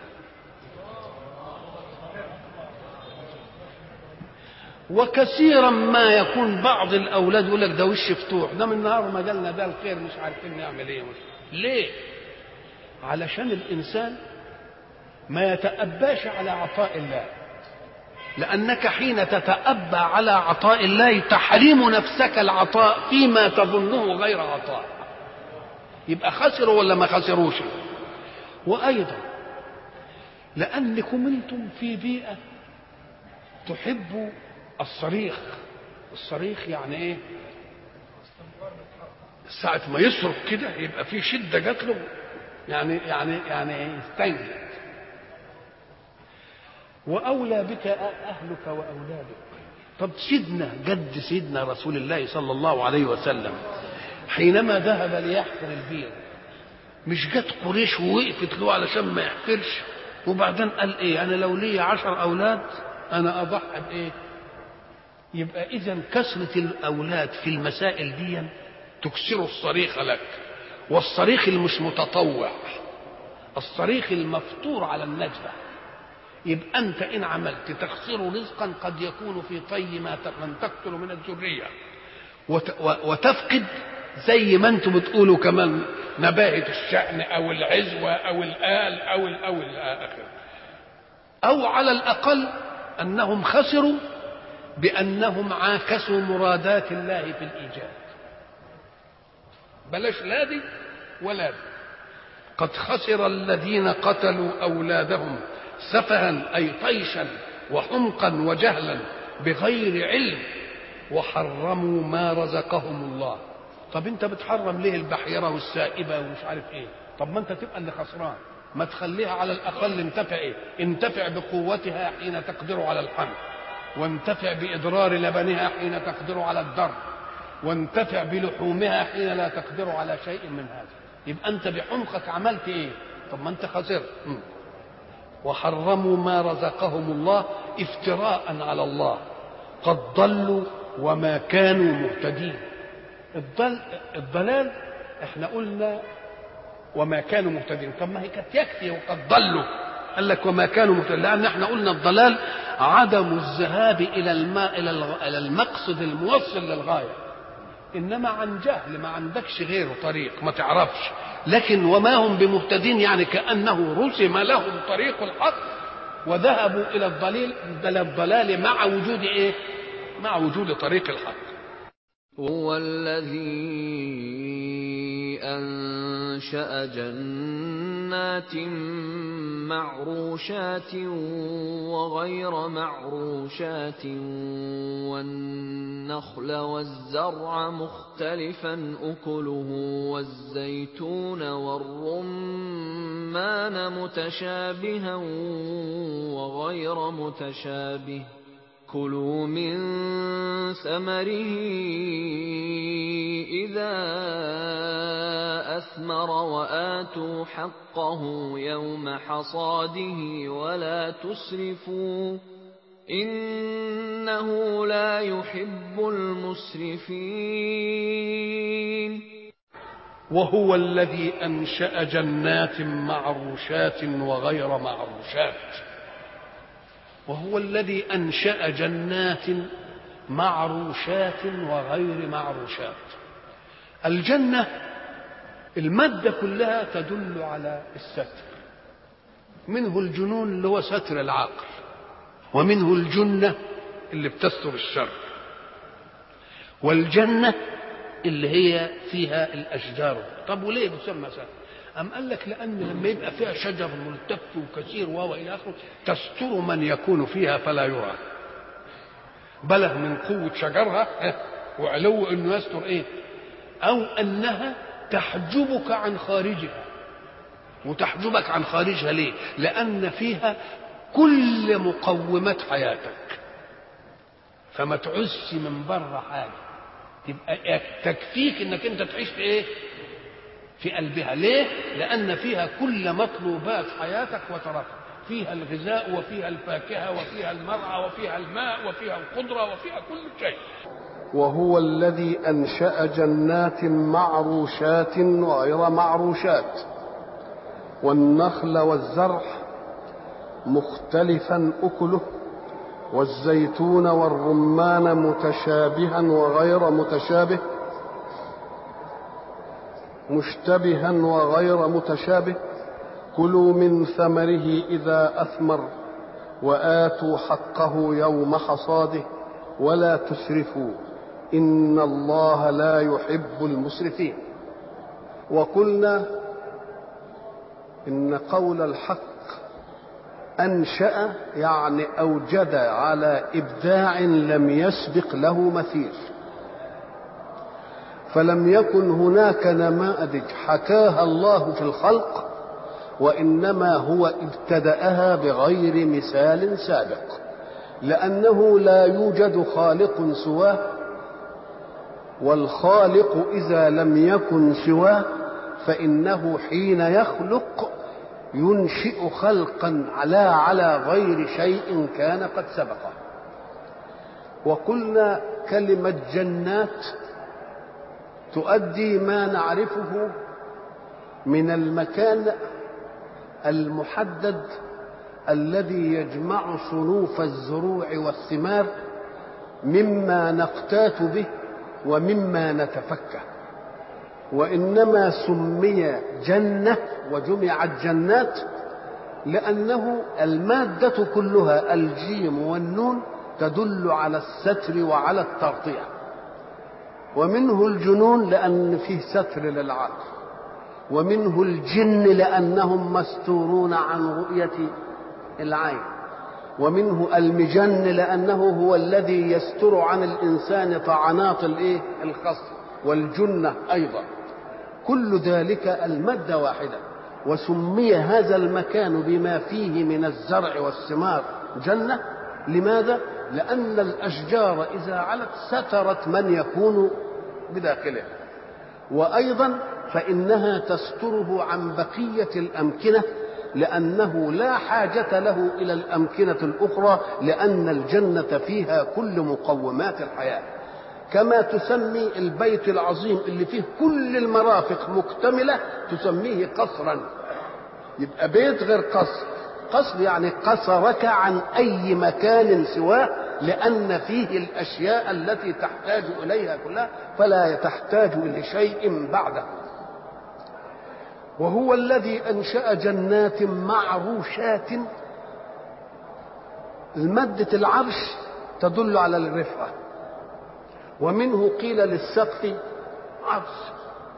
B: وكثيرا ما يكون بعض الأولاد يقول لك ده وش فتوح، ده من نهار ما جالنا ده الخير مش عارفين نعمل ايه. ليه؟ علشان الإنسان ما يتأباش على عطاء الله، لأنك حين تتأبى على عطاء الله تحرم نفسك العطاء فيما تظنه غير عطاء، يبقى خسروا ولا ما خسروش؟ وأيضا لأنكم أنتم في بيئة تحبوا الصريخ يعني ايه؟ ساعة ما يصرخ كده يبقى في شدة جات له، يعني يستنجد. وأولى بك أهلك وأولادك. طب سيدنا رسول الله صلى الله عليه وسلم حينما ذهب ليحفر البير، مش جت قريش ووقفت له علشان ما يحفرش، وبعدين قال ايه؟ أنا لو لي 10 أولاد أنا أضحي بإيه؟ يبقى إذن كثرة الأولاد في المسائل دي تكسر الصريخ لك، والصريخ المش متطوع، الصريخ المفطور على النجدة. يبقى أنت إن عملت تخسر رزقا قد يكون في طي من تقتل من الذرية، وتفقد زي ما أنتم بتقولوا كمان نباهة الشأن أو العزوة أو الآل أو الآخر، أو على الأقل أنهم خسروا بأنهم عاكسوا مرادات الله في الإيجاد. بلاش لا دي ولا دي. قد خسر الذين قتلوا أولادهم سفها أي طيشا وحمقا وجهلا بغير علم وحرموا ما رزقهم الله. طب انت بتحرم ليه البحيرة والسائبة ومش عارف ايه؟ طب ما انت تبقى اللي خسران، ما تخليها على الأقل انتفع ايه؟ انتفع بقوتها حين تقدر على الحمل، وانتفع بإضرار لبنها حين تقدر على الضرب، وانتفع بلحومها حين لا تقدر على شيء من هذا. يبقى انت بحمقك عملت ايه؟ طب ما انت خسرت. وحرموا ما رزقهم الله افتراء على الله قد ضلوا وما كانوا مهتدين. الضلال احنا قلنا وما كانوا مهتدين، طب ما هي كانت يكفي وقد ضلوا، قال لك وما كانوا مهتدين، لان احنا قلنا الضلال عدم الذهاب الى المقصد الموصل للغايه، انما عن جهل ما عندكش غيره طريق ما تعرفش، لكن وما هم بمهتدين يعني كانه رسم لهم طريق الحق وذهبوا الى الضلال مع وجود ايه؟ مع وجود طريق الحق.
A: هو الذي أنشأ جنات معروشات وغير معروشات والنخل والزرع مختلفا أكله والزيتون والرمان متشابها وغير متشابه كلوا من ثمره إذا أثمر وآتوا حقه يوم حصاده ولا تسرفوا إنه لا يحب المسرفين.
B: وهو الذي أنشأ جنات معروشات وغير معروشات. وهو الذي أنشأ جنات معروشات وغير معروشات. الجنة المادة كلها تدل على الستر، منه الجنون اللي هو ستر العقل، ومنه الجنة اللي بتستر الشر. والجنة اللي هي فيها الأشجار. طب وليه بتسمى سهل؟ أم قال لك لأن لما يبقى فيها شجر ملتف وكثير وإلى آخره تستر من يكون فيها فلا يرى. بلغ من قوة شجرها وعلو إنه يستر إيه؟ أو أنها تحجبك عن خارجها. وتحجبك عن خارجها ليه؟ لأن فيها كل مقومات حياتك، فما تعوزش من بره حاجة، تبقى تكفيك إنك أنت تعيش في إيه؟ في قلبها. ليه؟ لأن فيها كل مطلوبات حياتك وترفع، فيها الغذاء وفيها الفاكهة وفيها المرعى وفيها الماء وفيها الخضرة وفيها كل شيء.
C: وهو الذي أنشأ جنات معروشات وغير معروشات والنخل والزرع مختلفا أكله والزيتون والرمان متشابها وغير متشابه مشتبها وغير متشابه كلوا من ثمره إذا أثمر وآتوا حقه يوم حصاده ولا تسرفوا إن الله لا يحب المسرفين. وقلنا إن قول الحق أنشأ يعني أوجد على إبداع لم يسبق له مثيل، فلم يكن هناك نماذج حكاها الله في الخلق، وإنما هو ابتدأها بغير مثال سابق، لأنه لا يوجد خالق سواه، والخالق إذا لم يكن سواه فإنه حين يخلق ينشئ خلقا على غير شيء كان قد سبقه. وقلنا كلمة جنات تؤدي ما نعرفه من المكان المحدد الذي يجمع صنوف الزروع والثمار مما نقتات به ومما نتفكه، وإنما سمي جنة وجمعت جنات لأنه المادة كلها الجيم والنون تدل على الستر وعلى التغطية، ومنه الجنون لأن فيه ستر للعقل، ومنه الجن لأنهم مستورون عن رؤية العين، ومنه المجن لأنه هو الذي يستر عن الإنسان طعنات الخصم، والجنة أيضا. كل ذلك المادة واحدة، وسمي هذا المكان بما فيه من الزرع والثمار جنة. لماذا؟ لأن الأشجار إذا علت سترت من يكون بداخلها، وأيضا فإنها تستره عن بقية الأمكنة، لأنه لا حاجة له إلى الأمكنة الأخرى، لأن الجنة فيها كل مقومات الحياة. كما تسمي البيت العظيم اللي فيه كل المرافق مكتملة تسميه قصرا، يبقى بيت غير قصر. قصر يعني قصرك عن أي مكان سواه، لأن فيه الأشياء التي تحتاج إليها كلها، فلا تحتاج إلى شيء بعده. وهو الذي أنشأ جنات معروشات. المادة العرش تدل على الرفعة، ومنه قيل للسقف عرش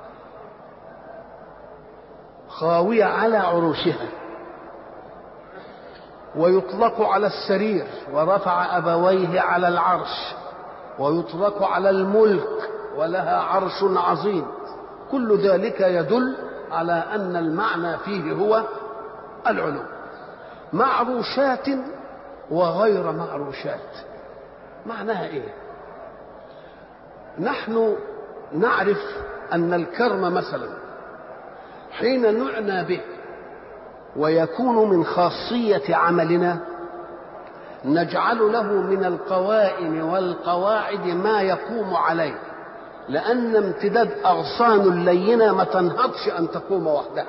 C: خاوية على عروشها، ويطلق على السرير ورفع أبويه على العرش، ويطلق على الملك ولها عرش عظيم. كل ذلك يدل على أن المعنى فيه هو العلو. معروشات وغير معروشات معناها إيه؟ نحن نعرف أن الكرم مثلا حين نعنى به ويكون من خاصية عملنا نجعل له من القوائم والقواعد ما يقوم عليه، لأن امتداد أغصان اللينة ما تنهضش أن تقوم وحدها،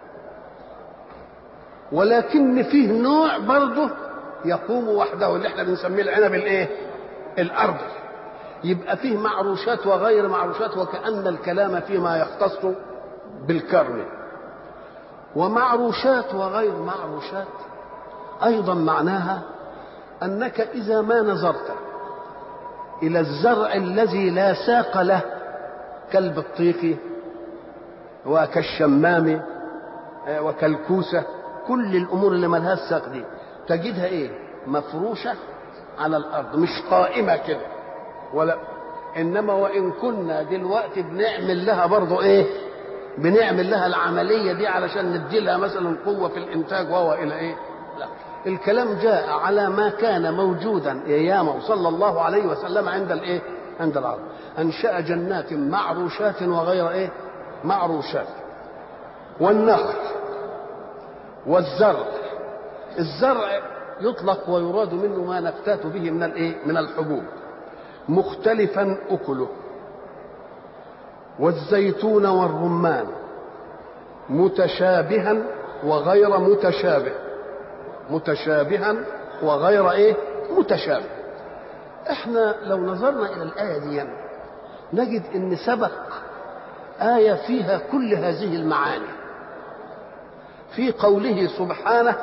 C: ولكن فيه نوع برضه يقوم وحده اللي احنا بنسميه العنب الأرضي. يبقى فيه معروشات وغير معروشات، وكأن الكلام فيما يختص بالكرم. ومعروشات وغير معروشات أيضا معناها أنك إذا ما نظرت إلى الزرع الذي لا ساق له كالبطيخ وكالشمام وكالكوسة، كل الأمور اللي ملهاش ساق دي تجدها إيه؟ مفروشة على الأرض، مش قائمة كده ولا. إنما وإن كنا دلوقتي بنعمل لها برضو إيه؟ بنعمل لها العملية دي علشان نديلها مثلا قوة في الإنتاج وهو إلى إيه؟ لا، الكلام جاء على ما كان موجودا أيامه صلى الله عليه وسلم عند الإيه؟ عند العرب. أنشأ جنات معروشات وغير إيه؟ معروشات، والنخل والزرع. الزرع يطلق ويراد منه ما نفتات به من الإيه؟ من الحبوب، مختلفا أكله، والزيتون والرمان متشابها وغير متشابه، متشابها وغير ايه؟ متشابه. احنا لو نظرنا الى الآية دي نجد ان سبق آية فيها كل هذه المعاني في قوله سبحانه: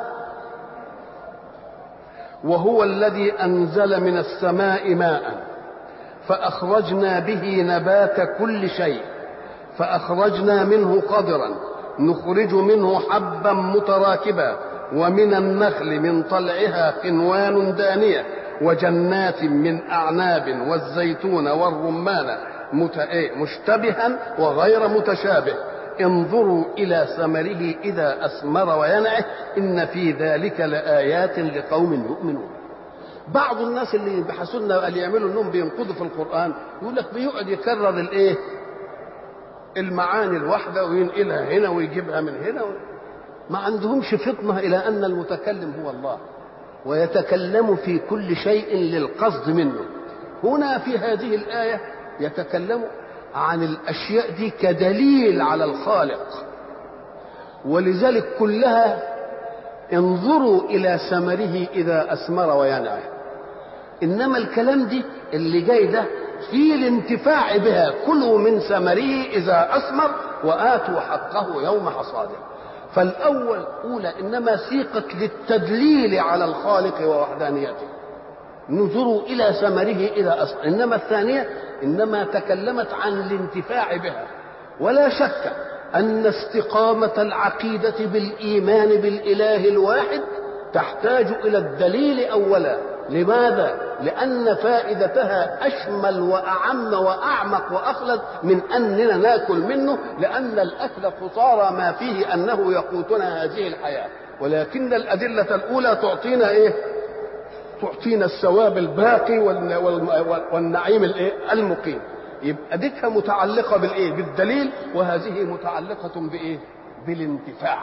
C: وهو الذي أنزل من السماء ماء فأخرجنا به نبات كل شيء فأخرجنا منه قدرا نخرج منه حبا متراكبا ومن النخل من طلعها قنوان دانية وجنات من أعناب والزيتون والرمان مشتبها وغير متشابه انظروا إلى ثمره إذا أثمر وينعه إن في ذلك لآيات لقوم يؤمنون. بعض الناس اللي بحثوا اللي يعملوا انهم بينقضوا في القرآن يقول لك بيقعد يكرر الايه؟ المعاني الواحدة وينقلها هنا ويجيبها من هنا ما عندهمش فطنة إلى أن المتكلم هو الله ويتكلم في كل شيء للقصد منه. هنا في هذه الآية يتكلم عن الأشياء دي كدليل على الخالق، ولذلك كلها انظروا إلى ثمره إذا أثمر وينعه. إنما الكلام دي اللي جاي ده في الانتفاع بها، كلوا من ثمره إذا أثمر وآتوا حقه يوم حصاده. فالأول أولى إنما سيقت للتدليل على الخالق ووحدانيته، نظروا إلى ثمره إذا أثمر. إنما الثانية إنما تكلمت عن الانتفاع بها. ولا شك أن استقامة العقيدة بالإيمان بالإله الواحد تحتاج إلى الدليل أولا. لماذا؟ لأن فائدتها أشمل وأعم وأعمق وأخلد من أننا نأكل منه، لأن الأكل خسارة ما فيه أنه يقوتنا هذه الحياة، ولكن الأدلة الأولى تعطينا إيه؟ تعطينا الثواب الباقي والنعيم الإيه؟ المقيم. يبقى ديكها متعلقة بالإيه؟ بالدليل، وهذه متعلقة بإيه؟ بالانتفاع.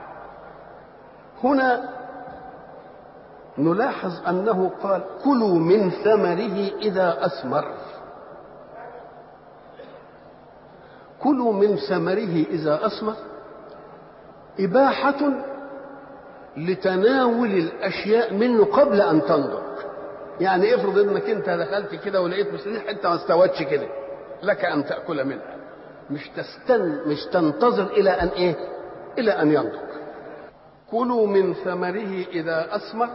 C: هنا نلاحظ أنه قال كلوا من ثمره إذا أثمر. كلوا من ثمره إذا أثمر إباحة لتناول الأشياء منه قبل أن تنضج. يعني افرض انك انت دخلت كده ولقيت مسلين حتى ما استوتش كده، لك ان تاكل منها، مش تنتظر الى ان ايه؟ الى ان ينضج. كلوا من ثمره اذا اثمر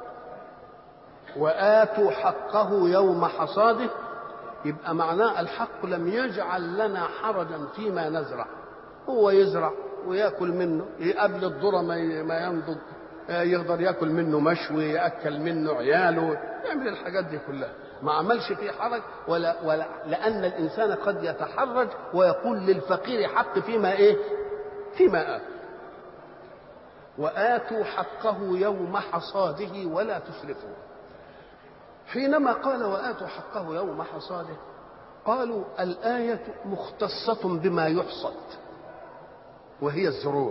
C: وآتوا حقه يوم حصاده. يبقى معناه الحق لم يجعل لنا حرجا فيما نزرع، هو يزرع ويأكل منه قبل الذرة ما ينضج، يقدر يأكل منه مشوي، يأكل منه عياله، يعمل الحاجات دي كلها، ما عملش فيه حرج. ولا لأن الإنسان قد يتحرج ويقول للفقير حق فيما إيه؟ فيما آكل. وآتوا حقه يوم حصاده ولا تسرفوا. حينما قال وآتوا حقه يوم حصاده قالوا الآية مختصة بما يحصد وهي الزروع،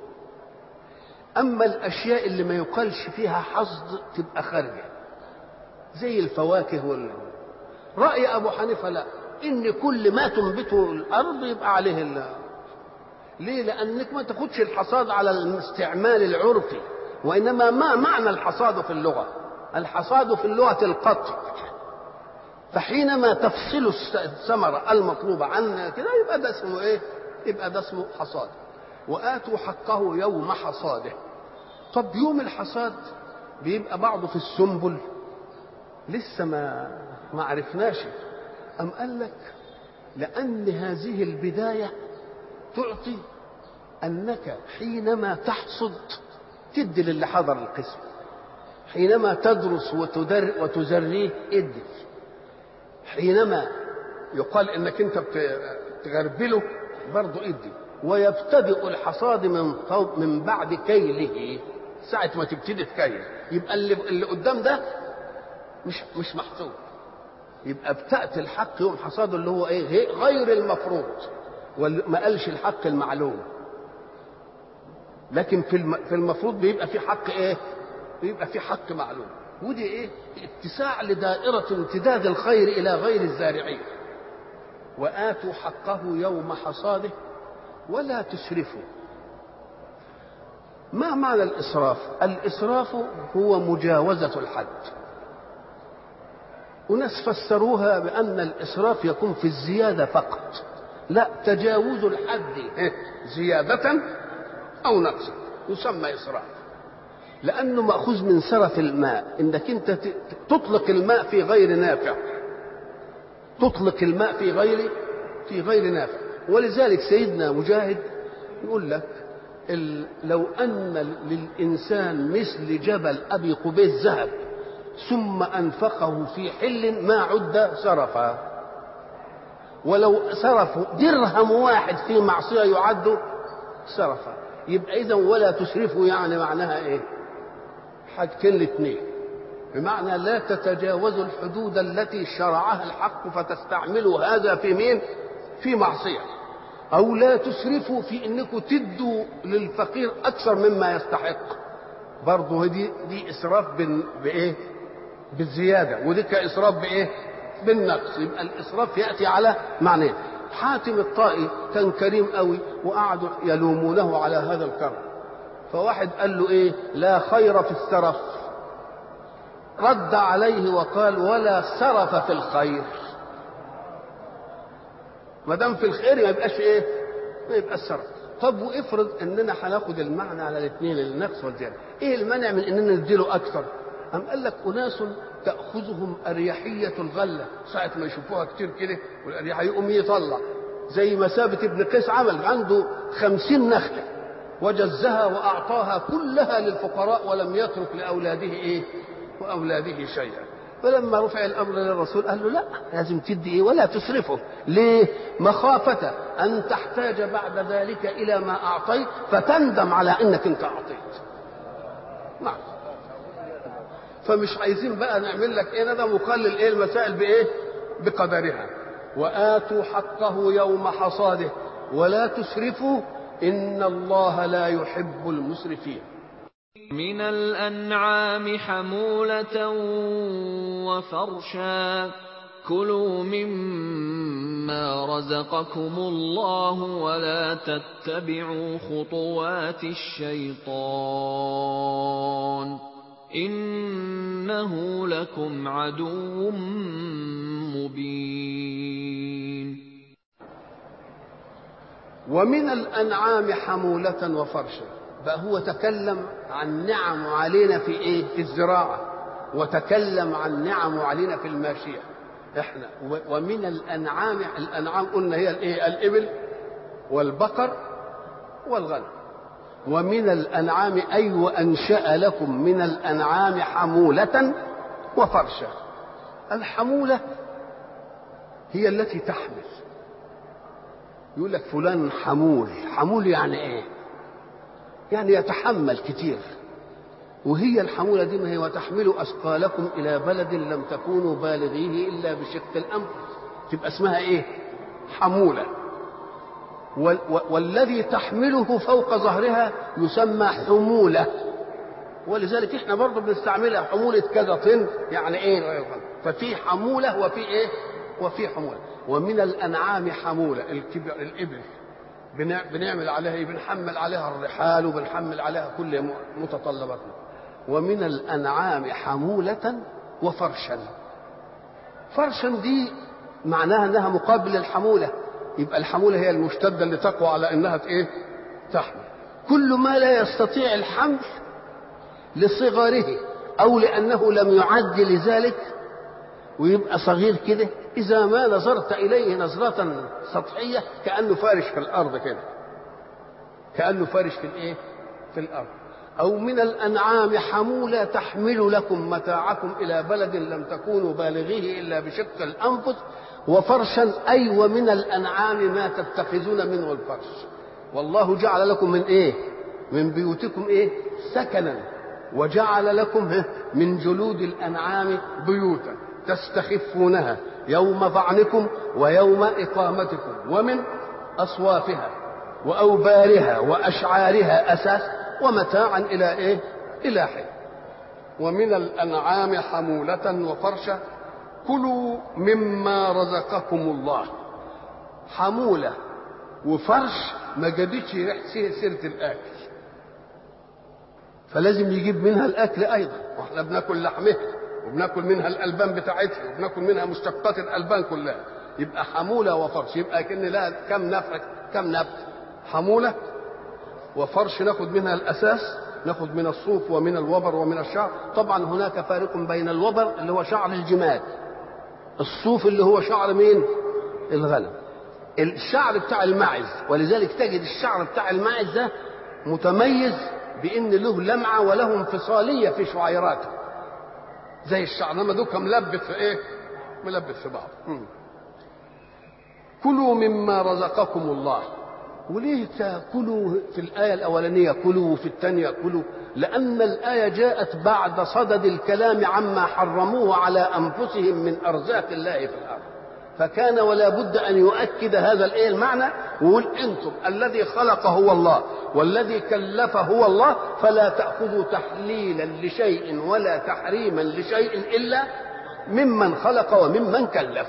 C: أما الأشياء اللي ما يقالش فيها حصد تبقى خارجة زي الفواكه رأي أبو حنيفة لا، إن كل ما تنبته الأرض يبقى عليه ليه؟ لأنك ما تاخدش الحصاد على الاستعمال العرفي، وإنما ما معنى الحصاد في اللغة؟ الحصاد في اللغة القطع، فحينما تفصل الثمرة المطلوبة عن كده يبقى ده اسمه إيه؟ يبقى ده اسمه حصاد. وآتوا حقه يوم حصاده. طب يوم الحصاد بيبقى بعضه في السنبل لسه ما عرفناش. أم قال لك لأن هذه البداية تعطي أنك حينما تحصد تدي للي حضر القسم، حينما تدرس وتزريه ادي، حينما يقال انك انت بتغربله برضه ادي، ويبتدئ الحصاد من بعد كيله، ساعة ما تبتدي تكيل يبقى اللي قدام ده مش محسوب، يبقى بتأتي الحق يوم حصاده اللي هو ايه غير المفروض، وما قالش الحق المعلوم، لكن في المفروض بيبقى في حق ايه؟ بيبقى في حق معلوم، ودي ايه؟ اتساع لدائرة امتداد الخير الى غير الزارعين. وآتوا حقه يوم حصاده ولا تسرفوا. ما معنى الإسراف؟ الإسراف هو مجاوزة الحد. وناس فسروها بأن الإسراف يكون في الزيادة فقط، لا، تجاوز الحد زيادة أو نقصا يسمى إسراف، لأنه مأخوذ من سرف الماء، إنك أنت تطلق الماء في غير نافع، تطلق الماء في غير نافع. ولذلك سيدنا مجاهد يقول لك لو أن للإنسان مثل جبل أبي قبيس ذهب ثم أنفقه في حل ما عد سرفا، ولو صرفوا درهم واحد في معصية يعد سرفا. يبقى إذا ولا تسرفوا يعني معناها إيه؟ حاجتين الاثنين، بمعنى لا تتجاوزوا الحدود التي شرعها الحق فتستعملوا هذا في مين؟ في معصية، أو لا تسرفوا في إنكم تدوا للفقير أكثر مما يستحق، برضه دي إسراف بإيه؟ بالزيادة، ودي كإسراف بإيه؟ بالنقص. يبقى الإسراف يأتي على معنى. حاتم الطائي كان كريم قوي وقعدوا يلومونه على هذا الكرم، فواحد قال له إيه؟ لا خير في السرف، رد عليه وقال ولا سرف في الخير. ما دام في الخير ما يبقاش ايه؟ ما يبقاش سرف. طب وافرض اننا هناخد المعنى على الاثنين، النقص والزياده، ايه المانع من اننا نديله اكثر؟ قام قال لك اناس تاخذهم اريحيه الغله، ساعه ما يشوفوها كتير كده والاريحيه يقوم يطلع، زي ما ثابت ابن قيس عمل، عنده 50 نخله وجزها واعطاها كلها للفقراء ولم يترك لاولاده ايه؟ واولاده شيئا. فلما رفع الامر للرسول قال له لا، لازم تدي ايه؟ ولا تسرفه. ليه؟ مخافه ان تحتاج بعد ذلك الى ما اعطيت فتندم على انك انت اعطيت. نعم. فمش عايزين بقى نعمل لك ايه ندم وقلل ايه المسائل بايه؟ بقدرها. واتوا حقه يوم حصاده ولا تسرفوا ان الله لا يحب المسرفين.
A: من الأنعام حمولة وفرشا كلوا مما رزقكم الله ولا تتبعوا خطوات الشيطان إنه لكم عدو مبين.
C: ومن الأنعام حمولة وفرشا، بقى هو تكلم عن نعم علينا في ايه؟ في الزراعة، وتكلم عن نعم علينا في الماشية. احنا ومن الأنعام، الأنعام قلنا هي الايه؟ الإبل والبقر والغنم. ومن الأنعام أي وأنشأ لكم من الأنعام حمولة وفرشا. الحمولة هي التي تحمل. يقول لك فلان حمول، حمول يعني ايه؟ يعني يتحمل كتير. وهي الحمولة دي ما هي وتحملوا أثقالكم إلى بلد لم تكونوا بالغيه إلا بشق الأنفس، تبقى اسمها إيه؟ حمولة. والذي تحمله فوق ظهرها يسمى حمولة، ولذلك احنا برضه بنستعملها حمولة كذا طن، يعني إيه؟ ففي حمولة وفي إيه؟ وفي حمولة. ومن الأنعام حمولة، الإبل بنعمل عليها ايه؟ بنحمل عليها الرحال وبنحمل عليها كل متطلباتنا. ومن الأنعام حمولة وفرشا. فرشا دي معناها انها مقابل الحمولة، يبقى الحمولة هي المشتدة اللي تقوى على انها ايه؟ تحمل. كل ما لا يستطيع الحمل لصغره او لانه لم يعد لذلك ويبقى صغير كده إذا ما نظرت إليه نظرة سطحية كأنه فارش في الأرض كده، كأنه فارش في الإيه؟ في الأرض. أو من الأنعام حمولة تحمل لكم متاعكم إلى بلد لم تكونوا بالغيه إلا بشق الأنفس، وفرشا أي ومن الأنعام ما تتخذون منه الفرش. والله جعل لكم من إيه؟ من بيوتكم إيه؟ سكنا، وجعل لكم من جلود الأنعام بيوتا تستخفونها يوم ظعنكم ويوم إقامتكم، ومن أصوافها وأوبارها وأشعارها أساس ومتاعا إلى إيه؟ إلى حين. ومن الأنعام حمولة وفرشا كلوا مما رزقكم الله. حمولة وفرش ما جابتش سيرة الأكل، فلازم يجيب منها الأكل أيضا، وإحنا بناكل لحمها وبناكل منها الألبان بتاعتها وبناكل منها مشتقات الألبان كلها. يبقى حمولة وفرش، يبقى كأن لا كم نبت حمولة وفرش ناخد منها الأساس، ناخد من الصوف ومن الوبر ومن الشعر. طبعا هناك فارق بين الوبر اللي هو شعر الجمال، الصوف اللي هو شعر مين؟ الغنم، الشعر بتاع الماعز. ولذلك تجد الشعر بتاع الماعز ده متميز بأن له لمعة وله انفصالية في شعيراته زي الشعر، انما دوكا ملبس في ايه؟ ملبس في بعض. كلوا مما رزقكم الله. وليه تاكلوا في الآية الأولانية كلوا وفي الثانية كلوا؟ لأن الآية جاءت بعد صدد الكلام عما حرموه على أنفسهم من أرزاق الله في الأرض، فكان ولا بد أن يؤكد هذا الإيه المعنى، ويقول أنتم الذي خلق هو الله والذي كلف هو الله، فلا تأخذوا تحليلا لشيء ولا تحريما لشيء إلا ممن خلق وممن كلف.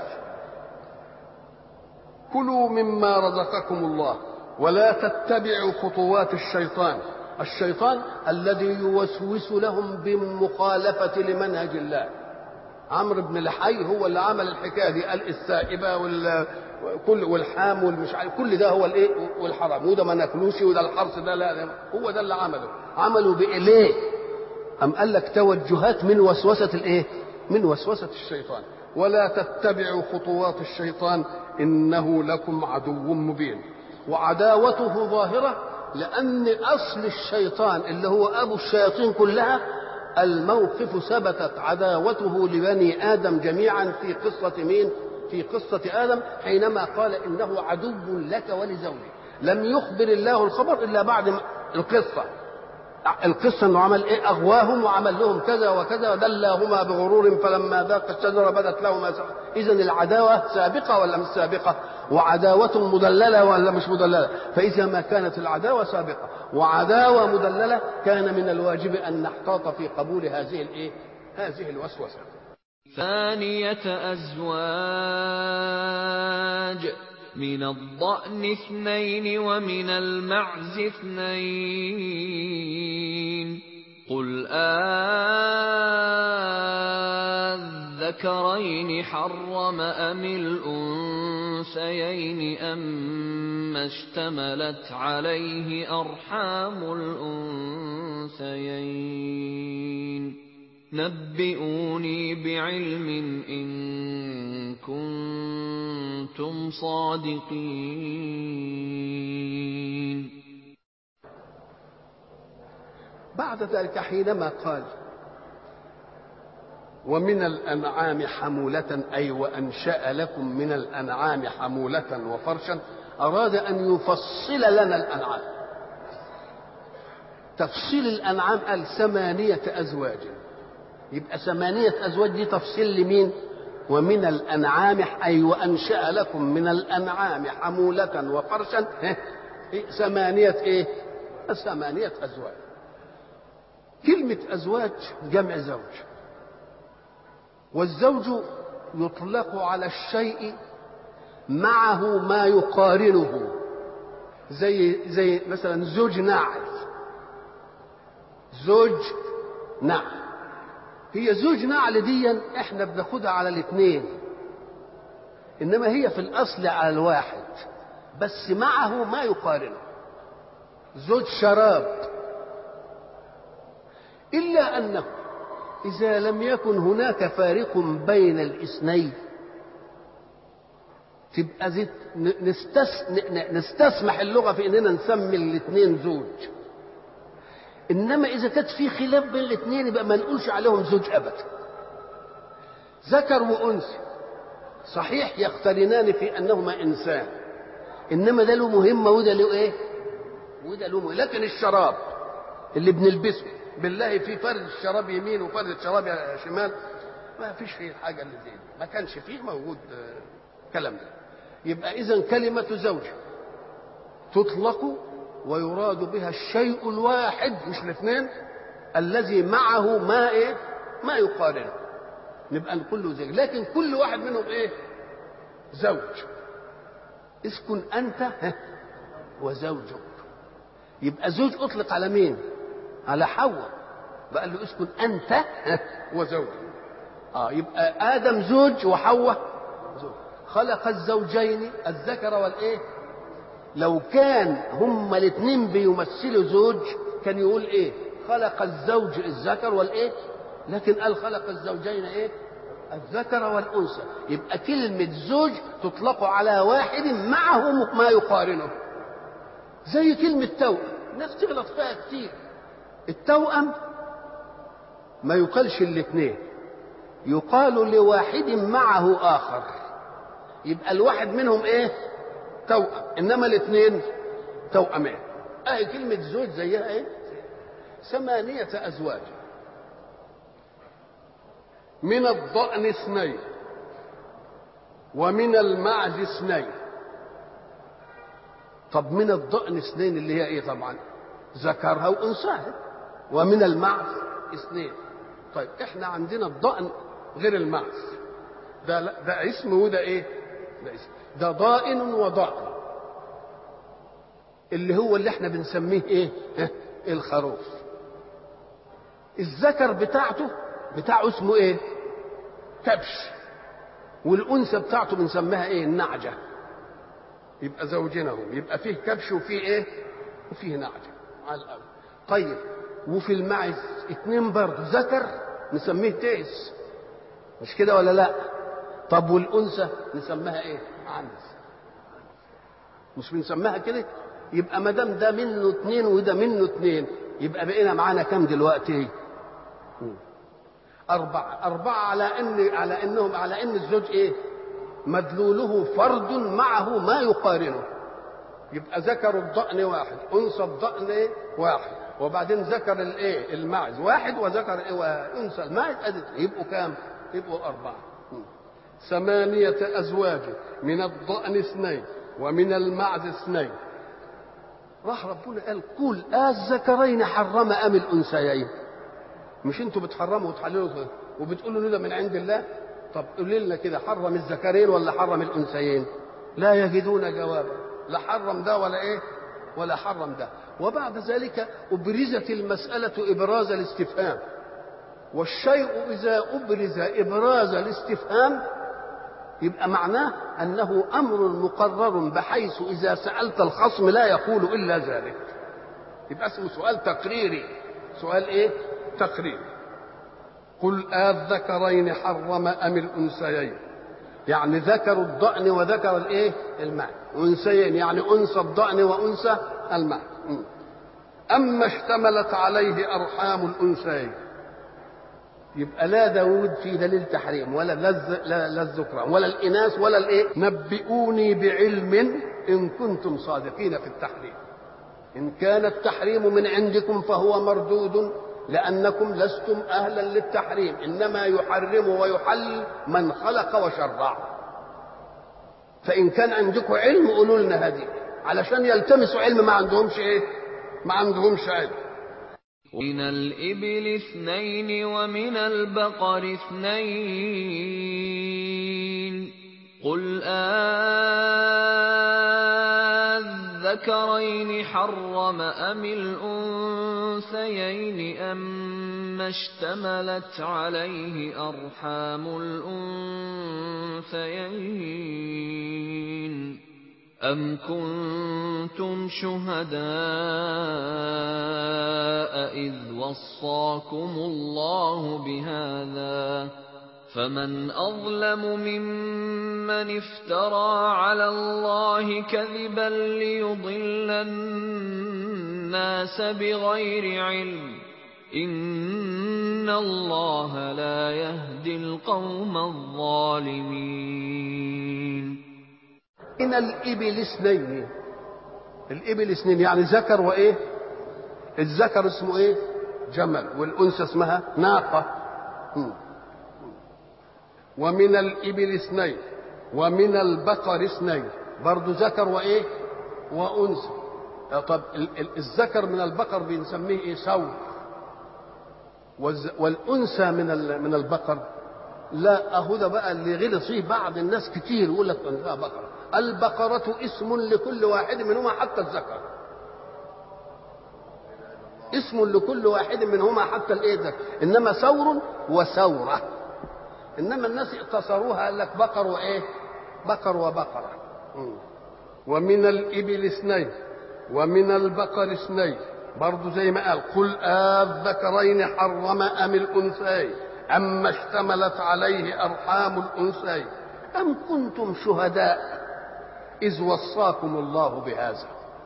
C: كلوا مما رزقكم الله ولا تتبعوا خطوات الشيطان. الشيطان الذي يوسوس لهم بمخالفة لمنهج الله. عمرو بن لحي هو اللي عمل الحكايه دي، قال السائبه والحام والمش عارف كل ده هو الايه والحرام، وده ما ناكلوش وده الحرص ده لا، هو ده اللي عملوا بايه؟ ام قال لك توجهات من وسوسه الايه؟ من وسوسه الشيطان. ولا تتبعوا خطوات الشيطان انه لكم عدو مبين. وعداوته ظاهره لان اصل الشيطان اللي هو ابو الشياطين كلها الموقف ثبتت عداوته لبني آدم جميعا في قصة مين؟ في قصة آدم حينما قال إنه عدو لك ولزوجك. لم يخبر الله الخبر إلا بعد القصة أنه عمل إيه؟ أغواهم وعمل لهم كذا وكذا ودلاهما بغرور فلما ذاق الشجرة بدت لهما. إذن العداوة سابقة ولا مش سابقة؟ وعداوة مدللة ولا مش مدللة؟ فإذا ما كانت العداوة سابقة وعداوة مدللة كان من الواجب أن نحتاط في قبول هذه الوسوسة.
A: ثانية أزواج من الضأن 2 ومن المعز 2 قل الذكرين حرم أم الأنثيين أما اشتملت عليه أرحام الأنثيين نبئوني بعلم إن كنتم صادقين.
C: بعد ذلك حينما قال ومن الأنعام حمولة أي وأنشأ لكم من الأنعام حمولة وفرشا، أراد أن يفصل لنا الأنعام. تفصيل الأنعام قال 8 أزواج، يبقى 8 أزواج دي تفصيل لمين؟ ومن الأنعام أي وأنشأ لكم من الأنعام حمولة وفرشا 8 إيه؟ 8 أزواج. كلمة أزواج جمع زوج، والزوج يطلق على الشيء معه ما يقارنه، زي مثلا زوج ناعل، زوج نعل. هي زوج نعل دي احنا بناخدها على الاثنين، انما هي في الاصل على الواحد بس معه ما يقارنه. زوج شراب، الا انه اذا لم يكن هناك فارق بين الاثنين تبقى نستسمح اللغة في إننا نسمي الاثنين زوج. إنما إذا كانت في خلاف بين الاثنين يبقى ما نقولش عليهم زوج أبدا. ذكر وأنثى صحيح يقترنان في أنهما إنسان، إنما ده له مهمة وده له إيه؟ وده له مهمة. لكن الشراب اللي بنلبسه بالله في فرد الشراب يمين وفرد الشراب شمال، ما فيش فيه الحاجة اللي زي دي، ما كانش فيه موجود كلام ده. يبقى إذن كلمة زوج تطلق ويراد بها الشيء الواحد مش الاثنين الذي معه ما إيه؟ ما يقارنه، نبقى نقول له زوج. لكن كل واحد منهم إيه؟ زوج. اسكن أنت وزوجك. يبقى زوج أطلق على مين؟ على حواء، بقى له اسكن أنت وزوجك. يبقى آدم زوج وحواء زوج. خلق الزوجين الذكر والإيه؟ لو كان هما الاثنين بيمثلوا زوج كان يقول إيه؟ خلق الزوج الذكر والإيه؟ لكن قال خلق الزوجين إيه؟ الذكر والأنثى. يبقى كلمة زوج تطلق على واحد معه ما يقارنه. زي كلمة توأم، الناس تغلط فيها كتير. التوأم ما يقالش الاثنين، يقال لواحد معه آخر، يبقى الواحد منهم ايه؟ توأم، انما الاثنين توأمين. كلمة زوج زيها ايه؟ 8 أزواج، من الضأن 2 ومن المعز 2. طب من الضأن 2 اللي هي ايه؟ طبعا ذكرها وانثاها. ومن المعز 2. طيب احنا عندنا الضأن غير المعز، ده اسم وده ايه؟ ده اسم. ده ضائن وضأن اللي هو اللي احنا بنسميه ايه؟ الخروف. الذكر بتاعه اسمه ايه؟ كبش. والانثى بتاعته بنسميها ايه؟ النعجه. يبقى زوجينهم، يبقى فيه كبش وفيه ايه؟ وفيه نعجه على الاول. طيب وفي المعز 2 برضه، ذكر نسميه تيس، مش كده ولا لا؟ طب والانثى نسميها ايه؟ عنز. مش بنسميها كده؟ يبقى ما دام ده منه 2 وده منه 2 يبقى بقينا معانا كام دلوقتي؟ 4 على ان الزوج ايه؟ مدلوله فرد معه ما يقارنه. يبقى ذكر الضأن 1، انثى الضأن 1، وبعدين ذكر الايه؟ المعز 1، وذكر ايه؟ وانثى المعز. يبقوا كام؟ يبقوا 4. 8 أزواج، من الضأن 2 ومن المعز 2. راح ربنا قال قل الذكرين حرم أم الأنثيين؟ مش انتوا بتحرموا وتحللوا وبتقولوا ده من عند الله؟ طب قولوا لنا كده، حرم الذكرين ولا حرم الأنثيين؟ لا يجدون جوابا، لا حرم ده ولا ايه؟ ولا حرم ده. وبعد ذلك أبرزت المسألة إبراز الاستفهام، والشيء إذا أبرز إبراز الاستفهام يبقى معناه أنه أمر مقرر، بحيث إذا سألت الخصم لا يقول إلا ذلك. يبقى اسمه سؤال تقريري. سؤال إيه؟ تقريري. قل الذكرين حرم أم الأنثيين؟ يعني ذكر الضأن وذكر الإيه؟ المعز. أنثيين يعني أنثى الضأن وأنثى المعز. أما اشتملت عليه أرحام الأنثيين، يبقى لا داود في دليل تحريم لا الذكران ولا الإناث ولا الإيه؟ نبئوني بعلم إن كنتم صادقين في التحريم. إن كان التحريم من عندكم فهو مردود، لأنكم لستم أهلا للتحريم، إنما يحرم ويحل من خلق وشرع. فإن كان عندكم علم قولوا لنا هذه، علشان يلتمسوا علم ما عندهمش إيه؟ ما عندهمش علم.
A: من الإبل 2 ومن البقر 2. قل الذكرين حرم أم الأنثيين أما اشتملت عليه أرحام الأنثيين أم كنتم شهداء إذ وصاكم الله بهذا فمن أظلم ممن ممن افترى على الله كذبا ليضل الناس بغير علم إن الله لا يهدي القوم الظالمين.
C: إن الإبل اثنين، الإبل اثنين يعني ذكر وإيه؟ الذكر اسمه إيه؟ جمل، والأنثى اسمها ناقة. ومن الإبل اثنين ومن البقر اثنين، برضو ذكر وإيه؟ وأنثى. طب الذكر من البقر بنسميه إيه؟ ثور. والأنثى من البقر لا، أهو ده بقى اللي غلط فيه بعض الناس كتير، يقول لك أنثى بقرة. البقرة اسم لكل واحد منهما حتى الذكر، اسم لكل واحد منهما حتى الايه ده. انما ثور وثوره، انما الناس اقتصروها قال لك بقر وايه؟ بقر وبقره. ومن الابل اثنين ومن البقر اثنين، برضه زي ما قال قل الذكرين حرم ام الانثيين اما اشتملت عليه ارحام الانثيين ام كنتم شهداء اذ وصاكم الله بهذا.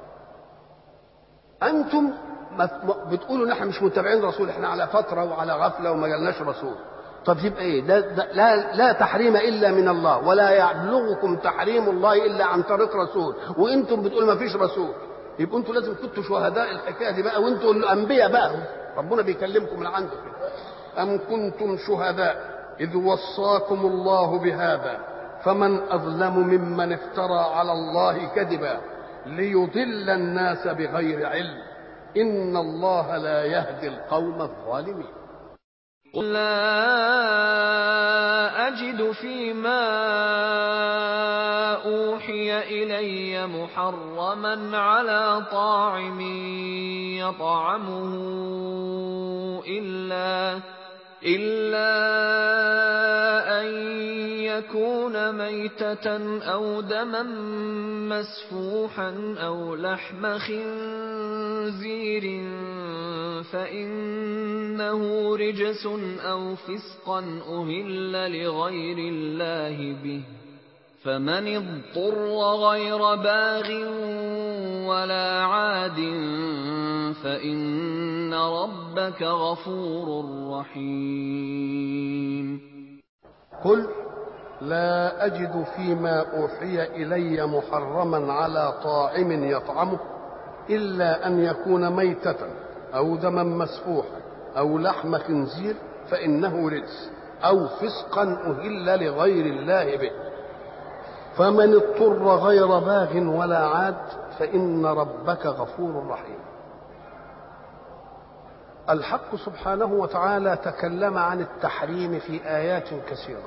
C: انتم بتقولوا نحن مش متابعين رسول، احنا على فتره وعلى غفله وما جالناش رسول. طب يبقى ايه ده لا تحريم الا من الله، ولا يبلغكم تحريم الله الا عن طريق رسول، وانتم بتقولوا ما فيش رسول. يبقى انتم لازم كنتوا شهداء الحكايه دي بقى، وانتم الانبياء بقى، ربنا بيكلمكم من عنده. ام كنتم شهداء اذ وصاكم الله بهذا فمن اظلم ممن افترى على الله كذبا ليضل الناس بغير علم إن الله لا يهدي القوم الظالمين.
A: قل لا أجد فيما أوحي إلي محرما على طاعم يطعمه إلا أن يكون ميتة أو دما مسفوحا أو لحم خنزير فإنه رجس أو فسقا أهل لغير الله به، فمن اضطر غير باغ ولا عاد فإن ربك غفور رحيم.
C: قل لا أجد فيما أوحي إلي محرما على طاعم يطعمه إلا أن يكون ميتة أو دما مسفوحا أو لحم خنزير فإنه رجس أو فسقا أهل لغير الله به، فمن اضطر غير باغ ولا عاد فإن ربك غفور رحيم. الحق سبحانه وتعالى تكلم عن التحريم في آيات كثيرة.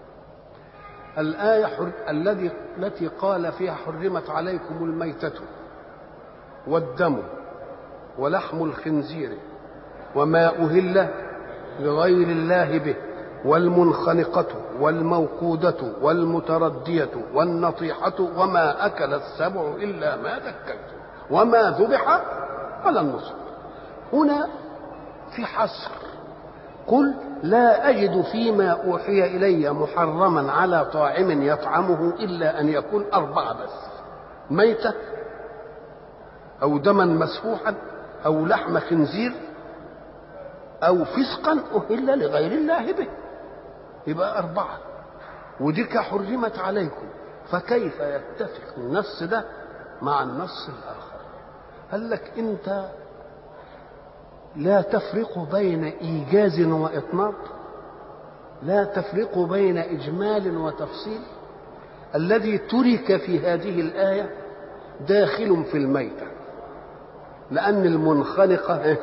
C: الآية التي قال فيها حرمت عليكم الميتة والدم ولحم الخنزير وما أهل لغير الله به والمنخنقة والموقودة والمتردية والنطيحة وما أكل السبع إلا ما ذكيتم وما ذبح على النصب. هنا في حصر، قل لا أجد فيما أوحي إلي محرما على طاعم يطعمه إلا أن يكون أربعة بس: ميتة أو دما مسفوحا أو لحم خنزير أو فسقا أهل لغير الله به. يبقى أربعة، وديك حرمت عليكم. فكيف يتفق النص ده مع النص الآخر؟ قال لك أنت لا تفرق بين إيجاز وإطناب، لا تفرق بين إجمال وتفصيل. الذي ترك في هذه الآية داخل في الميتة، لأن المنخنقة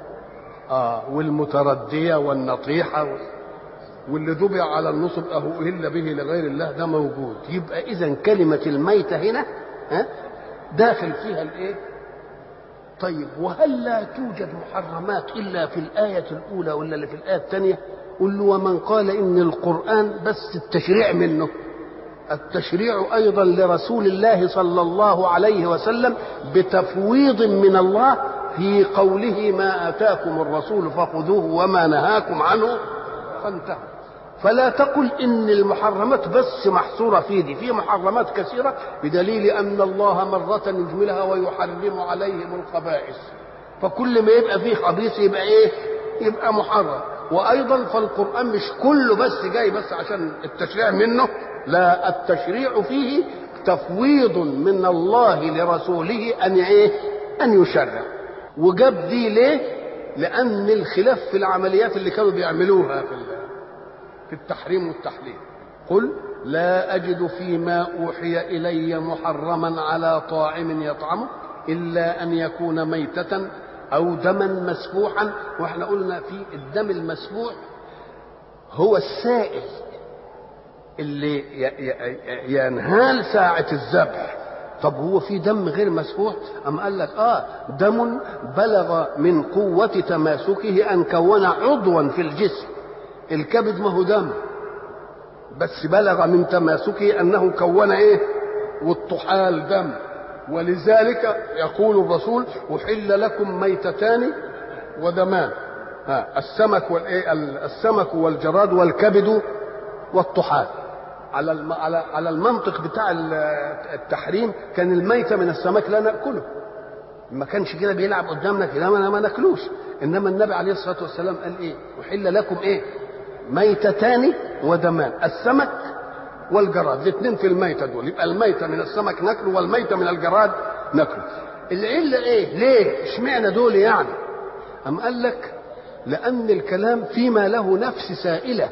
C: والمتردية والنطيحة واللي ذبح على النصب أهل به لغير الله ده موجود. يبقى إذن كلمة الميتة هنا داخل فيها الإيه؟ طيب، وهل لا توجد محرمات إلا في الآية الأولى ولا اللي في الآية الثانية؟ قل له ومن قال إن القرآن بس التشريع منه، التشريع أيضا لرسول الله صلى الله عليه وسلم بتفويض من الله في قوله ما آتاكم الرسول فخذوه وما نهاكم عنه فانتهوا. فلا تقل إن المحرمات بس محصورة في دي، في محرمات كثيرة، بدليل أن الله مرة يجملها ويحرم عليهم الخبائث، فكل ما يبقى فيه خبيث يبقى إيه؟ يبقى محرم. وأيضا فالقرآن مش كله بس جاي بس عشان التشريع منه، لا، التشريع فيه تفويض من الله لرسوله أن إيه؟ أن يشرع. وجاب دي ليه؟ لأن الخلاف في العمليات اللي كانوا بيعملوها في التحريم والتحليل. قل لا أجد فيما أوحي إلي محرما على طاعم يطعمه إلا أن يكون ميتة أو دما مسفوحا. واحنا قلنا في الدم المسفوح هو السائل اللي ينهال ساعة الذبح. طب هو في دم غير مسفوح؟ أم قال لك دم بلغ من قوة تماسكه أن كون عضوا في الجسم. الكبد ما هو دم، بس بلغ من تماسكه أنه كون إيه؟ والطحال دم. ولذلك يقول الرسول أحل لكم ميتتان ودمان، السمك والجراد والكبد والطحال. على المنطق بتاع التحريم كان الميتة من السمك لا نأكله، ما كانش كده بيلعب قدامنا كده ما ناكلوش. انما النبي عليه الصلاة والسلام قال ايه؟ أحل لكم ايه؟ ميتتان ودمان، السمك والجراد، الاثنين في الميتة دول. يبقى الميتة من السمك ناكله والميتة من الجراد ناكله. العلة ايه؟ ليه اشمعنى دول يعني؟ أم قال لك لأن الكلام فيما له نفس سائلة.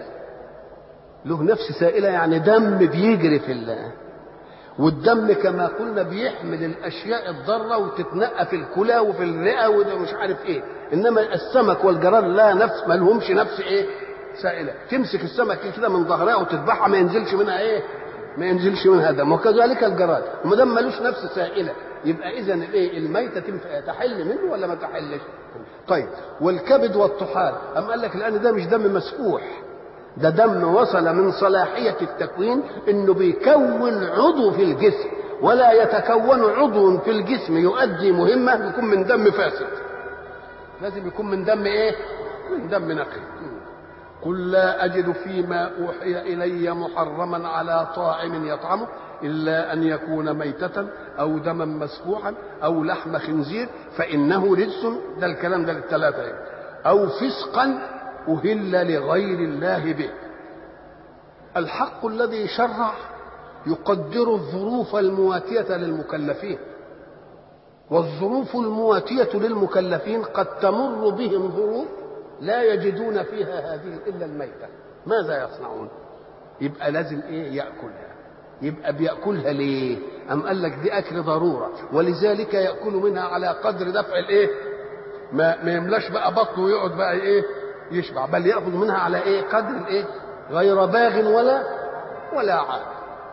C: له نفس سائلة يعني دم بيجري في الله، والدم كما قلنا بيحمل الأشياء الضارة وتتنقى في الكلى وفي الرئة وده مش عارف ايه. إنما السمك والجراد لا نفس، ما لهمش نفس ايه؟ سائلة. تمسك السمك كده من ظهرها وتذبحها ما ينزلش منها ايه؟ ما ينزلش منها دم. وكذلك الجراد وما دام ملوش نفس سائلة يبقى إذا الايه؟ الميتة تحل منه ولا ما تحلش؟ طيب والكبد والطحال أم قال لك لأن ده مش دم مسفوح، ده دم وصل من صلاحية التكوين انه بيكون عضو في الجسم، ولا يتكون عضو في الجسم يؤدي مهمة يكون من دم فاسد، لازم يكون من دم ايه؟ من دم نقي. قل لا أجد فيما أوحي إلي محرما على طاعم يطعمه إلا أن يكون ميتة أو دما مسفوحا أو لحم خنزير فإنه رجس. ده الكلام ده للثلاثة يعني. أو فسقا أهل لغير الله به. الحق الذي شرع يقدر الظروف المواتية للمكلفين، والظروف المواتية للمكلفين قد تمر بهم ظروف لا يجدون فيها هذه إلا الميتة. ماذا يصنعون؟ يبقى لازم إيه؟ يأكلها. يبقى بيأكلها ليه؟ أم قال لك دي أكل ضرورة، ولذلك يأكل منها على قدر دفع الإيه؟ ما يملاش بقى بطنه ويقعد بقى إيه؟ يشبع، بل يأخذ منها على إيه؟ قدر الإيه؟ غير باغ ولا عاد.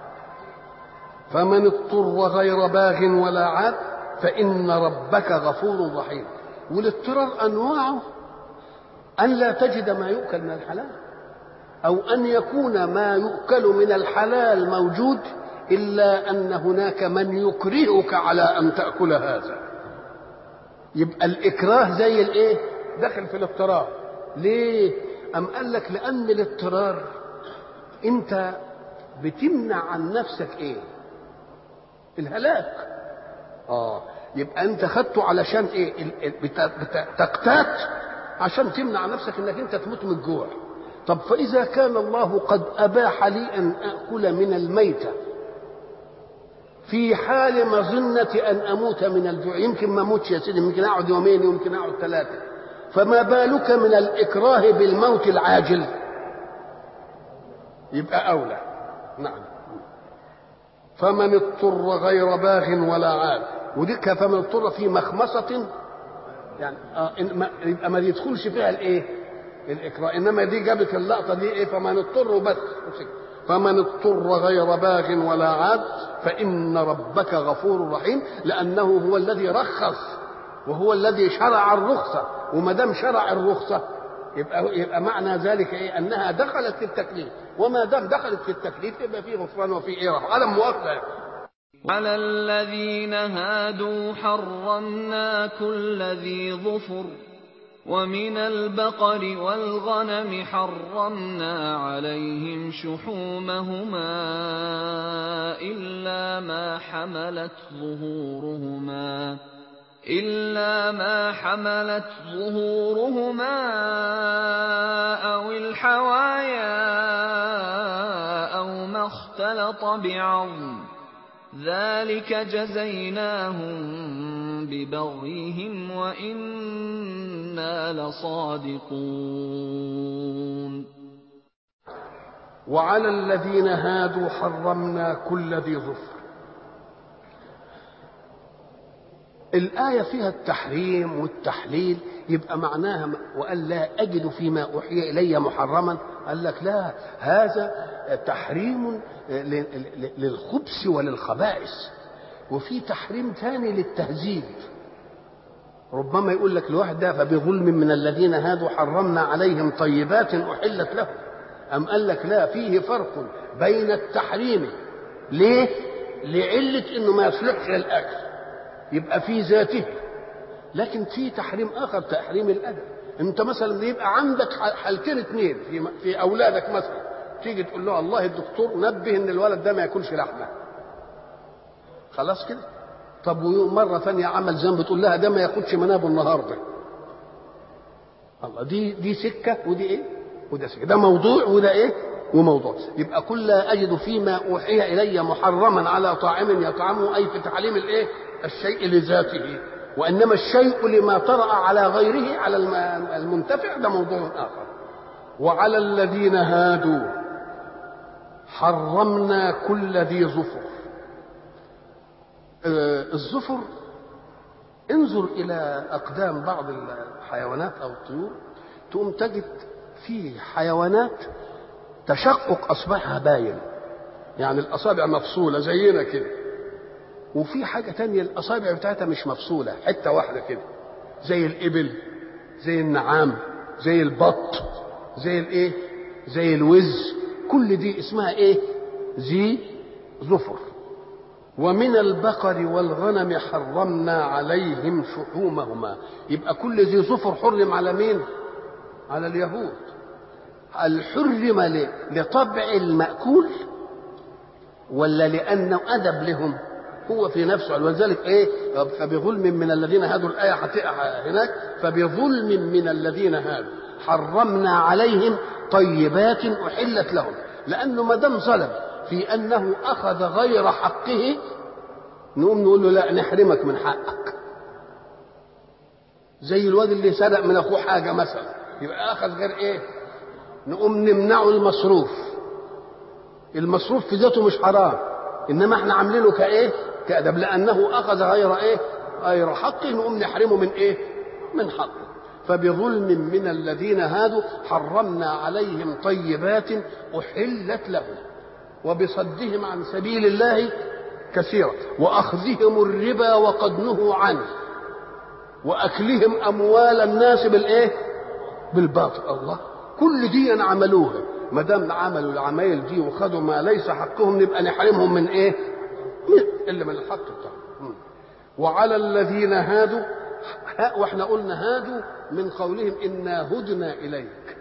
C: فمن اضطر غير باغ ولا عاد فإن ربك غفور رحيم. والاضطرار أنواعه أن لا تجد ما يؤكل من الحلال، أو أن يكون ما يؤكل من الحلال موجود إلا أن هناك من يكرهك على أن تأكل هذا. يبقى الإكراه زي الإيه؟ دخل في الاضطرار. ليه؟ أم قال لك لأن الاضطرار أنت بتمنع عن نفسك إيه؟ الهلاك. يبقى أنت خدته علشان إيه؟ تقتات عشان تمنع نفسك انك انت تموت من الجوع. طب فاذا كان الله قد اباح لي ان اكل من الميتة في حال مظنة ان اموت من الجوع، يمكن ما اموتش يا سيدي، يمكن اقعد يومين، يمكن اقعد 3، فما بالك من الاكراه بالموت العاجل؟ يبقى اولى. نعم. فمن اضطر غير باغ ولا عاد، وديك فمن اضطر في مخمصة يعني يبقى ما يدخلش فيها الايه؟ الاكراه. انما دي جابت اللقطه دي ايه؟ فمن اضطر بس. فمن اضطر غير باغ ولا عاد فان ربك غفور رحيم، لانه هو الذي رخص وهو الذي شرع الرخصه. وما دام شرع الرخصه يبقى معنى ذلك ايه؟ انها دخلت في التكليف، وما دام دخلت في التكليف يبقى فيه غفران وفيه ايه؟ عدم مؤاخذه.
A: على الذين هادوا حرمنا كل ذي ظفر ومن البقر والغنم حرمنا عليهم شحومهما إلا ما حملت ظهورهما أو الحوايا أو ما اختلط بعظم ذلك جزيناهم ببغيهم وإنا لصادقون.
C: وعلى الذين هادوا حرمنا كل ذي ظفر. الآية فيها التحريم والتحليل، يبقى معناها وقال لا أجد فيما أوحي إلي محرما، قال لك لا، هذا تحريم للخبث وللخبائث، وفي تحريم ثاني للتهذيب. ربما يقول لك الواحد ده فبظلم من الذين هادوا حرمنا عليهم طيبات أحلت لهم، أم قال لك لا، فيه فرق بين التحريم ليه؟ لعلة إنه ما يصلحش للأكل، يبقى في ذاته، لكن في تحريم آخر، تحريم الأدب. أنت مثلا يبقى عندك حالتين اثنين في أولادك مثلا، تيجي تقول له الله الدكتور نبه إن الولد ده ما ياكلش لحمة، خلاص كده. طب ومرة ثانية عمل ذنب تقول لها ده ما ياخدش منابه النهارده، الله، دي سكة ودي إيه وده سكة، ده موضوع وده إيه وموضوع. يبقى كل لا أجد فيما أوحي إلي محرما على طاعم يطعمه، أي في تعليم الإيه الشيء لذاته، وإنما الشيء لما طرأ على غيره على المنتفع ده موضوع آخر. وعلى الذين هادوا حرمنا كل ذي ظفر. الظفر، انظر إلى أقدام بعض الحيوانات أو الطيور، تقوم تجد فيه حيوانات تشقق أصبعها باين، يعني الأصابع مفصولة زينا كده، وفي حاجة تانية الأصابع بتاعتها مش مفصولة، حتة واحدة كده، زي الإبل، زي النعام، زي البط، زي الإيه، زي الوز، كل دي اسمها إيه؟ ذي ظفر. ومن البقر والغنم حرمنا عليهم شحومهما. يبقى كل ذي ظفر حرم على مين؟ على اليهود. الحرم لطبع المأكول ولا لأنه أدب لهم؟ هو في نفسه، ولذلك ايه؟ فبظلم من الذين هادوا، الآية هناك فبظلم من الذين هادوا حرمنا عليهم طيبات أحلت لهم، لأنه ما دام ظلم في أنه أخذ غير حقه نقوم نقول له لا، نحرمك من حقك. زي الواد اللي سرق من أخوه حاجة مثلا، يبقى أخذ غير ايه، نقوم نمنعه المصروف في ذاته مش حرام، إنما احنا عاملينه كايه كأدب، لأنه أخذ غير ايه غير حقه، نقوم نحرمه من ايه من حقه. فبظلم من الذين هادوا حرمنا عليهم طيبات أحلت لهم وبصدهم عن سبيل الله كثيرا وأخذهم الربا وقد نهوا عنه وأكلهم أموال الناس بالإيه بالباطل. الله، كل دي عملوها، ما دام عملوا العمايل دي وخدوا ما ليس حقهم نبقى نحرمهم من إيه إلا من الحق بتاعهم. وعلى الذين هادوا، واحنا قلنا هادوا من قولهم إنا هدنا إليك،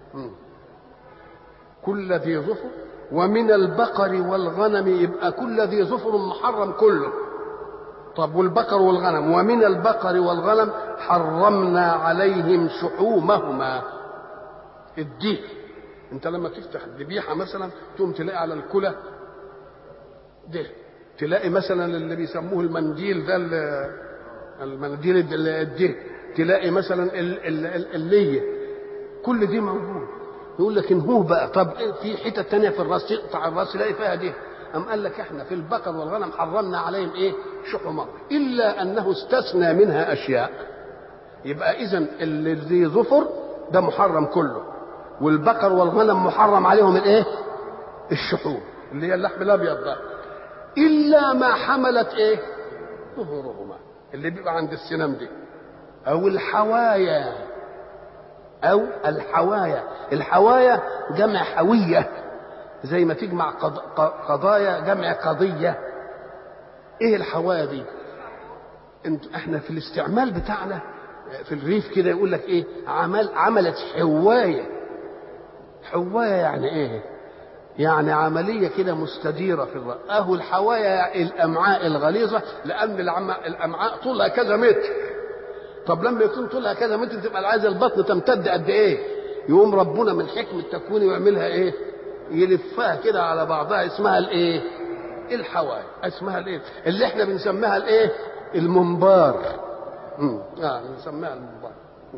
C: كل ذي ظفر. ومن البقر والغنم، يبقى كل ذي ظفر محرم كله. طب والبقر والغنم، ومن البقر والغنم حرمنا عليهم شحومهما. الديه، انت لما تفتح الذبيحه مثلا تقوم تلاقي على الكلى ده، تلاقي مثلا اللي بيسموه المنديل ده، المنديل الديه، تلاقي مثلا الليه، كل دي موجود. يقول لك انهوه بقى، طب في حته تانية في الراس تقطع الراس تلاقي فيها دي. أم قال لك احنا في البقر والغنم حرمنا عليهم ايه شحومهم، الا انه استثنى منها اشياء. يبقى اذا اللي ذي ظفر ده محرم كله، والبقر والغنم محرم عليهم الايه الشحوم اللي هي اللحم الابيض ده، الا ما حملت ايه ظهورهما، اللي بيبقى عند السنام دي، او الحوايا، او الحوايا جمع حويه، زي ما تجمع قضايا جمع قضيه. ايه الحوايا دي؟ احنا في الاستعمال بتاعنا في الريف كده يقول لك ايه، عملت حوايه. حوايه يعني ايه؟ يعني عمليه كده مستديره في الرأس. اهو الحوايه الامعاء الغليظه، لان الامعاء طولها كذا متر. طب لما يكون طولها كذا متر تبقى عايزه البطن تمتد قد ايه؟ يقوم ربنا من حكمه تكوينه يعملها ايه؟ يلفها كده على بعضها، اسمها الايه؟ الحوايا. اسمها الايه؟ اللي احنا بنسميها الايه؟ المنبار. بنسميها المنبار.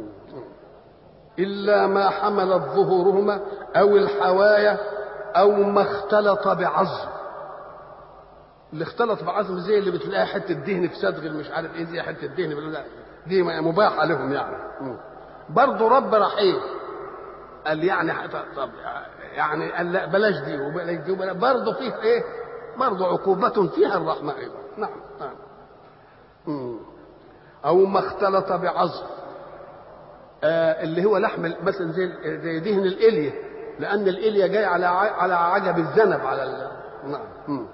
C: الا ما حملت ظهورهما او الحوايا او ما اختلط بعظم. اللي اختلط بعظم زي اللي بتلاقيها حته دهن في صدغ مش عارف ايه، زي حته دهن دي مباحه لهم يعني. برضه رب رحيم قال يعني طب يعني قال لا بلاش دي وبلاش دي برضه فيه ايه؟ برضه عقوبة فيها الرحمة ايضا. نعم. او ما اختلط بعظم، اللي هو لحم مثلا زي دهن الاليه، لان الاليه جاي على عجب الذنب على نعم.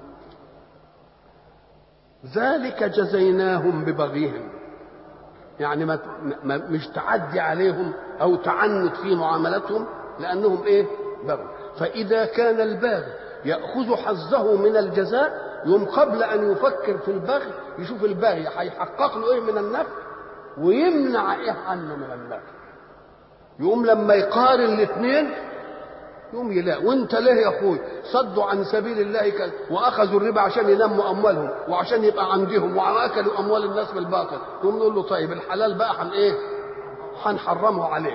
C: ذلك جزيناهم ببغيهم، يعني مش تعدي عليهم او تعنت في معاملتهم، لانهم ايه؟ بغي. فاذا كان الباغي ياخذ حظه من الجزاء، يوم قبل ان يفكر في البغي يشوف الباغي هيحقق له ايه من النفع ويمنع ايه عنه من النفع. يقوم لما يقارن الاثنين يقوم يلاقي. وانت ليه يا اخوي صدوا عن سبيل الله واخذوا الربا عشان ينموا اموالهم وعشان يبقى عندهم واكلوا اموال الناس بالباطل؟ يقوم نقول له طيب الحلال بقى ايه؟ هنحرمه عليه.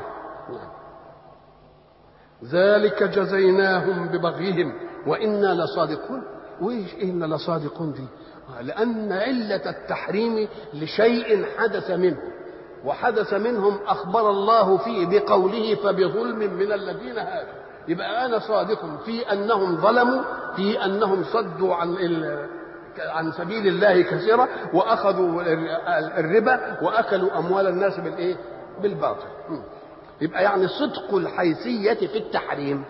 C: ذلك جزيناهم ببغيهم وانا لصادقون. وايش انا لصادقون دي؟ لان عله التحريم لشيء حدث منه، وحدث منهم اخبر الله فيه بقوله فبظلم من الذين هادوا. يبقى انا صادق في انهم ظلموا، في انهم صدوا عن سبيل الله كثيرا واخذوا الربا واكلوا اموال الناس بالايه؟ بالباطل. يبقى يعني صدق الحيثيه في التحريم.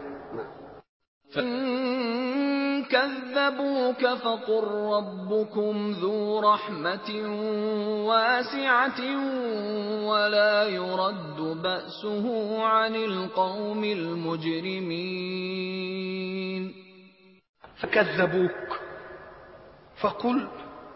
A: فإن كذبوك فقل ربكم ذو رحمة واسعة ولا يرد بأسه عن القوم المجرمين.
B: فكذبوك فقل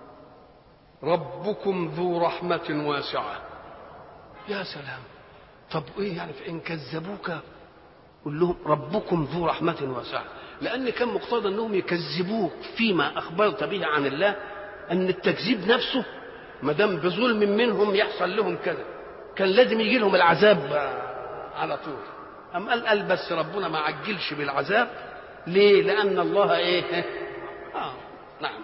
B: ربكم ذو رحمة واسعة. يا سلام. طب ايه يعني فإن كذبوك قل لهم ربكم ذو رحمة واسعة، لأن كان مقتضى أنهم يكذبوك فيما أخبرت به عن الله، أن التكذيب نفسه ما دام بظلم منهم يحصل لهم كذا كان لازم يجي لهم العذاب على طول. أم قال بس ربنا ما عجلش بالعذاب. ليه؟ لأن الله إيه؟ نعم.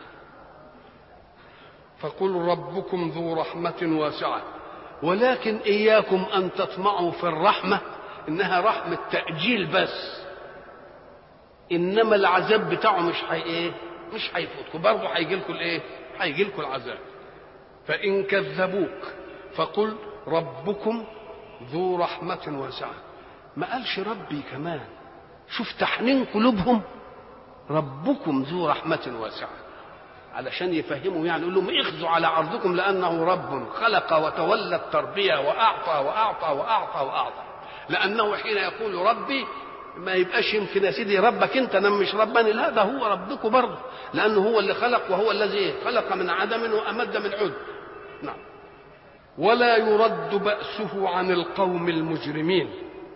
B: فقل ربكم ذو رحمة واسعة ولكن إياكم أن تطمعوا في الرحمة إنها رحمة تأجيل بس، إنما العذاب بتاعه مش هيفوتكم، برضه هيجي لكم الإيه؟ هيجي لكم العذاب. فإن كذبوك فقل ربكم ذو رحمة واسعة. ما قالش ربي كمان، شوف تحنين قلوبهم، ربكم ذو رحمة واسعة، علشان يفهموا يعني يقول لهم اخذوا على عرضكم لأنه رب خلق وتولى التربية وأعطى وأعطى وأعطى وأعطى. لأنه حين يقول ربي ما يبقاش يمكن يا سيدي ربك انت، انا مش رباني، لا ده هو ربكم برضه، لأنه هو اللي خلق وهو الذي خلق من عدم وأمد من عد. نعم. ولا يرد بأسه عن القوم المجرمين.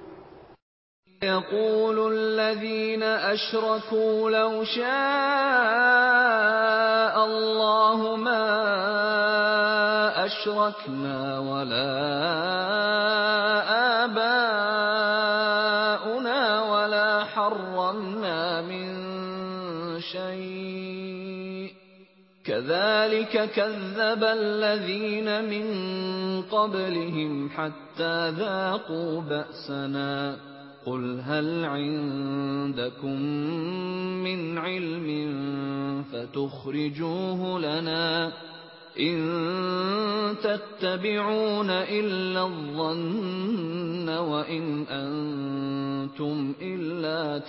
A: يقول الذين أشركوا لو شاء الله ما أشركنا ولا آباؤنا ولا حرمنا من شيء كذلك كذب الذين من قبلهم حتى ذاقوا بأسنا قل هل عندكم من علم فتخرجوه لنا إن تتبعون إلا الظن وإن أنتم إلا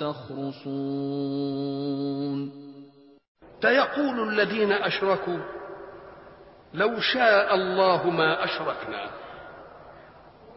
A: تخرصون.
B: سيقول الذين أشركوا لو شاء الله ما أشركنا.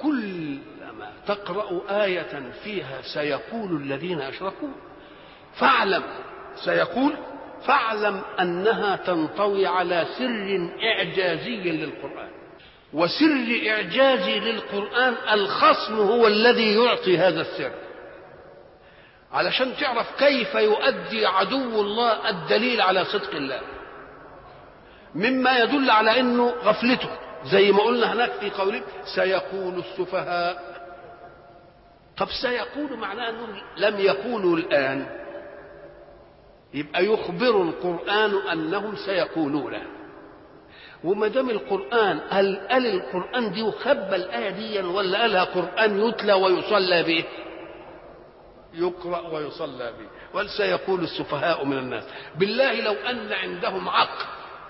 C: كلما تقرأ آية فيها سيقول الذين أشركوا فاعلم، سيقول فاعلم أنها تنطوي على سر إعجازي للقرآن، وسر إعجازي للقرآن الخصم هو الذي يعطي هذا السر، علشان تعرف كيف يؤدي عدو الله الدليل على صدق الله، مما يدل على انه غفلته، زي ما قلنا هناك في قوله سيقول السفهاء. طب سيقول معناه انهم لم يقولوا الان، يبقى يخبر القرآن انهم سيقولون. وما دام القرآن قال القرآن دي وخبى الآية دي، ولا قالها قرآن يتلى ويصلى به؟ يقرأ ويصلى به. وسيقول السفهاء من الناس. بالله لو أن عندهم عقل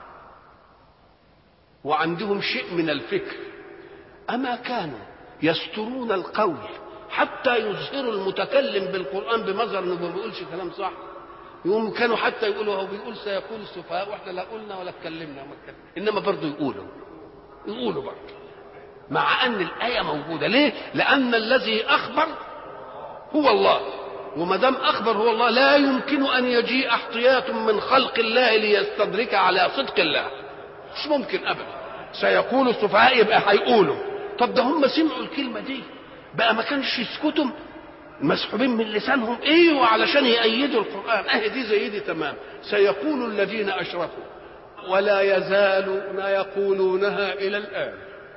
C: وعندهم شيء من الفكر أما كانوا يسترون القول حتى يظهروا المتكلم بالقرآن بمظهر انه ما بيقولش كلام صح؟ يوم كانوا حتى يقولوا هو بيقول سيقول السفهاء واحنا لا قلنا ولا اتكلمنا انما برضه يقولوا برضه، مع ان الآية موجودة. ليه؟ لأن الذي أخبر هو الله، وما دام أخبر هو الله لا يمكن أن يجيء احتياط من خلق الله ليستدرك على صدق الله، مش ممكن أبدا. سيقول السفهاء يبقى هيقولوا. طب ده هم سمعوا الكلمة دي بقى ما كانش يسكتوا مسحوبين من لسانهم ايه علشان يأيدوا القرآن؟ دي زي دي تمام. سيقول الذين أشركوا ولا يزالون يقولونها إلى الآن.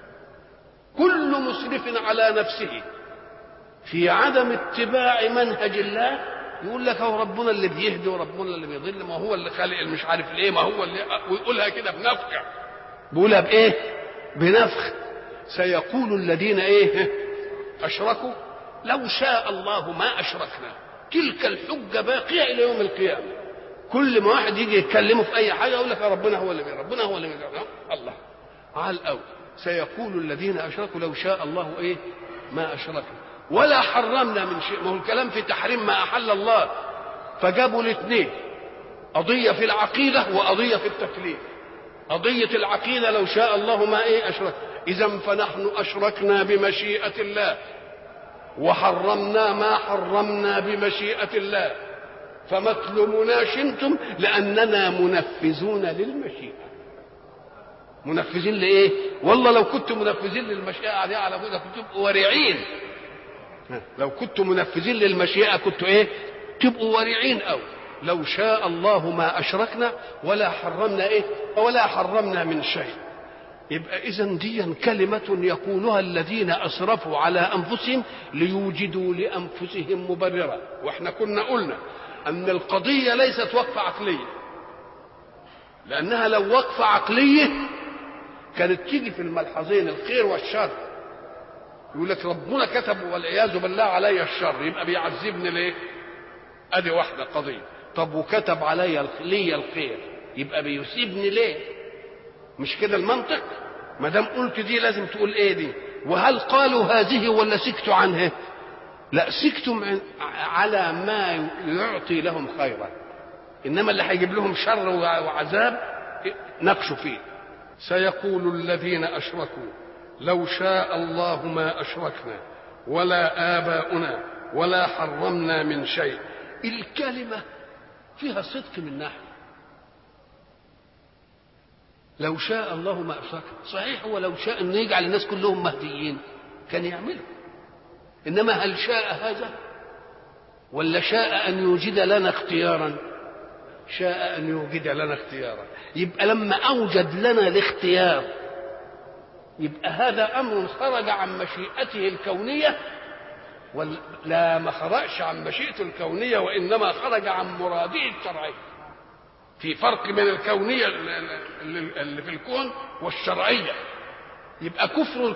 C: كل مسرف على نفسه في عدم اتباع منهج الله يقول لك هو ربنا اللي بيهدي وربنا اللي بيضل، ما هو اللي خالق مش عارف ليه، ما هو اللي، ويقولها كده بنفخ. بيقولها بايه؟ بنفخ. سيقول الذين ايه أشركوا لو شاء الله ما أشركنا. تلك الحجة باقية إلى يوم القيامة. كل ما واحد يجي يتكلمه في أي حاجة يقول لك ربنا هو اللي بيهدي، ربنا هو اللي بيهدي. الله على الأول. سيقول الذين أشركوا لو شاء الله ايه ما أشركنا ولا حرمنا من شيء. ما هو الكلام في تحريم ما أحل الله، فجابوا الاثنين، قضية في العقيدة وقضية في التكليف. قضية العقيدة لو شاء الله ما ايه أشرك، إذا فنحن أشركنا بمشيئة الله وحرمنا ما حرمنا بمشيئة الله، فما تلوموناش انتم لأننا منفذون للمشيئة. منفذين لإيه؟ والله لو كنتم منفذين للمشيئة دي على كده كنتم تبقوا ورعين. لو كنتم منفذين للمشيئة كنتوا ايه؟ تبقوا ورعين. أو لو شاء الله ما أشركنا ولا حرمنا ايه؟ ولا حرمنا من شيء. يبقى إذن دي كلمة يقولها الذين أسرفوا على أنفسهم ليوجدوا لأنفسهم مبررا. وإحنا كنا قلنا أن القضية ليست وقفة عقلية، لأنها لو وقفة عقلية كانت تيجي في الملحظين الخير والشر. يقول لك ربنا كتب والعياذ بالله علي الشر يبقى بيعذبني ليه؟ أدي واحدة قضية. طب وكتب علي لي الخير يبقى بيسيبني ليه؟ مش كده المنطق؟ ما دام قلت دي لازم تقول ايه دي. وهل قالوا هذه ولا سكتوا عنها؟ لا، سكتوا على ما يعطي لهم خيرا، انما اللي هيجيب لهم شر وعذاب نقشوا فيه. سيقول الذين أشركوا لو شاء الله ما أشركنا ولا آباؤنا ولا حرمنا من شيء. الكلمة فيها صدق من ناحية. لو شاء الله ما أشركنا، صحيح هو لو شاء أن يجعل الناس كلهم مهديين كان يعمله، إنما هل شاء هذا ولا شاء أن يوجد لنا اختيارا؟ شاء أن يوجد لنا اختيارا. يبقى لما أوجد لنا الاختيار يبقى هذا أمر خرج عن مشيئته الكونية، ولا ما خرجش عن مشيئته الكونية وإنما خرج عن مراده الشرعي. في فرق بين الكونية اللي في الكون والشرعية. يبقى كفر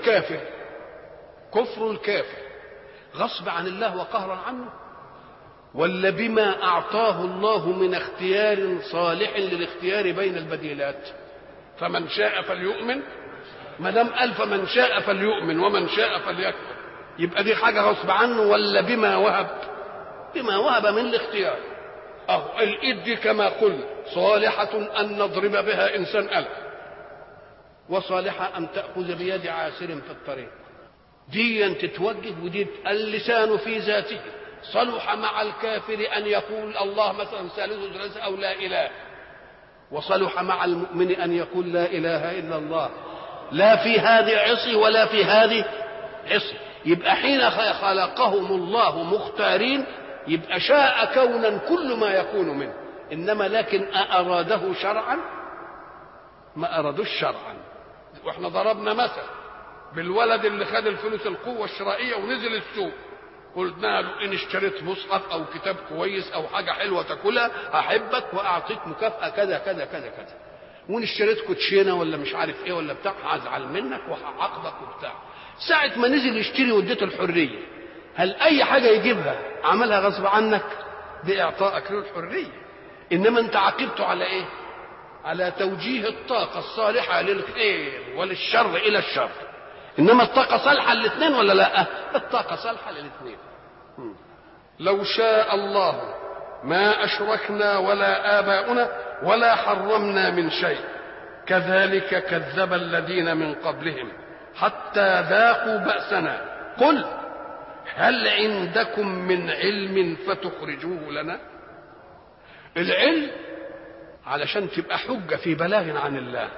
C: الكافر غصب عن الله وقهرا عنه، ولا بما أعطاه الله من اختيار صالح للاختيار بين البديلات. فمن شاء فليؤمن، ما دام قال فمن شاء فليؤمن ومن شاء فليكفر، يبقى دي حاجة غصب عنه ولا بما وهب من الاختيار. الإيد دي كما قلنا صالحة أن نضرب بها إنسان ألف، وصالحة أن تأخذ بيد عاسر في الطريق.
B: دي تتوجه ودي. اللسان في ذاته صلح مع الكافر أن يقول الله مثلا ثالث ثلاثة أو لا إله، وصلح مع المؤمن أن يقول لا إله إلا الله. لا في هذه عصي ولا في هذه عصي. يبقى حين خلقهم الله مختارين يبقى شاء كونا كل ما يكون منه، إنما لكن أراده شرعا ما أرادوش شرعا. واحنا ضربنا مثل بالولد اللي خد الفلوس القوة الشرائية ونزل السوق، قلنا له إن اشتريت مصحف أو كتاب كويس أو حاجة حلوة تاكلها أحبك وأعطيك مكافأة كذا كذا كذا كذا، وإن اشتريت كوتشينة ولا مش عارف إيه ولا بتاع هزعل منك وهعاقبك وبتاع. ساعة ما نزل يشتري واديته الحرية، هل أي حاجة يجيبها عملها غصب عنك؟ دي إعطائك له الحرية. إنما أنت عاقبته على إيه؟ على توجيه الطاقة الصالحة للخير وللشر إلى الشر. إنما الطاقة صالحة للاثنين ولا لا؟ الطاقة صالحة للاثنين. لو شاء الله ما أشركنا ولا آباؤنا ولا حرمنا من شيء كذلك كذب الذين من قبلهم حتى ذاقوا بأسنا قل هل عندكم من علم فتخرجوه لنا. العلم علشان تبقى حجة في بلاغ عن الله،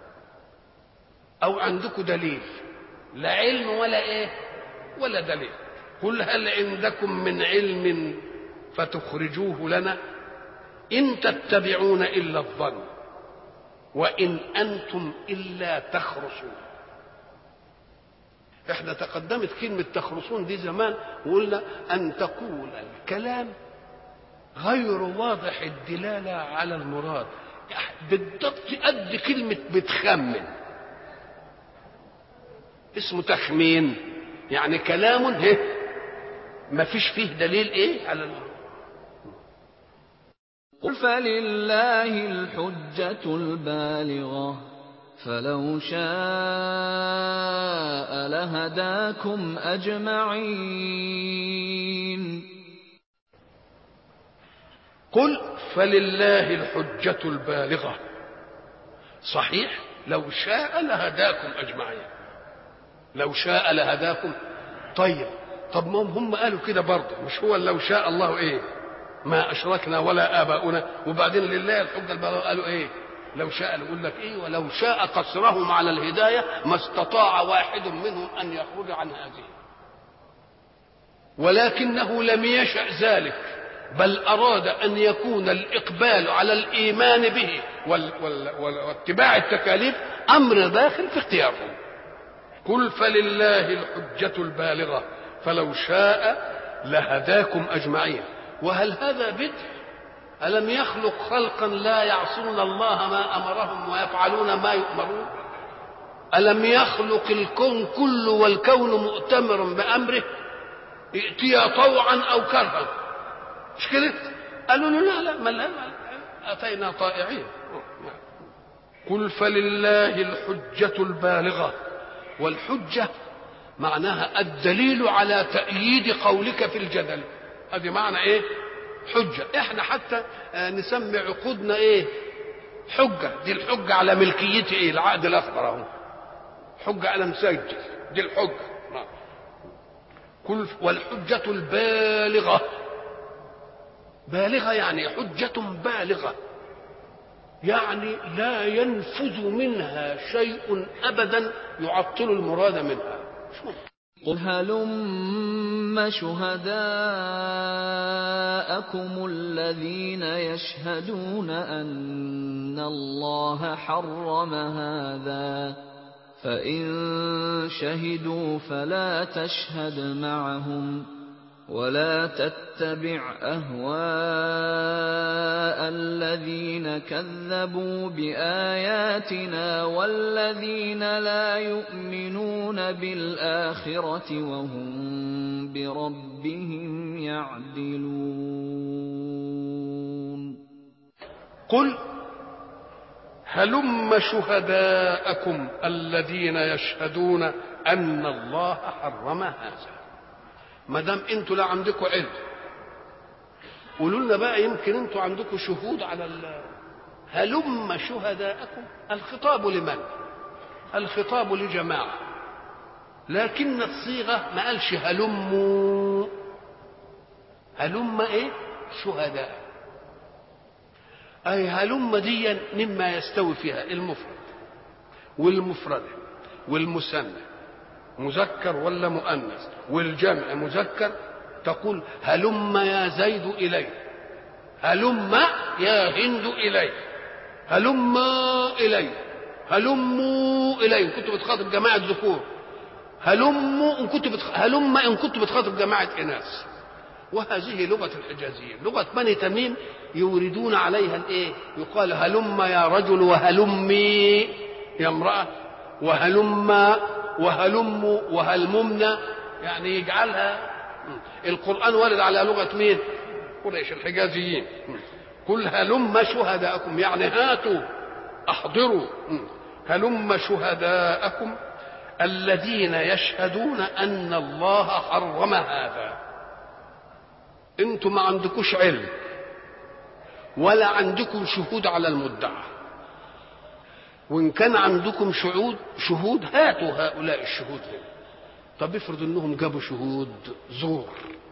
B: أو عندكم دليل، لا علم ولا إيه ولا دليل. قل هل عندكم من علم فتخرجوه لنا إن تتبعون إلا الظن وإن أنتم إلا تخرصون. احنا تقدمت كلمة تخرصون دي زمان وقلنا أن تقول الكلام غير واضح الدلالة على المراد، بالضبط قد كلمة بتخمن، اسمه تخمين، يعني كلام ما فيش فيه دليل ايه على المراد.
A: قل فلله الحجة البالغة فلو شاء لهداكم أجمعين.
B: قل فلله الحجة البالغة، صحيح لو شاء لهداكم أجمعين، لو شاء لهداكم. طيب طب ما هم قالوا كده برضه، مش هو لو شاء الله ايه ما أشركنا ولا آباؤنا، وبعدين لله الحجة البالغة قالوا ايه لو شاء. نقول لك ايه ولو شاء قصرهم على الهداية ما استطاع واحد منهم أن يخرج عن هذه، ولكنه لم يشأ ذلك بل أراد أن يكون الإقبال على الإيمان به واتباع التكاليف أمر داخل في اختيارهم. قل فلله الحجة البالغة فلو شاء لهداكم أجمعين. وهل هذا بدء؟ ألم يخلق خلقا لا يعصون الله ما أمرهم ويفعلون ما يؤمرون؟ ألم يخلق الكون كله والكون مؤتمر بأمره ائتيا طوعا أو كرها؟ مش كده؟ قالوا له لا أتينا طائعين. قل فلله الحجة البالغة، والحجة معناها الدليل على تأييد قولك في الجدل. هذه معنى ايه حجة. احنا حتى نسمي عقودنا ايه حجة. دي الحجة على ملكيتي ايه العقد الاخضر اهو، حجة على مسجل، دي الحجة. قل والحجة البالغة، بالغة يعني حجة بالغة، يعني لا ينفذ منها شيء أبدا يعطل المراد منها.
A: قل هلم شهداءكم الذين يشهدون أن الله حرم هذا فإن شهدوا فلا تشهد معهم ولا تتبع أهواء الذين كذبوا بآياتنا والذين لا يؤمنون بالآخرة وهم بربهم يعدلون.
B: قل هلم شهداءكم الذين يشهدون أن الله حرم هذا. ما دام انتوا لا عندكم علم قولوا لنا بقى، يمكن انتوا عندكم شهود على هلم شهداءكم. الخطاب لمن؟ الخطاب لجماعة. لكن الصيغة ما قالش هلم ايه شهداء، اي هلم دي مما يستوي فيها المفرد والمفرد والمثنى مذكر ولا مؤنث والجمع مذكر، تقول هلم يا زيد إليه، هلم يا هند إليه، هلم إليه، هلموا إليه إن كنت بتخاطب جماعة ذكور، هلم إن كنت بتخاطب جماعة إناث. وهذه لغة الحجازيين، لغة بني تميم يوردون عليها الايه، يقال هلم يا رجل وهلمي يا امرأة، وهلم وهلممنا، يعني يجعلها. القرآن ورد على لغة مين؟ قريش الحجازيين. قل هلم شهداءكم، يعني هاتوا احضروا، هلم شهداءكم الذين يشهدون ان الله حرم هذا. انتم ما عندكوش علم ولا عندكم شهود على المدعى، وان كان عندكم شهود هاتوا هؤلاء الشهود هنا. طب افرض انهم جابوا شهود زور،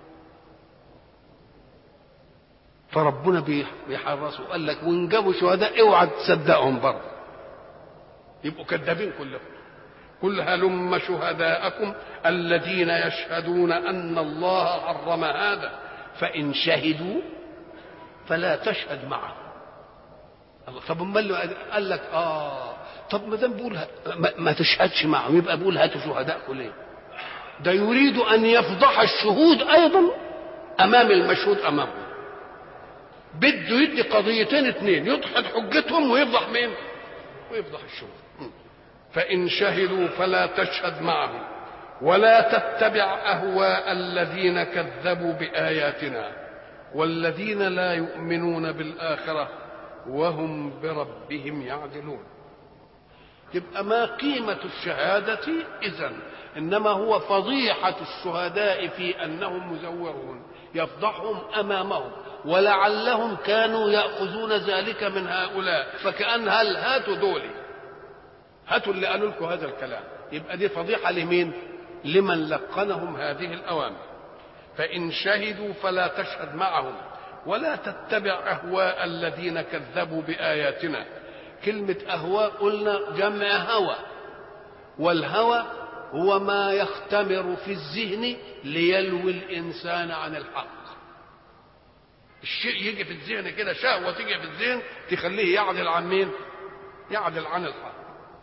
B: فربنا بيحرصوا قال لك وان جابوا شهداء اوعى تصدقهم برضه، يبقوا كذابين كلهم. قل هلم شهداءكم الذين يشهدون ان الله حرم هذا فان شهدوا فلا تشهد معه. الله، طب امال قال لك طب ما دام بيقول ما تشهدش معه يبقى بيقول هاتوا شهداءكم ليه؟ ده يريد ان يفضح الشهود ايضا امام المشهود امامه، بده يدي قضيتين اثنين، يدحض حجتهم ويفضح مين؟ ويفضح الشهود. فان شهدوا فلا تشهد معهم ولا تتبع اهواء الذين كذبوا باياتنا والذين لا يؤمنون بالاخره وهم بربهم يعدلون. يبقى ما قيمة الشهادة إذن؟ إنما هو فضيحة الشهداء في أنهم مزورون، يفضحهم أمامهم، ولعلهم كانوا يأخذون ذلك من هؤلاء، فكأن هاتوا دولي، هاتوا اللي قالوا لكم هذا الكلام. يبقى دي فضيحة لمين؟ لمن لقنهم هذه الأوامر. فإن شهدوا فلا تشهد معهم ولا تتبع أهواء الذين كذبوا بآياتنا. كلمة أهواء قلنا جمع هوى، والهوى هو ما يختمر في الذهن ليلوي الإنسان عن الحق. الشيء يجي في الذهن كده، شهوة تيجي في الذهن تخليه يعدل عن مين؟ يعدل عن الحق.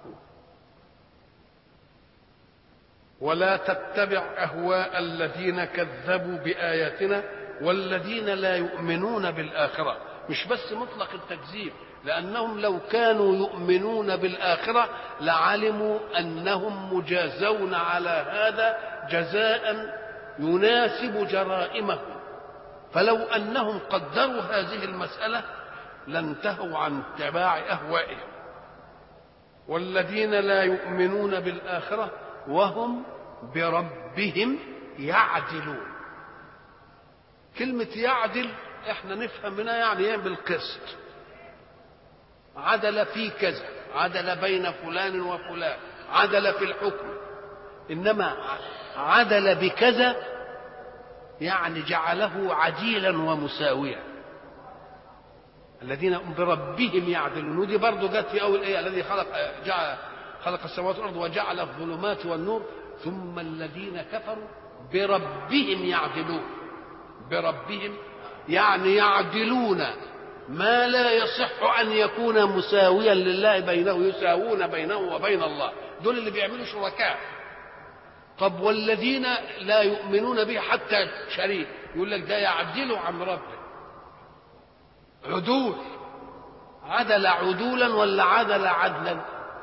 B: ولا تتبع أهواء الذين كذبوا بآياتنا والذين لا يؤمنون بالآخرة. مش بس مطلق التكذيب، لأنهم لو كانوا يؤمنون بالآخرة لعلموا أنهم مجازون على هذا جزاء يناسب جرائمهم، فلو أنهم قدروا هذه المسألة لانتهوا عن اتباع أهوائهم. والذين لا يؤمنون بالآخرة وهم بربهم يعدلون. كلمة يعدل احنا نفهم منها يعني ايه؟ بالقسط. عدل في كذا، عدل بين فلان وفلان، عدل في الحكم. انما عدل بكذا يعني جعله عديلا ومساويا. الذين بربهم يعدلون، ودي برضه جت في اول ايه؟ الذي خلق السماوات والارض وجعل الظلمات والنور ثم الذين كفروا بربهم يعدلون. بربهم يعني يعدلون ما لا يصح ان يكون مساويا لله بينه، يساوون بينه وبين الله. دول اللي بيعملوا شركاء. طب والذين لا يؤمنون به حتى شريك، يقول لك ده يعدل عن ربه. عدول، عدل عدولا ولا عدل عدلا؟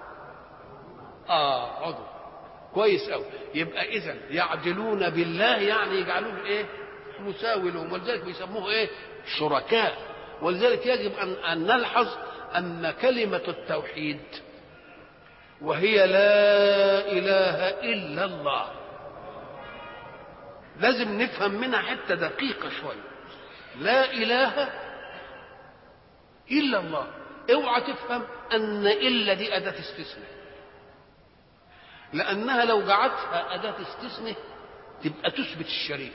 B: عدل. كويس قوي. يبقى اذا يعدلون بالله يعني يجعلوه ايه؟ مساوي لهم، ولذلك بيسموه ايه؟ شركاء. ولذلك يجب ان نلحظ ان كلمة التوحيد وهي لا اله الا الله لازم نفهم منها حتة دقيقة شوية. لا اله الا الله. اوعى تفهم ان الا دي اداة استثناء. لأنها لو جعلتها أداة استثناء تبقى تثبت الشريك.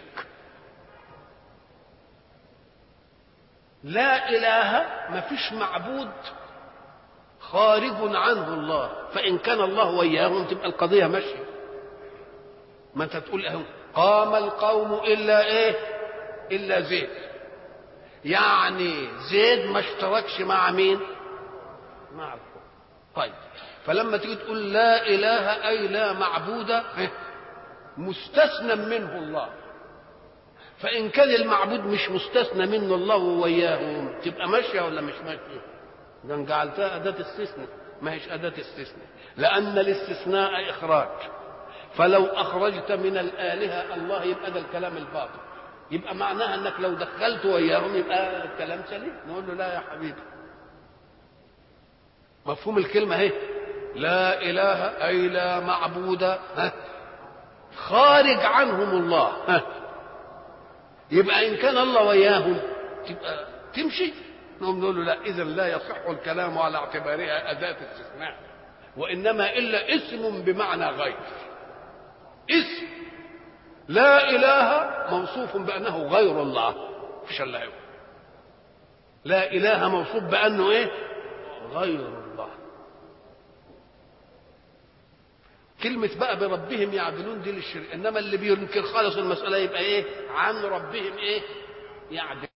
B: لا إله، ما فيش معبود خارج عنه الله، فإن كان الله وياهم تبقى القضية ماشية. ما انت تقول لهم قام القوم إلا إيه؟ إلا زيد، يعني زيد ما اشتركش مع مين؟ مع القوم. طيب فلما تيجي تقول لا إله أي لا معبود مستثنى منه الله، فإن كان المعبود مش مستثنى منه الله ووياهم تبقى ماشية ولا مش ماشية؟ ده جعلتها أداة استثناء، ما هيش أداة استثناء، لأن الاستثناء إخراج، فلو أخرجت من الآلهة الله يبقى ده الكلام الباطل، يبقى معناها أنك لو دخلت وياهم يبقى الكلام سليم. نقول له لا يا حبيبي، مفهوم الكلمة اهي، لا إله أي لا معبود خارج عنهم الله، يبقى إن كان الله وياهم تبقى تمشي. نقول له لا، إذا لا يصح الكلام على اعتبارها أداة استثناء، وإنما إلا اسم بمعنى غير. اسم لا إله موصوف بأنه غير الله، مش الله. لا إله موصوف بأنه إيه؟ غير الله. كلمة بقى بربهم يعدلون دي للشرك، إنما اللي بينكر خالص المسألة يبقى إيه؟ عن ربهم إيه؟ يعدل.